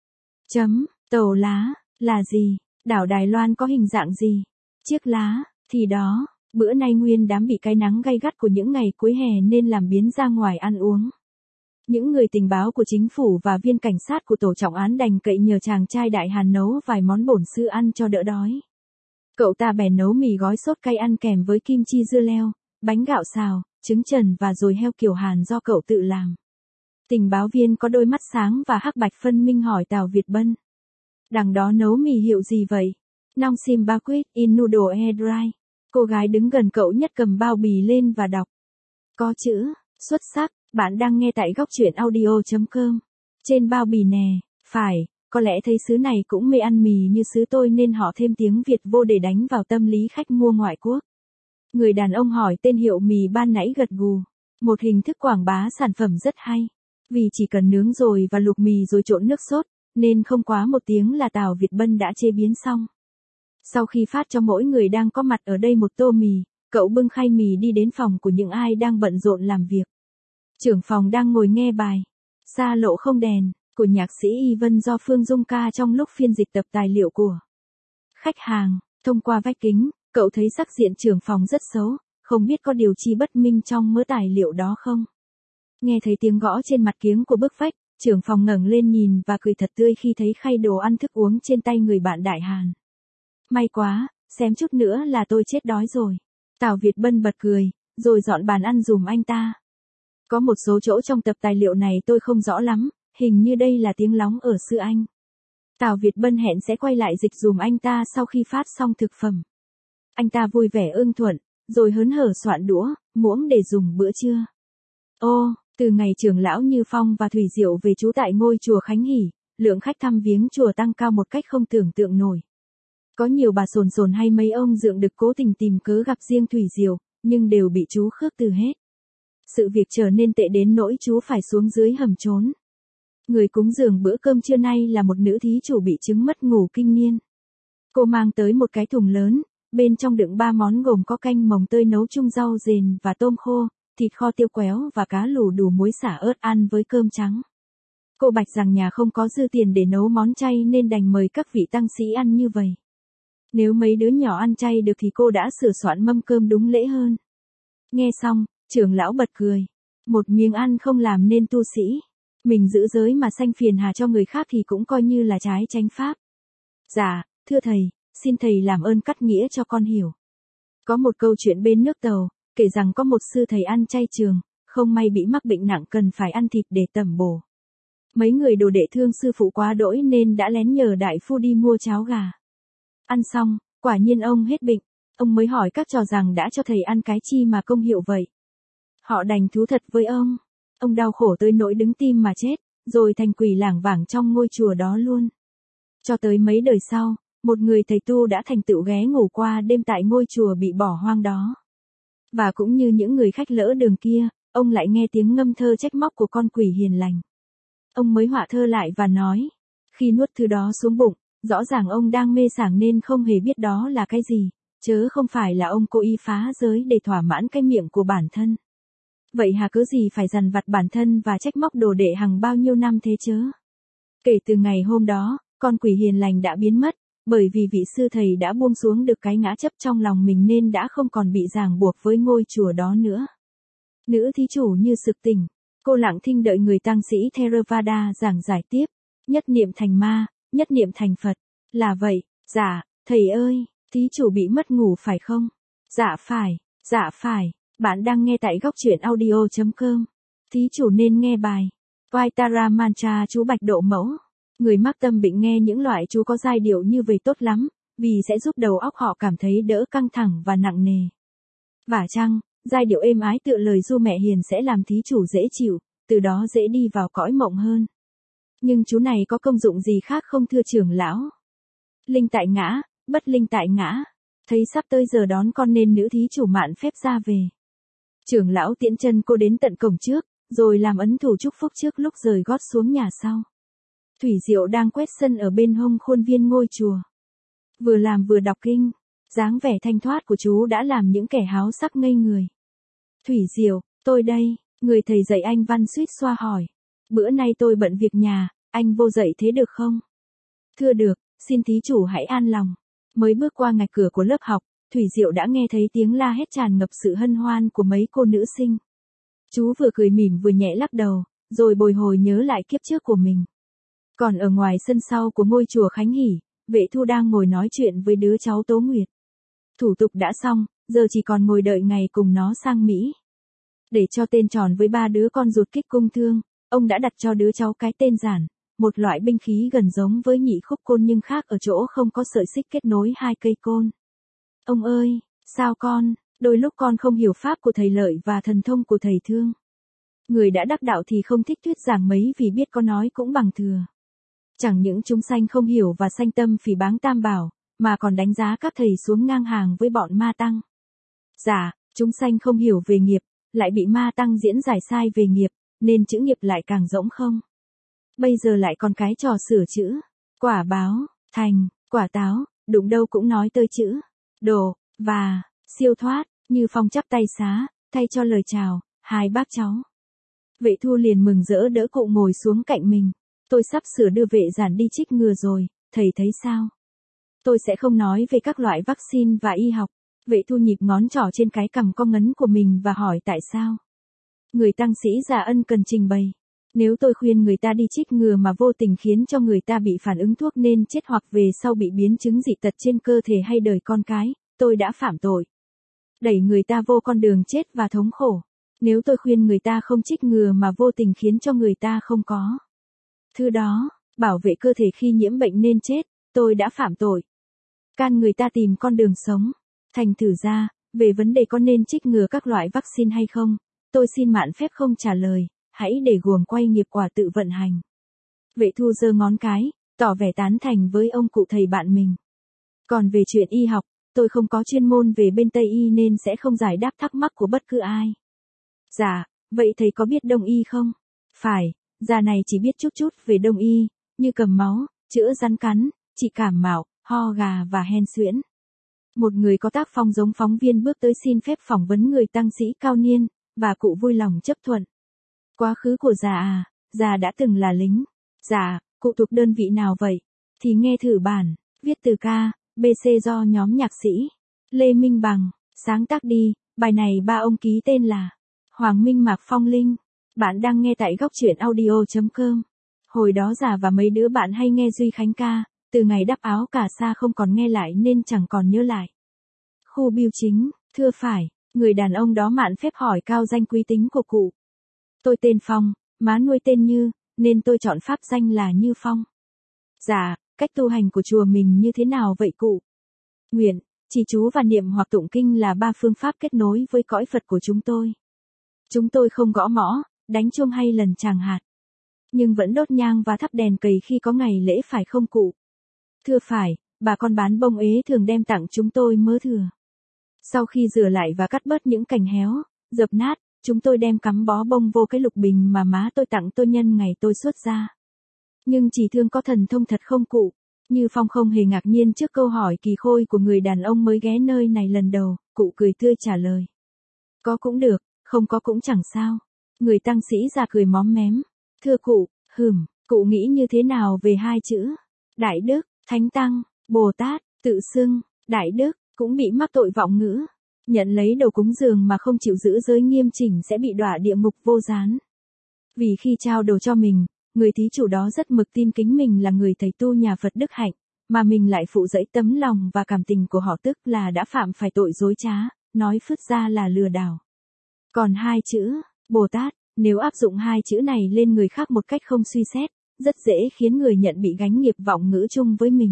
Chấm, tàu lá, là gì? Đảo Đài Loan có hình dạng gì? Chiếc lá, thì đó, bữa nay nguyên đám bị cái nắng gay gắt của những ngày cuối hè nên làm biến ra ngoài ăn uống. Những người tình báo của chính phủ và viên cảnh sát của tổ trọng án đành cậy nhờ chàng trai Đại Hàn nấu vài món bổn sư ăn cho đỡ đói. Cậu ta bèn nấu mì gói sốt cay ăn kèm với kim chi dưa leo, bánh gạo xào, trứng trần và rồi heo kiểu Hàn do cậu tự làm. Tình báo viên có đôi mắt sáng và hắc bạch phân minh hỏi Tào Việt Bân. Đằng đó nấu mì hiệu gì vậy? Nong sim ba quýt in noodle air dry. Cô gái đứng gần cậu nhất cầm bao bì lên và đọc. Có chữ, xuất sắc, bạn đang nghe tại góc truyện audio.com. Trên bao bì nè, phải, có lẽ thấy xứ này cũng mê ăn mì như xứ tôi nên họ thêm tiếng Việt vô để đánh vào tâm lý khách mua ngoại quốc. Người đàn ông hỏi tên hiệu mì ban nãy gật gù. Một hình thức quảng bá sản phẩm rất hay. Vì chỉ cần nướng rồi và luộc mì rồi trộn nước sốt, nên không quá một tiếng là Tào Việt Bân đã chế biến xong. Sau khi phát cho mỗi người đang có mặt ở đây một tô mì, cậu bưng khay mì đi đến phòng của những ai đang bận rộn làm việc. Trưởng phòng đang ngồi nghe bài Xa lộ không đèn của nhạc sĩ Y Vân do Phương Dung ca trong lúc phiên dịch tập tài liệu của khách hàng. Thông qua vách kính, cậu thấy sắc diện trưởng phòng rất xấu, không biết có điều chi bất minh trong mớ tài liệu đó không. Nghe thấy tiếng gõ trên mặt kiếng của bức vách, trưởng phòng ngẩng lên nhìn và cười thật tươi khi thấy khay đồ ăn thức uống trên tay người bạn Đại Hàn. May quá, xém chút nữa là tôi chết đói rồi. Tào Việt Bân bật cười, rồi dọn bàn ăn dùm anh ta. Có một số chỗ trong tập tài liệu này tôi không rõ lắm, hình như đây là tiếng lóng ở xứ Anh. Tào Việt Bân hẹn sẽ quay lại dịch dùm anh ta sau khi phát xong thực phẩm. Anh ta vui vẻ ưng thuận, rồi hớn hở soạn đũa, muỗng để dùng bữa trưa. Ô, từ ngày trưởng lão Như Phong và Thủy Diệu về trú tại ngôi chùa Khánh Hỷ, lượng khách thăm viếng chùa tăng cao một cách không tưởng tượng nổi. Có nhiều bà sồn sồn hay mấy ông dượng đực cố tình tìm cớ gặp riêng Thủy Diệu, nhưng đều bị chú khước từ hết. Sự việc trở nên tệ đến nỗi chú phải xuống dưới hầm trốn. Người cúng dường bữa cơm trưa nay là một nữ thí chủ bị chứng mất ngủ kinh niên. Cô mang tới một cái thùng lớn, bên trong đựng ba món gồm có canh mồng tơi nấu chung rau dền và tôm khô, thịt kho tiêu quéo và cá lù đủ muối xả ớt ăn với cơm trắng. Cô bạch rằng nhà không có dư tiền để nấu món chay nên đành mời các vị tăng sĩ ăn như vậy. Nếu mấy đứa nhỏ ăn chay được thì cô đã sửa soạn mâm cơm đúng lễ hơn. Nghe xong, trưởng lão bật cười. Một miếng ăn không làm nên tu sĩ. Mình giữ giới mà sanh phiền hà cho người khác thì cũng coi như là trái chánh pháp. Dạ, thưa thầy, xin thầy làm ơn cắt nghĩa cho con hiểu. Có một câu chuyện bên nước Tàu, kể rằng có một sư thầy ăn chay trường, không may bị mắc bệnh nặng cần phải ăn thịt để tẩm bổ. Mấy người đồ đệ thương sư phụ quá đỗi nên đã lén nhờ đại phu đi mua cháo gà. Ăn xong, quả nhiên ông hết bệnh, ông mới hỏi các trò rằng đã cho thầy ăn cái chi mà công hiệu vậy. Họ đành thú thật với ông. Ông đau khổ tới nỗi đứng tim mà chết, rồi thành quỷ lảng vảng trong ngôi chùa đó luôn. Cho tới mấy đời sau, một người thầy tu đã thành tựu ghé ngủ qua đêm tại ngôi chùa bị bỏ hoang đó. Và cũng như những người khách lỡ đường kia, ông lại nghe tiếng ngâm thơ trách móc của con quỷ hiền lành. Ông mới họa thơ lại và nói, khi nuốt thứ đó xuống bụng, rõ ràng ông đang mê sảng nên không hề biết đó là cái gì, chớ không phải là ông cố ý phá giới để thỏa mãn cái miệng của bản thân. Vậy hà cớ gì phải dằn vặt bản thân và trách móc đồ đệ hằng bao nhiêu năm thế chớ? Kể từ ngày hôm đó, con quỷ hiền lành đã biến mất, bởi vì vị sư thầy đã buông xuống được cái ngã chấp trong lòng mình nên đã không còn bị ràng buộc với ngôi chùa đó nữa. Nữ thí chủ như sực tỉnh, cô lặng thinh đợi người tăng sĩ Theravada giảng giải tiếp, nhất niệm thành ma, nhất niệm thành Phật, là vậy, dạ, thầy ơi, thí chủ bị mất ngủ phải không? Dạ phải, dạ phải, bạn đang nghe tại góc truyện audio.com. Thí chủ nên nghe bài Vaitara Mantra chú Bạch Độ Mẫu. Người mắc tâm bệnh nghe những loại chú có giai điệu như vậy tốt lắm, vì sẽ giúp đầu óc họ cảm thấy đỡ căng thẳng và nặng nề. Vả chăng, giai điệu êm ái tựa lời du mẹ hiền sẽ làm thí chủ dễ chịu, từ đó dễ đi vào cõi mộng hơn. Nhưng chú này có công dụng gì khác không thưa trưởng lão? Linh tại ngã, bất linh tại ngã. Thấy sắp tới giờ đón con nên nữ thí chủ mạn phép ra về. Trưởng lão tiễn chân cô đến tận cổng trước, rồi làm ấn thủ chúc phúc trước lúc rời gót xuống nhà sau. Thủy Diệu đang quét sân ở bên hông khuôn viên ngôi chùa. Vừa làm vừa đọc kinh, dáng vẻ thanh thoát của chú đã làm những kẻ háo sắc ngây người. Thủy Diệu, tôi đây, người thầy dạy anh văn suýt xoa hỏi. Bữa nay tôi bận việc nhà, anh vô dậy thế được không? Thưa được, xin thí chủ hãy an lòng. Mới bước qua ngạch cửa của lớp học, Thủy Diệu đã nghe thấy tiếng la hét tràn ngập sự hân hoan của mấy cô nữ sinh. Chú vừa cười mỉm vừa nhẹ lắc đầu, rồi bồi hồi nhớ lại kiếp trước của mình. Còn ở ngoài sân sau của ngôi chùa Khánh Hỷ, Vệ Thu đang ngồi nói chuyện với đứa cháu Tố Nguyệt. Thủ tục đã xong, giờ chỉ còn ngồi đợi ngày cùng nó sang Mỹ. Để cho tên tròn với ba đứa con ruột kích cung thương, ông đã đặt cho đứa cháu cái tên Giản, một loại binh khí gần giống với nhị khúc côn nhưng khác ở chỗ không có sợi xích kết nối hai cây côn. Ông ơi, sao con, đôi lúc con không hiểu pháp của thầy Lợi và thần thông của thầy Thương. Người đã đắc đạo thì không thích thuyết giảng mấy vì biết có nói cũng bằng thừa. Chẳng những chúng sanh không hiểu và sanh tâm phỉ báng tam bảo, mà còn đánh giá các thầy xuống ngang hàng với bọn ma tăng. Dạ, chúng sanh không hiểu về nghiệp, lại bị ma tăng diễn giải sai về nghiệp, nên chữ nghiệp lại càng rỗng không. Bây giờ lại còn cái trò sửa chữ, quả báo, thành, quả táo, đụng đâu cũng nói tới chữ, đồ, và, siêu thoát, như Phong chắp tay xá, thay cho lời chào, hai bác cháu. Vệ Thu liền mừng rỡ đỡ cụ ngồi xuống cạnh mình. Tôi sắp sửa đưa Vệ Giản đi trích ngừa rồi, thầy thấy sao? Tôi sẽ không nói về các loại vaccine và y học. Vệ Thu nhịp ngón trỏ trên cái cằm cong ngấn của mình và hỏi tại sao. Người tăng sĩ già ân cần trình bày. Nếu tôi khuyên người ta đi trích ngừa mà vô tình khiến cho người ta bị phản ứng thuốc nên chết hoặc về sau bị biến chứng dị tật trên cơ thể hay đời con cái, tôi đã phạm tội. Đẩy người ta vô con đường chết và thống khổ. Nếu tôi khuyên người ta không trích ngừa mà vô tình khiến cho người ta không có thứ đó, bảo vệ cơ thể khi nhiễm bệnh nên chết, tôi đã phạm tội. Can người ta tìm con đường sống. Thành thử ra, về vấn đề có nên trích ngừa các loại vaccine hay không, tôi xin mạn phép không trả lời, hãy để guồng quay nghiệp quả tự vận hành. Vệ Thu giơ ngón cái, tỏ vẻ tán thành với ông cụ thầy bạn mình. Còn về chuyện y học, tôi không có chuyên môn về bên Tây y nên sẽ không giải đáp thắc mắc của bất cứ ai. Dạ, vậy thầy có biết Đông y không? Phải, già này chỉ biết chút chút về Đông y, như cầm máu, chữa rắn cắn, trị cảm mạo, ho gà và hen suyễn. Một người có tác phong giống phóng viên bước tới xin phép phỏng vấn người tăng sĩ cao niên, và cụ vui lòng chấp thuận. Quá khứ của già à, già đã từng là lính. Dạ, cụ thuộc đơn vị nào vậy? Thì nghe thử bản, viết từ ca, bê xê do nhóm nhạc sĩ Lê Minh Bằng sáng tác đi, bài này ba ông ký tên là Hoàng Minh Mạc Phong Linh. Bạn đang nghe tại góc truyện audio chấm com. Hồi đó già và mấy đứa bạn hay nghe Duy Khánh ca, từ ngày đắp áo cà sa không còn nghe lại nên chẳng còn nhớ lại. Khu Biêu Chính, thưa phải, người đàn ông đó mạn phép hỏi cao danh quý tính của cụ. Tôi tên Phong, má nuôi tên Như, nên tôi chọn pháp danh là Như Phong. Dạ, cách tu hành của chùa mình như thế nào vậy cụ? Nguyện, trì chú và niệm hoặc tụng kinh là ba phương pháp kết nối với cõi Phật của chúng tôi. Chúng tôi không gõ mõ, đánh chuông hay lần tràng hạt. Nhưng vẫn đốt nhang và thắp đèn cầy khi có ngày lễ phải không cụ? Thưa phải, bà con bán bông ế thường đem tặng chúng tôi mớ thừa. Sau khi rửa lại và cắt bớt những cành héo, dập nát, chúng tôi đem cắm bó bông vô cái lục bình mà má tôi tặng tôi nhân ngày tôi xuất gia. Nhưng chỉ thương có thần thông thật không cụ? Như Phong không hề ngạc nhiên trước câu hỏi kỳ khôi của người đàn ông mới ghé nơi này lần đầu, cụ cười tươi trả lời. Có cũng được, không có cũng chẳng sao. Người tăng sĩ già cười móm mém. Thưa cụ, hừm, cụ nghĩ như thế nào về hai chữ? Đại Đức, Thánh Tăng, Bồ Tát, tự xưng, Đại Đức, cũng bị mắc tội vọng ngữ. Nhận lấy đồ cúng dường mà không chịu giữ giới nghiêm chỉnh sẽ bị đọa địa ngục vô gián. Vì khi trao đồ cho mình, người thí chủ đó rất mực tin kính mình là người thầy tu nhà Phật đức hạnh, mà mình lại phụ dẫy tấm lòng và cảm tình của họ tức là đã phạm phải tội dối trá, nói phứt ra là lừa đảo. Còn hai chữ, Bồ Tát, nếu áp dụng hai chữ này lên người khác một cách không suy xét, rất dễ khiến người nhận bị gánh nghiệp vọng ngữ chung với mình.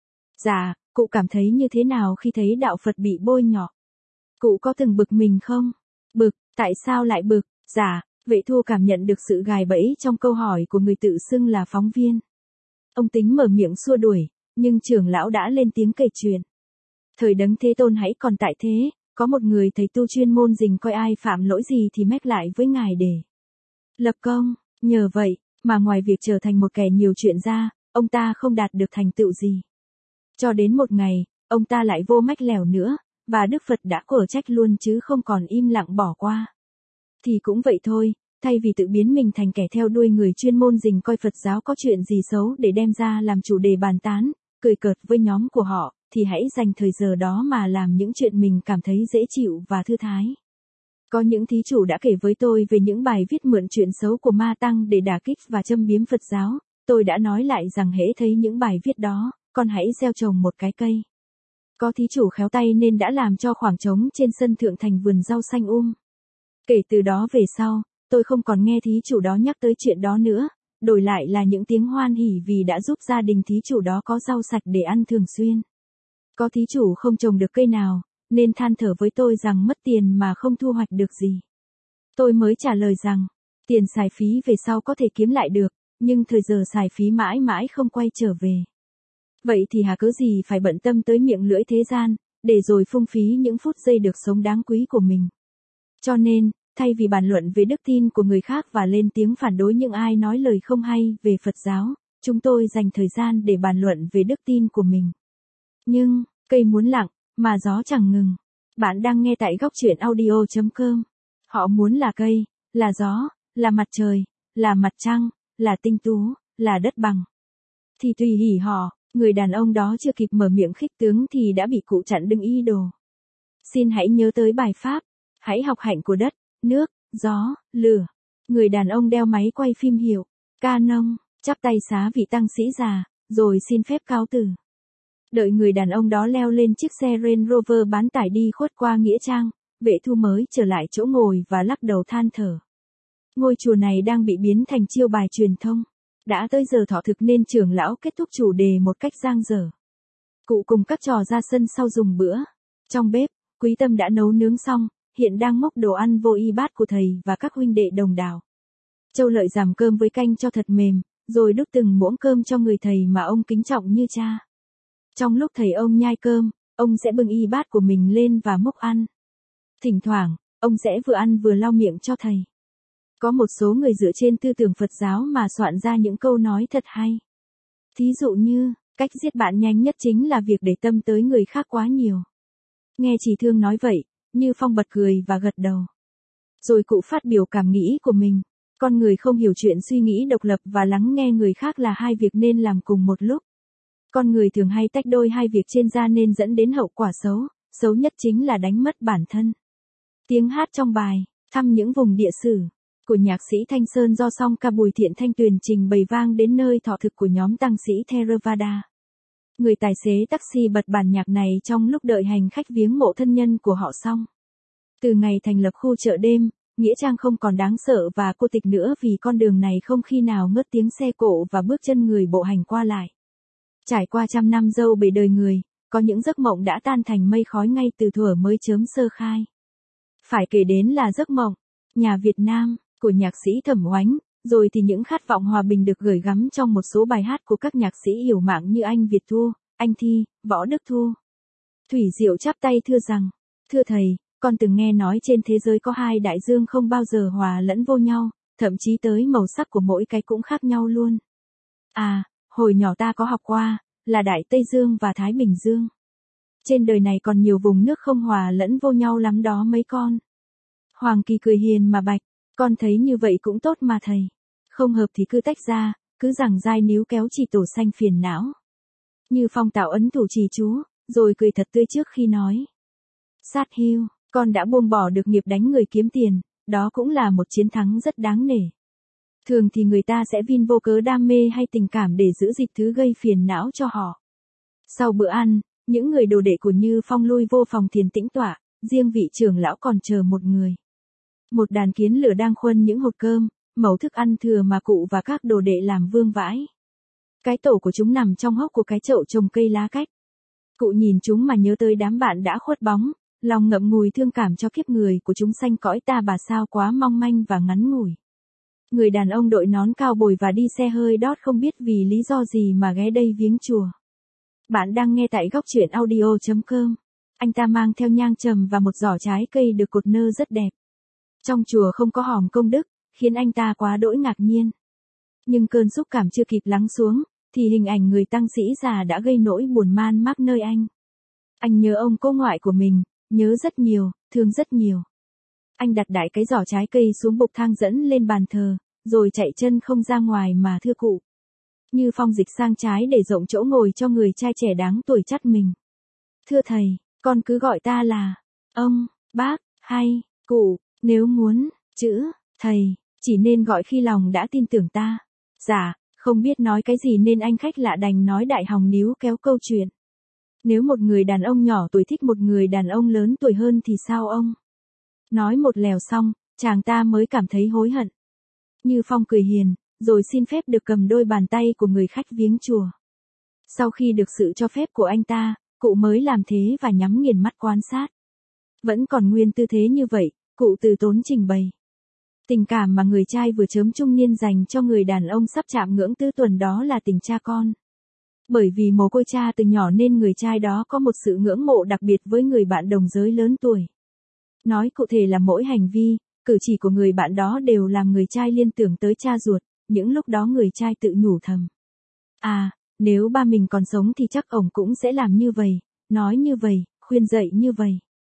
Dạ, cụ cảm thấy như thế nào khi thấy đạo Phật bị bôi nhọ? Cụ có từng bực mình không? Bực, tại sao lại bực? Dạ, Vệ Thu cảm nhận được sự gài bẫy trong câu hỏi của người tự xưng là phóng viên. Ông tính mở miệng xua đuổi, nhưng trưởng lão đã lên tiếng kể chuyện. Thời Đấng Thế Tôn hãy còn tại thế, có một người thầy tu chuyên môn rình coi ai phạm lỗi gì thì mách lại với ngài để lập công. Nhờ vậy, mà ngoài việc trở thành một kẻ nhiều chuyện ra, ông ta không đạt được thành tựu gì. Cho đến một ngày, ông ta lại vô mách lèo nữa, và Đức Phật đã quở trách luôn chứ không còn im lặng bỏ qua. Thì cũng vậy thôi, Thay vì tự biến mình thành kẻ theo đuôi người chuyên môn rình coi Phật giáo có chuyện gì xấu để đem ra làm chủ đề bàn tán, cười cợt với nhóm của họ, thì hãy dành thời giờ đó mà làm những chuyện mình cảm thấy dễ chịu và thư thái. Có những thí chủ đã kể với tôi về những bài viết mượn chuyện xấu của ma tăng để đả kích và châm biếm Phật giáo. Tôi đã nói lại rằng hễ thấy những bài viết đó, con hãy gieo trồng một cái cây. Có thí chủ khéo tay nên đã làm cho khoảng trống trên sân thượng thành vườn rau xanh um. Kể từ đó về sau, tôi không còn nghe thí chủ đó nhắc tới chuyện đó nữa, đổi lại là những tiếng hoan hỉ vì đã giúp gia đình thí chủ đó có rau sạch để ăn thường xuyên. Có thí chủ không trồng được cây nào, nên than thở với tôi rằng mất tiền mà không thu hoạch được gì. Tôi mới trả lời rằng, tiền xài phí về sau có thể kiếm lại được, nhưng thời giờ xài phí mãi mãi không quay trở về. Vậy thì hà cớ gì phải bận tâm tới miệng lưỡi thế gian, để rồi phung phí những phút giây được sống đáng quý của mình. Cho nên, thay vì bàn luận về đức tin của người khác và lên tiếng phản đối những ai nói lời không hay về Phật giáo, chúng tôi dành thời gian để bàn luận về đức tin của mình. Nhưng, cây muốn lặng, mà gió chẳng ngừng. Bạn đang nghe tại góc truyện audio chấm com. Họ muốn là cây, là gió, là mặt trời, là mặt trăng, là tinh tú, là đất bằng. Thì tùy hỉ họ, người đàn ông đó chưa kịp mở miệng khích tướng thì đã bị cụ chặn đứng ý đồ. Xin hãy nhớ tới bài pháp, hãy học hạnh của đất, nước, gió, lửa. Người đàn ông đeo máy quay phim hiệu, Canon, chắp tay xá vị tăng sĩ già, rồi xin phép cáo từ. Đợi người đàn ông đó leo lên chiếc xe Range Rover bán tải đi khuất qua nghĩa trang, vệ thu mới trở lại chỗ ngồi và lắc đầu than thở. Ngôi chùa này đang bị biến thành chiêu bài truyền thông. Đã tới giờ thọ thực nên trưởng lão kết thúc chủ đề một cách dang dở. Cụ cùng các trò ra sân sau dùng bữa. Trong bếp, Quý Tâm đã nấu nướng xong, hiện đang múc đồ ăn vô y bát của thầy và các huynh đệ đồng đạo. Châu Lợi giảm cơm với canh cho thật mềm, rồi đút từng muỗng cơm cho người thầy mà ông kính trọng như cha. Trong lúc thầy ông nhai cơm, ông sẽ bưng y bát của mình lên và múc ăn. Thỉnh thoảng, ông sẽ vừa ăn vừa lau miệng cho thầy. Có một số người dựa trên tư tưởng Phật giáo mà soạn ra những câu nói thật hay. Thí dụ như, cách giết bạn nhanh nhất chính là việc để tâm tới người khác quá nhiều. Nghe Chỉ Thương nói vậy, Như Phong bật cười và gật đầu. Rồi cụ phát biểu cảm nghĩ của mình. Con người không hiểu chuyện suy nghĩ độc lập và lắng nghe người khác là hai việc nên làm cùng một lúc. Con người thường hay tách đôi hai việc trên ra nên dẫn đến hậu quả xấu, xấu nhất chính là đánh mất bản thân. Tiếng hát trong bài, thăm những vùng địa sử, của nhạc sĩ Thanh Sơn do song ca Bùi Thiện Thanh Tuyền trình bày vang đến nơi thọ thực của nhóm tăng sĩ Theravada. Người tài xế taxi bật bản nhạc này trong lúc đợi hành khách viếng mộ thân nhân của họ xong. Từ ngày thành lập khu chợ đêm, nghĩa trang không còn đáng sợ và cô tịch nữa vì con đường này không khi nào ngớt tiếng xe cộ và bước chân người bộ hành qua lại. Trải qua trăm năm dâu bể đời người, có những giấc mộng đã tan thành mây khói ngay từ thuở mới chớm sơ khai. Phải kể đến là giấc mộng Nhà Việt Nam của nhạc sĩ Thẩm Oánh, rồi thì những khát vọng hòa bình được gửi gắm trong một số bài hát của các nhạc sĩ hiểu mạng như anh Việt Thu, anh Thi, Võ Đức Thu. Thủy Diệu chắp tay thưa rằng, thưa thầy, con từng nghe nói trên thế giới có hai đại dương không bao giờ hòa lẫn vô nhau, thậm chí tới màu sắc của mỗi cái cũng khác nhau luôn. À, hồi nhỏ ta có học qua, là Đại Tây Dương và Thái Bình Dương. Trên đời này còn nhiều vùng nước không hòa lẫn vô nhau lắm đó mấy con. Hoàng Kỳ cười hiền mà bạch, con thấy như vậy cũng tốt mà thầy. Không hợp thì cứ tách ra, cứ giằng dai níu kéo chỉ tổ sanh phiền não. Như Phong tạo ấn thủ trì chú, rồi cười thật tươi trước khi nói. Sát hưu, con đã buông bỏ được nghiệp đánh người kiếm tiền, đó cũng là một chiến thắng rất đáng nể. Thường thì người ta sẽ vin vô cớ đam mê hay tình cảm để giữ dịch thứ gây phiền não cho họ. Sau bữa ăn, những người đồ đệ của Như Phong lui vô phòng thiền tĩnh tọa, riêng vị trưởng lão còn chờ một người. Một đàn kiến lửa đang khuân những hột cơm, mẩu thức ăn thừa mà cụ và các đồ đệ làm vương vãi. Cái tổ của chúng nằm trong hốc của cái chậu trồng cây lá cách. Cụ nhìn chúng mà nhớ tới đám bạn đã khuất bóng, lòng ngậm ngùi thương cảm cho kiếp người của chúng sanh cõi ta bà sao quá mong manh và ngắn ngủi. Người đàn ông đội nón cao bồi và đi xe hơi đót không biết vì lý do gì mà ghé đây viếng chùa. Bạn đang nghe tại góc truyện audio chấm com. Anh ta mang theo nhang trầm và một giỏ trái cây được cột nơ rất đẹp. Trong chùa không có hòm công đức, khiến anh ta quá đỗi ngạc nhiên. Nhưng cơn xúc cảm chưa kịp lắng xuống, thì hình ảnh người tăng sĩ già đã gây nỗi buồn man mác nơi anh. Anh nhớ ông cô ngoại của mình, nhớ rất nhiều, thương rất nhiều. Anh đặt đại cái giỏ trái cây xuống bục thang dẫn lên bàn thờ, rồi chạy chân không ra ngoài mà thưa cụ. Như Phong dịch sang trái để rộng chỗ ngồi cho người trai trẻ đáng tuổi chắt mình. Thưa thầy, con cứ gọi ta là ông, bác, hay cụ, nếu muốn, chữ thầy, chỉ nên gọi khi lòng đã tin tưởng ta. Dạ, không biết nói cái gì nên anh khách lạ đành nói đại hòng níu kéo câu chuyện. Nếu một người đàn ông nhỏ tuổi thích một người đàn ông lớn tuổi hơn thì sao ông? Nói một lèo xong, chàng ta mới cảm thấy hối hận. Như Phong cười hiền, rồi xin phép được cầm đôi bàn tay của người khách viếng chùa. Sau khi được sự cho phép của anh ta, cụ mới làm thế và nhắm nghiền mắt quan sát. Vẫn còn nguyên tư thế như vậy, cụ từ tốn trình bày. Tình cảm mà người trai vừa chớm trung niên dành cho người đàn ông sắp chạm ngưỡng tứ tuần đó là tình cha con. Bởi vì mồ côi cha từ nhỏ nên người trai đó có một sự ngưỡng mộ đặc biệt với người bạn đồng giới lớn tuổi. Nói cụ thể là mỗi hành vi, cử chỉ của người bạn đó đều làm người trai liên tưởng tới cha ruột, những lúc đó người trai tự nhủ thầm. À, nếu ba mình còn sống thì chắc ổng cũng sẽ làm như vậy, nói như vậy, khuyên dạy như vậy.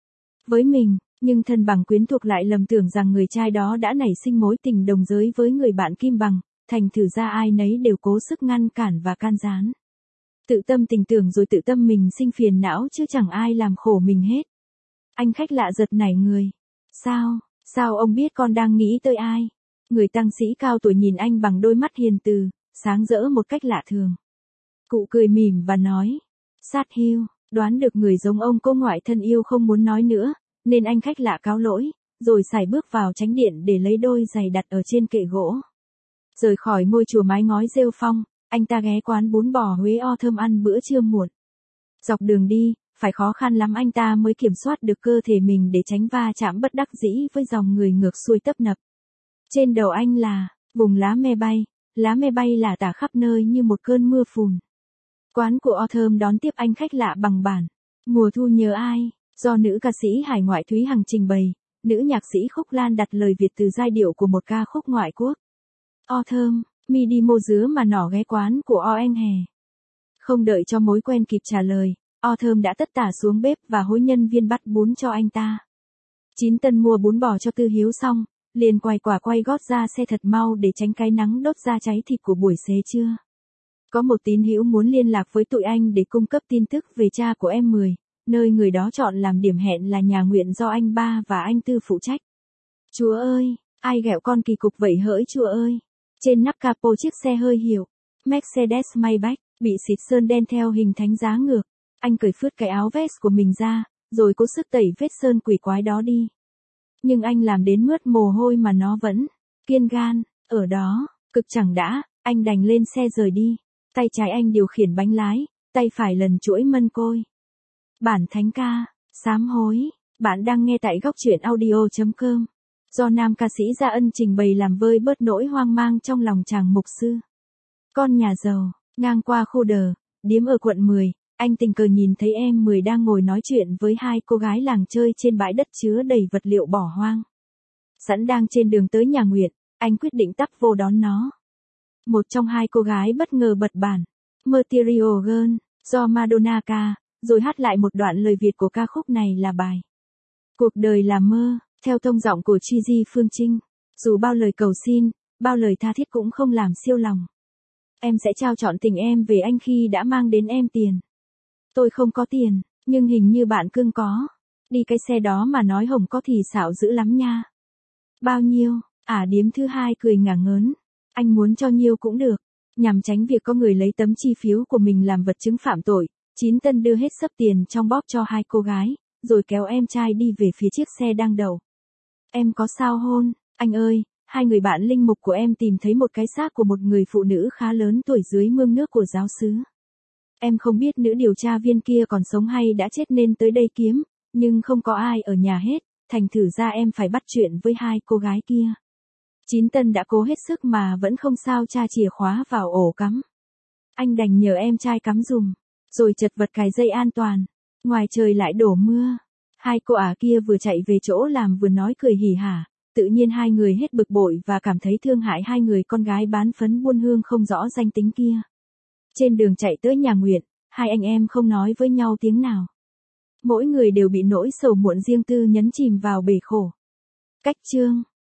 Với mình, nhưng thân bằng quyến thuộc lại lầm tưởng rằng người trai đó đã nảy sinh mối tình đồng giới với người bạn kim bằng, thành thử ra ai nấy đều cố sức ngăn cản và can gián. Tự tâm tình tưởng rồi tự tâm mình sinh phiền não chứ chẳng ai làm khổ mình hết. Anh khách lạ giật nảy người. Sao, sao ông biết con đang nghĩ tới ai? Người tăng sĩ cao tuổi nhìn anh bằng đôi mắt hiền từ, sáng rỡ một cách lạ thường. Cụ cười mỉm và nói. Sát hiu, đoán được người giống ông cô ngoại thân yêu không muốn nói nữa, nên anh khách lạ cáo lỗi, rồi sải bước vào chánh điện để lấy đôi giày đặt ở trên kệ gỗ. Rời khỏi ngôi chùa mái ngói rêu phong, anh ta ghé quán bún bò Huế o thơm ăn bữa trưa muộn. Dọc đường đi, phải khó khăn lắm anh ta mới kiểm soát được cơ thể mình để tránh va chạm bất đắc dĩ với dòng người ngược xuôi tấp nập. Trên đầu anh là vùng lá me bay, lá me bay lả tả khắp nơi như một cơn mưa phùn. Quán của o thơm đón tiếp anh khách lạ bằng bản Mùa thu nhớ ai, do nữ ca sĩ hải ngoại Thúy Hằng trình bày, nữ nhạc sĩ Khúc Lan đặt lời Việt từ giai điệu của một ca khúc ngoại quốc. O thơm, mi đi mua dứa mà nỏ ghé quán của o anh hè. Không đợi cho mối quen kịp trả lời, o thơm đã tất tả xuống bếp và hối nhân viên bắt bún cho anh ta. Chín Tân mua bún bò cho Tư Hiếu xong, liền quay quả quay gót ra xe thật mau để tránh cái nắng đốt ra cháy thịt của buổi xế trưa. Có một tín hữu muốn liên lạc với tụi anh để cung cấp tin tức về cha của em mười, nơi người đó chọn làm điểm hẹn là nhà nguyện do anh ba và anh Tư phụ trách. Chúa ơi, ai ghẹo con kỳ cục vậy hỡi chúa ơi. Trên nắp capo chiếc xe hơi hiệu Mercedes Maybach, bị xịt sơn đen theo hình thánh giá ngược. Anh cởi phứt cái áo vest của mình ra, rồi cố sức tẩy vết sơn quỷ quái đó đi. Nhưng anh làm đến mướt mồ hôi mà nó vẫn kiên gan, ở đó, cực chẳng đã, anh đành lên xe rời đi. Tay trái anh điều khiển bánh lái, tay phải lần chuỗi mân côi. Bản thánh ca, sám hối, bạn đang nghe tại góc truyện audio chấm com. Do nam ca sĩ Gia Ân trình bày làm vơi bớt nỗi hoang mang trong lòng chàng mục sư. Con nhà giàu, ngang qua khu đờ, điếm ở quận mười, anh tình cờ nhìn thấy em mười đang ngồi nói chuyện với hai cô gái làng chơi trên bãi đất chứa đầy vật liệu bỏ hoang. Sẵn đang trên đường tới nhà nguyện, anh quyết định tấp vô đón nó. Một trong hai cô gái bất ngờ bật bản Material Girl, do Madonna ca, rồi hát lại một đoạn lời Việt của ca khúc này là bài Cuộc đời là mơ, theo tông giọng của Gigi Phương Trinh. Dù bao lời cầu xin, bao lời tha thiết cũng không làm siêu lòng. Em sẽ trao trọn tình em về anh khi đã mang đến em tiền. Tôi không có tiền, nhưng hình như bạn cưng có. Đi cái xe đó mà nói hổng có thì xạo dữ lắm nha. Bao nhiêu? À điếm thứ hai cười ngả ngớn. Anh muốn cho nhiêu cũng được. Nhằm tránh việc có người lấy tấm chi phiếu của mình làm vật chứng phạm tội, Chín Tân đưa hết sấp tiền trong bóp cho hai cô gái, rồi kéo em trai đi về phía chiếc xe đang đậu. Em có sao hôn, anh ơi, hai người bạn linh mục của em tìm thấy một cái xác của một người phụ nữ khá lớn tuổi dưới mương nước của giáo xứ. Em không biết nữ điều tra viên kia còn sống hay đã chết nên tới đây kiếm, nhưng không có ai ở nhà hết, thành thử ra em phải bắt chuyện với hai cô gái kia. Chín Tân đã cố hết sức mà vẫn không sao tra chìa khóa vào ổ cắm. Anh đành nhờ em trai cắm dùm, rồi chật vật cài dây an toàn. Ngoài trời lại đổ mưa. Hai cô ả kia vừa chạy về chỗ làm vừa nói cười hỉ hả, tự nhiên hai người hết bực bội và cảm thấy thương hại hai người con gái bán phấn buôn hương không rõ danh tính kia. Trên đường chạy tới nhà nguyện, hai anh em không nói với nhau tiếng nào. Mỗi người đều bị nỗi sầu muộn riêng tư nhấn chìm vào bể khổ. Cách chương